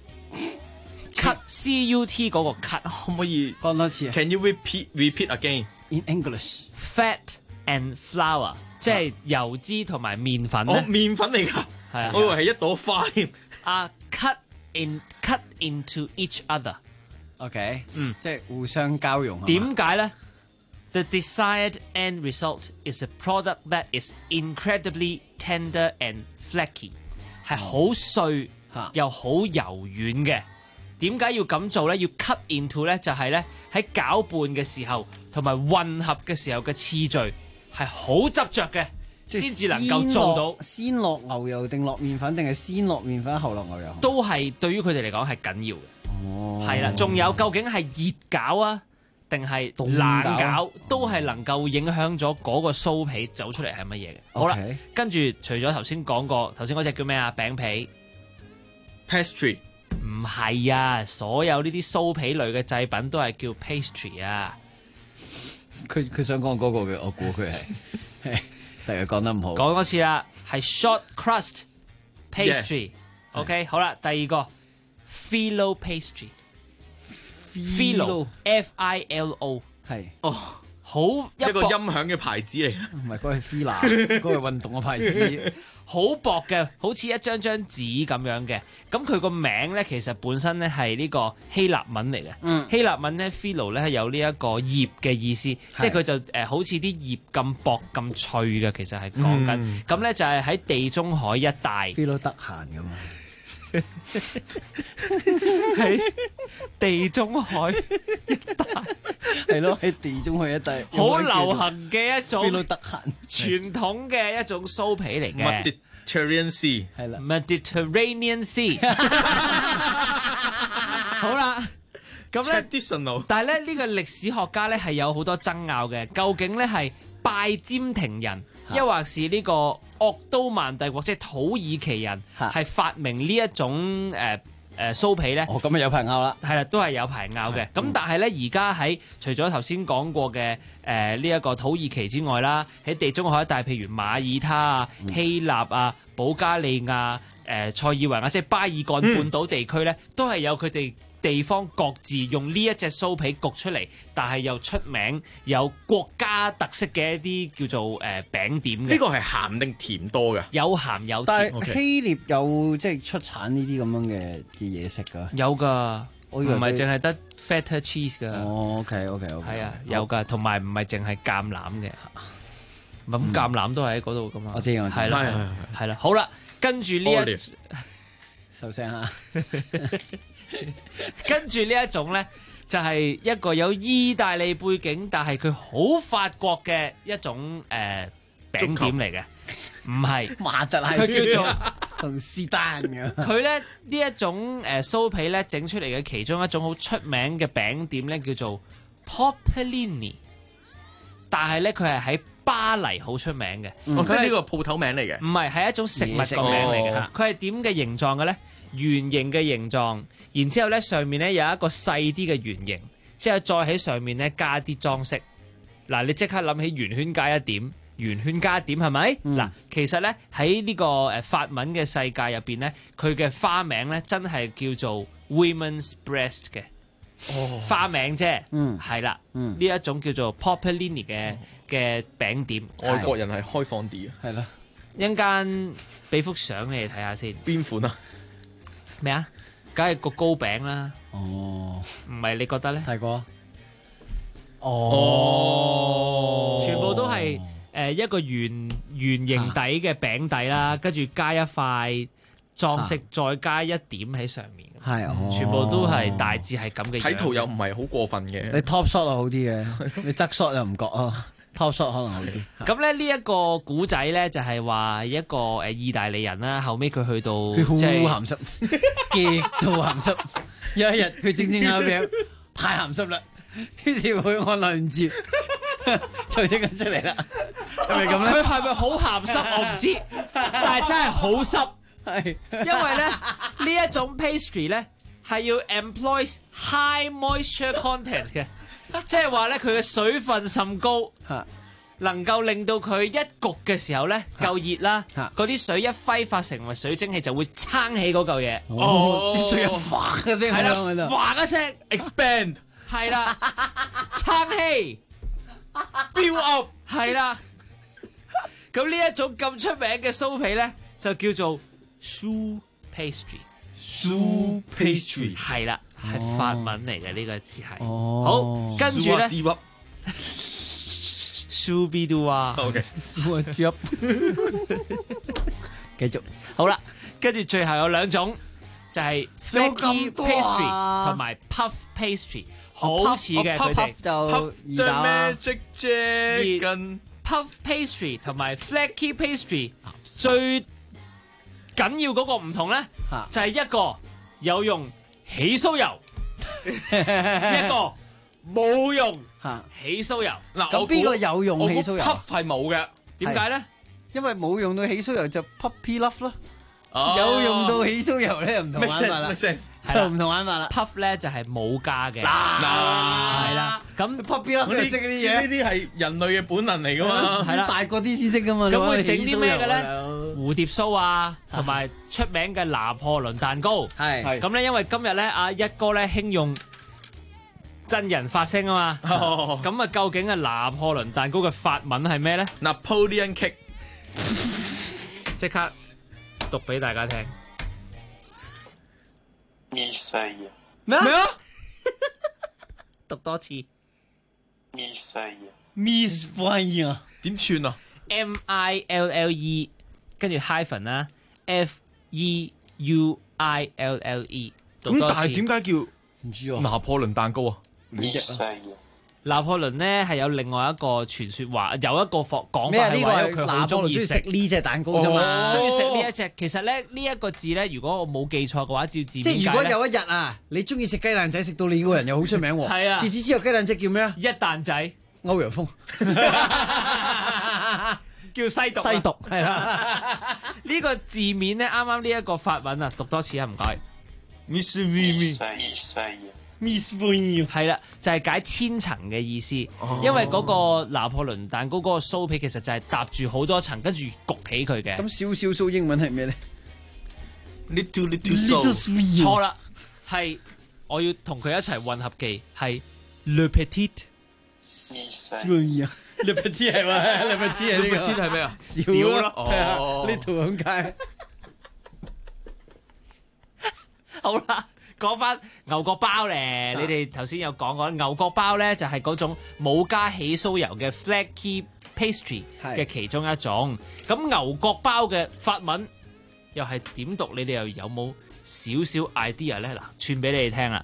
Cut C-U-T 嗰個 cut 可唔可以講多次 ？Can you repeat again in English? Fat and flour 即係油脂同埋麵粉咧。 哦，麵粉嚟㗎，係啊，我以為係一朵花添。 cut into each other. OK，即係互相交融。 點解咧？The desired end result is a product that is incredibly tender and flaky， 係好碎又好柔軟嘅。點解要咁做咧？要 cut into 咧，就係咧喺攪拌嘅時候同埋混合嘅時候嘅次序係好執着嘅，先至能夠做到。 先落牛油定落麵粉，定係先落麵粉後落牛油？ 都係對於佢哋嚟講係緊要嘅。哦，係啦，仲有究竟係熱攪啊？定係冷攪都係能夠影響咗嗰個酥皮走出嚟係乜嘢嘅。好啦，跟住除咗頭先講過，頭先嗰隻叫咩啊？餅皮 pastry 唔係啊，所有呢啲酥皮類嘅製品都係叫 pastry 啊。 佢想講嗰個嘅，我估佢係，但係講得唔好。 講多次啦，係 short crust pastry。 OK， 好啦，第二個 Filo pastry，Filo Filo 係好一個音響嘅牌子嚟， 唔係嗰係 Fila， 嗰係運動嘅牌子， 好薄嘅，好似一張紙咁樣嘅。咁佢個名咧，其實本身咧係呢個希臘文嚟嘅。希臘文咧 Philo 咧係有呢一個葉嘅意思，即係佢就好似啲葉咁薄咁脆嘅，其實係講緊。咁咧就係喺地中海一帶。 Philo 得閒㗎嘛。 喺地中海一帶， 係咯，喺地中海一帶好流行嘅一種 Philo得閒傳統嘅一種酥皮嚟嘅。 Mediterranean Sea 係啦 ，Mediterranean Sea 好啦，咁咧，但係咧呢個歷史學家咧係有好多爭拗嘅，究竟咧係拜占庭人，抑或是呢個鄂都曼帝國，即係土耳其人係發明呢一種酥皮咧？ 咁啊有排拗啦， 係啦，都係有排拗嘅。咁但係咧，而家喺除咗頭先講過嘅呢一個土耳其之外啦，喺地中海一帶，譬如馬耳他啊、希臘啊、保加利亞、塞爾維亞，即係巴爾幹半島地區咧，都係有佢哋地方各自用呢一隻酥皮焗出嚟，但係又出名有國家特色嘅一啲叫做餅點嘅。 呢個係鹹定甜多嘅？ 有鹹有甜。 但係希臘有即係出產呢啲咁樣嘅嘢食㗎？ 有㗎，唔係淨係得 feta cheese 㗎。 OK。 係啊，有㗎，同埋唔係淨係橄欖嘅。咁橄欖都係喺嗰度㗎嘛。 我知。 係啦，係啦。好啦，跟住呢一收聲啊！ 跟住呢一種咧，就係一個有意大利背景，但係佢好法國嘅一種餅點嚟嘅，唔係馬特拉， 佢叫做同是但嘅。 佢咧呢一種酥皮咧整出嚟嘅其中一種好出名嘅餅點咧，叫做 Popellini， 但係咧佢係喺巴黎好出名嘅。 即係呢個鋪頭名嚟嘅？ 唔係，係一種食物個名嚟嘅。佢係點嘅形狀嘅咧？圓形嘅形狀，然之後咧上面咧有一個細啲嘅圓形，之後再喺上面咧加啲裝飾。嗱，你即刻諗起圓圈加一點，圓圈加一點係咪？嗱，其實咧喺呢個法文嘅世界入邊咧，佢嘅花名咧真係叫做 Women's Breast 嘅。花名啫，係啦，呢一種叫做 Popellini 嘅餅點。 外國人係開放啲啊， 係啦。 一陣間俾幅相你哋睇下先。 邊款啊？ 咩啊？梗係個糕餅啦。 唔係你覺得咧？ 睇過。 全部都係一個圓形底嘅餅底啦，跟住加一塊裝飾，再加一點喺上面。 係， 全部都係大致係咁嘅樣。 睇圖又唔係好過分嘅。 你 top shot 就好啲嘅，你側 shot 又唔覺啊。Top shot 可能好啲。 咁咧呢一個古仔咧就係話一個意大利人啦，後尾佢去到佢好鹹濕，極度鹹濕。有一日佢整下餅太鹹濕啦，於是佢按兩字就整緊出嚟啦。係咪咁咧？ 佢係咪好鹹濕我唔知，但係真係好濕。 係因為咧呢一種 pastry 咧係要 employ high moisture content 嘅。即係話咧，佢嘅水分甚高，能夠令到佢一焗嘅時候咧夠熱啦，嗰啲水一揮發成為水蒸氣就會撐起嗰嚿嘢。 啲水一嘩嘅聲， 係啦，嘩一聲 expand， 係啦，撐氣 build up， 係啦。咁呢一種咁出名嘅酥皮咧，就叫做 choux pastry。choux pastry 係啦。係法文嚟嘅呢個字係，好跟住咧 ，Shubidua，OK， 繼續好啦，跟住最後有兩種就係 flaky pastry 同埋 puff pastry， 好似嘅佢哋就易打。 puff pastry 同埋 flaky pastry 最緊要嗰個唔同咧，就係一個有用起酥油，一個冇用起酥油。 嗱， 咁邊個有用起酥油 ？Puff 係冇嘅， 點解咧？ 因為冇用到起酥油就 puppy love 咯。有用到起酥油咧，唔同玩法啦，就唔同玩法啦。 Puff 咧就係冇加嘅，係啦。咁 puppy love 你識嗰啲嘢， 呢啲係人類嘅本能嚟噶嘛， 係啦， 大個啲先識噶嘛。 咁會整啲咩嘅咧？ 蝴蝶酥啊，同埋出名嘅拿破崙蛋糕。 係咁咧，因為今日咧阿一哥咧興用真人發聲啊嘛。咁啊，究竟係拿破崙蛋糕嘅法文係咩咧 ？Napoleon cake。 即刻讀俾大家聽。 米菲咩啊？ 讀多次。 米菲 Miss Fire 點串啊 ？MILLE 跟住 hyphen 啦 FEUILLE。 咁但係點解叫唔知啊？ 拿破崙蛋糕啊？ 米菲拿破崙咧係有另外一個傳說話，有一個講法咩啊？呢個係佢好中意食呢隻蛋糕啫嘛， 中意食呢一隻。其實咧呢一個字咧，如果我冇記錯嘅話，照字面即係如果有一日啊，你中意食雞蛋仔，食到你個人又好出名喎。 係啊， 自此之後雞蛋仔叫咩啊？ 一蛋仔， 歐陽鋒叫西毒。 西毒係啦。 呢個字面咧，啱啱呢一個法文啊，讀多次啊，唔該。 Miss Vimy。 Miss Vimy 係啦，就係解千層嘅意思。因為嗰個拿破崙蛋糕嗰個酥皮其實就係搭住好多層，跟住焗起佢嘅。 咁少少酥英文係咩咧 ？Little 錯啦，係我要同佢一齊混合記，係 Le Petit。 Le Petit 係嘛 ？Le Petit 係呢個 ？Le Petit 係咩啊？ 少咯，係啊，呢度咁解。 好啦。講翻牛角包咧，你哋頭先有講過牛角包咧，就係嗰種冇加起酥油嘅 flaky pastry 嘅其中一種。咁牛角包嘅法文又係點讀？你哋又有冇少少 idea 咧？嗱，串俾你哋聽啦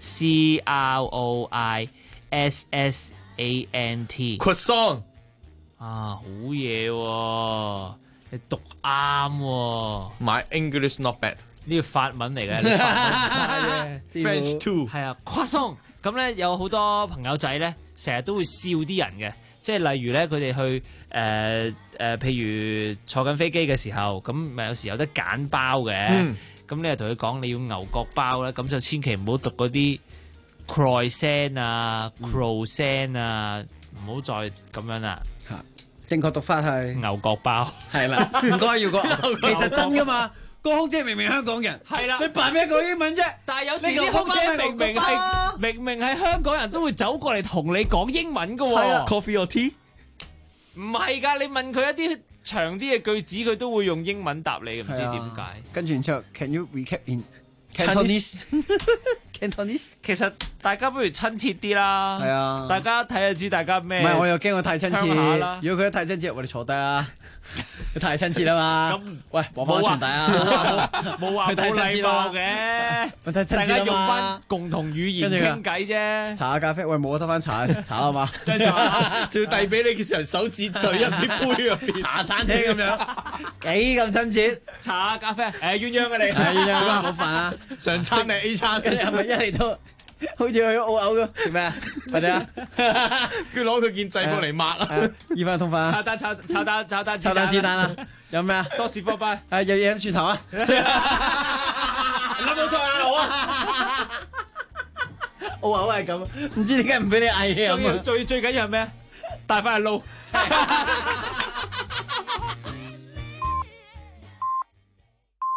，Croissant。 Croissant 啊，好嘢喎！你讀啱喎。 My English not bad。 呢個法文嚟嘅 ，French too 係啊，croissant。咁咧有好多朋友仔咧，成日都會笑啲人嘅，即係例如咧佢哋去譬如坐緊飛機嘅時候，咁咪有時有得揀包嘅，咁你又同佢講你要牛角包咧，咁就千祈唔好讀嗰啲 croissant 啊、croissant 啊，唔好再咁樣啦。 正確讀法係牛角包， 係啦，唔該要個，其實真噶嘛。個空姐明明香港人， 係啦， 你扮咩講英文啫？ 但係有時啲空姐明明係香港人都會走過嚟同你講英文噶喎。 係啦 ，Coffee or tea？ 唔係㗎，你問佢一啲長啲嘅句子，佢都會用英文答你嘅，唔知點解。 跟住然之後 ，Can you recap in Cantonese？Cantonese？ 其實大家不如親切啲啦。 係啊， 大家睇就知大家咩。 唔係，我又驚我太親切。如果佢太親切，我哋坐低啊。佢太親切啦嘛。咁，喂，播翻傳遞啊！ 冇話冇禮貌嘅，大家用翻共同語言傾偈啫。 茶下咖啡，喂，冇得翻茶啊嘛。 仲要遞俾你嘅時候，手指對入啲杯入邊。 茶餐廳咁樣，幾咁親切。 茶下咖啡，鸳鸯嘅你。 係鸳鸯啊，好煩啊！ 上餐定 A 餐？ 係咪一嚟到？好似去澳牛咁，做咩啊？快啲啊！ 佢攞佢件制服嚟抹啊！ 醫翻痛快炒蛋子彈啦！有咩啊？ 多士波拜。 係有嘢飲轉頭啊！ 諗到再嗌我啊！ 澳牛係咁，唔知點解唔俾你嗌嘢飲啊！ 最緊要係咩？帶翻去撈。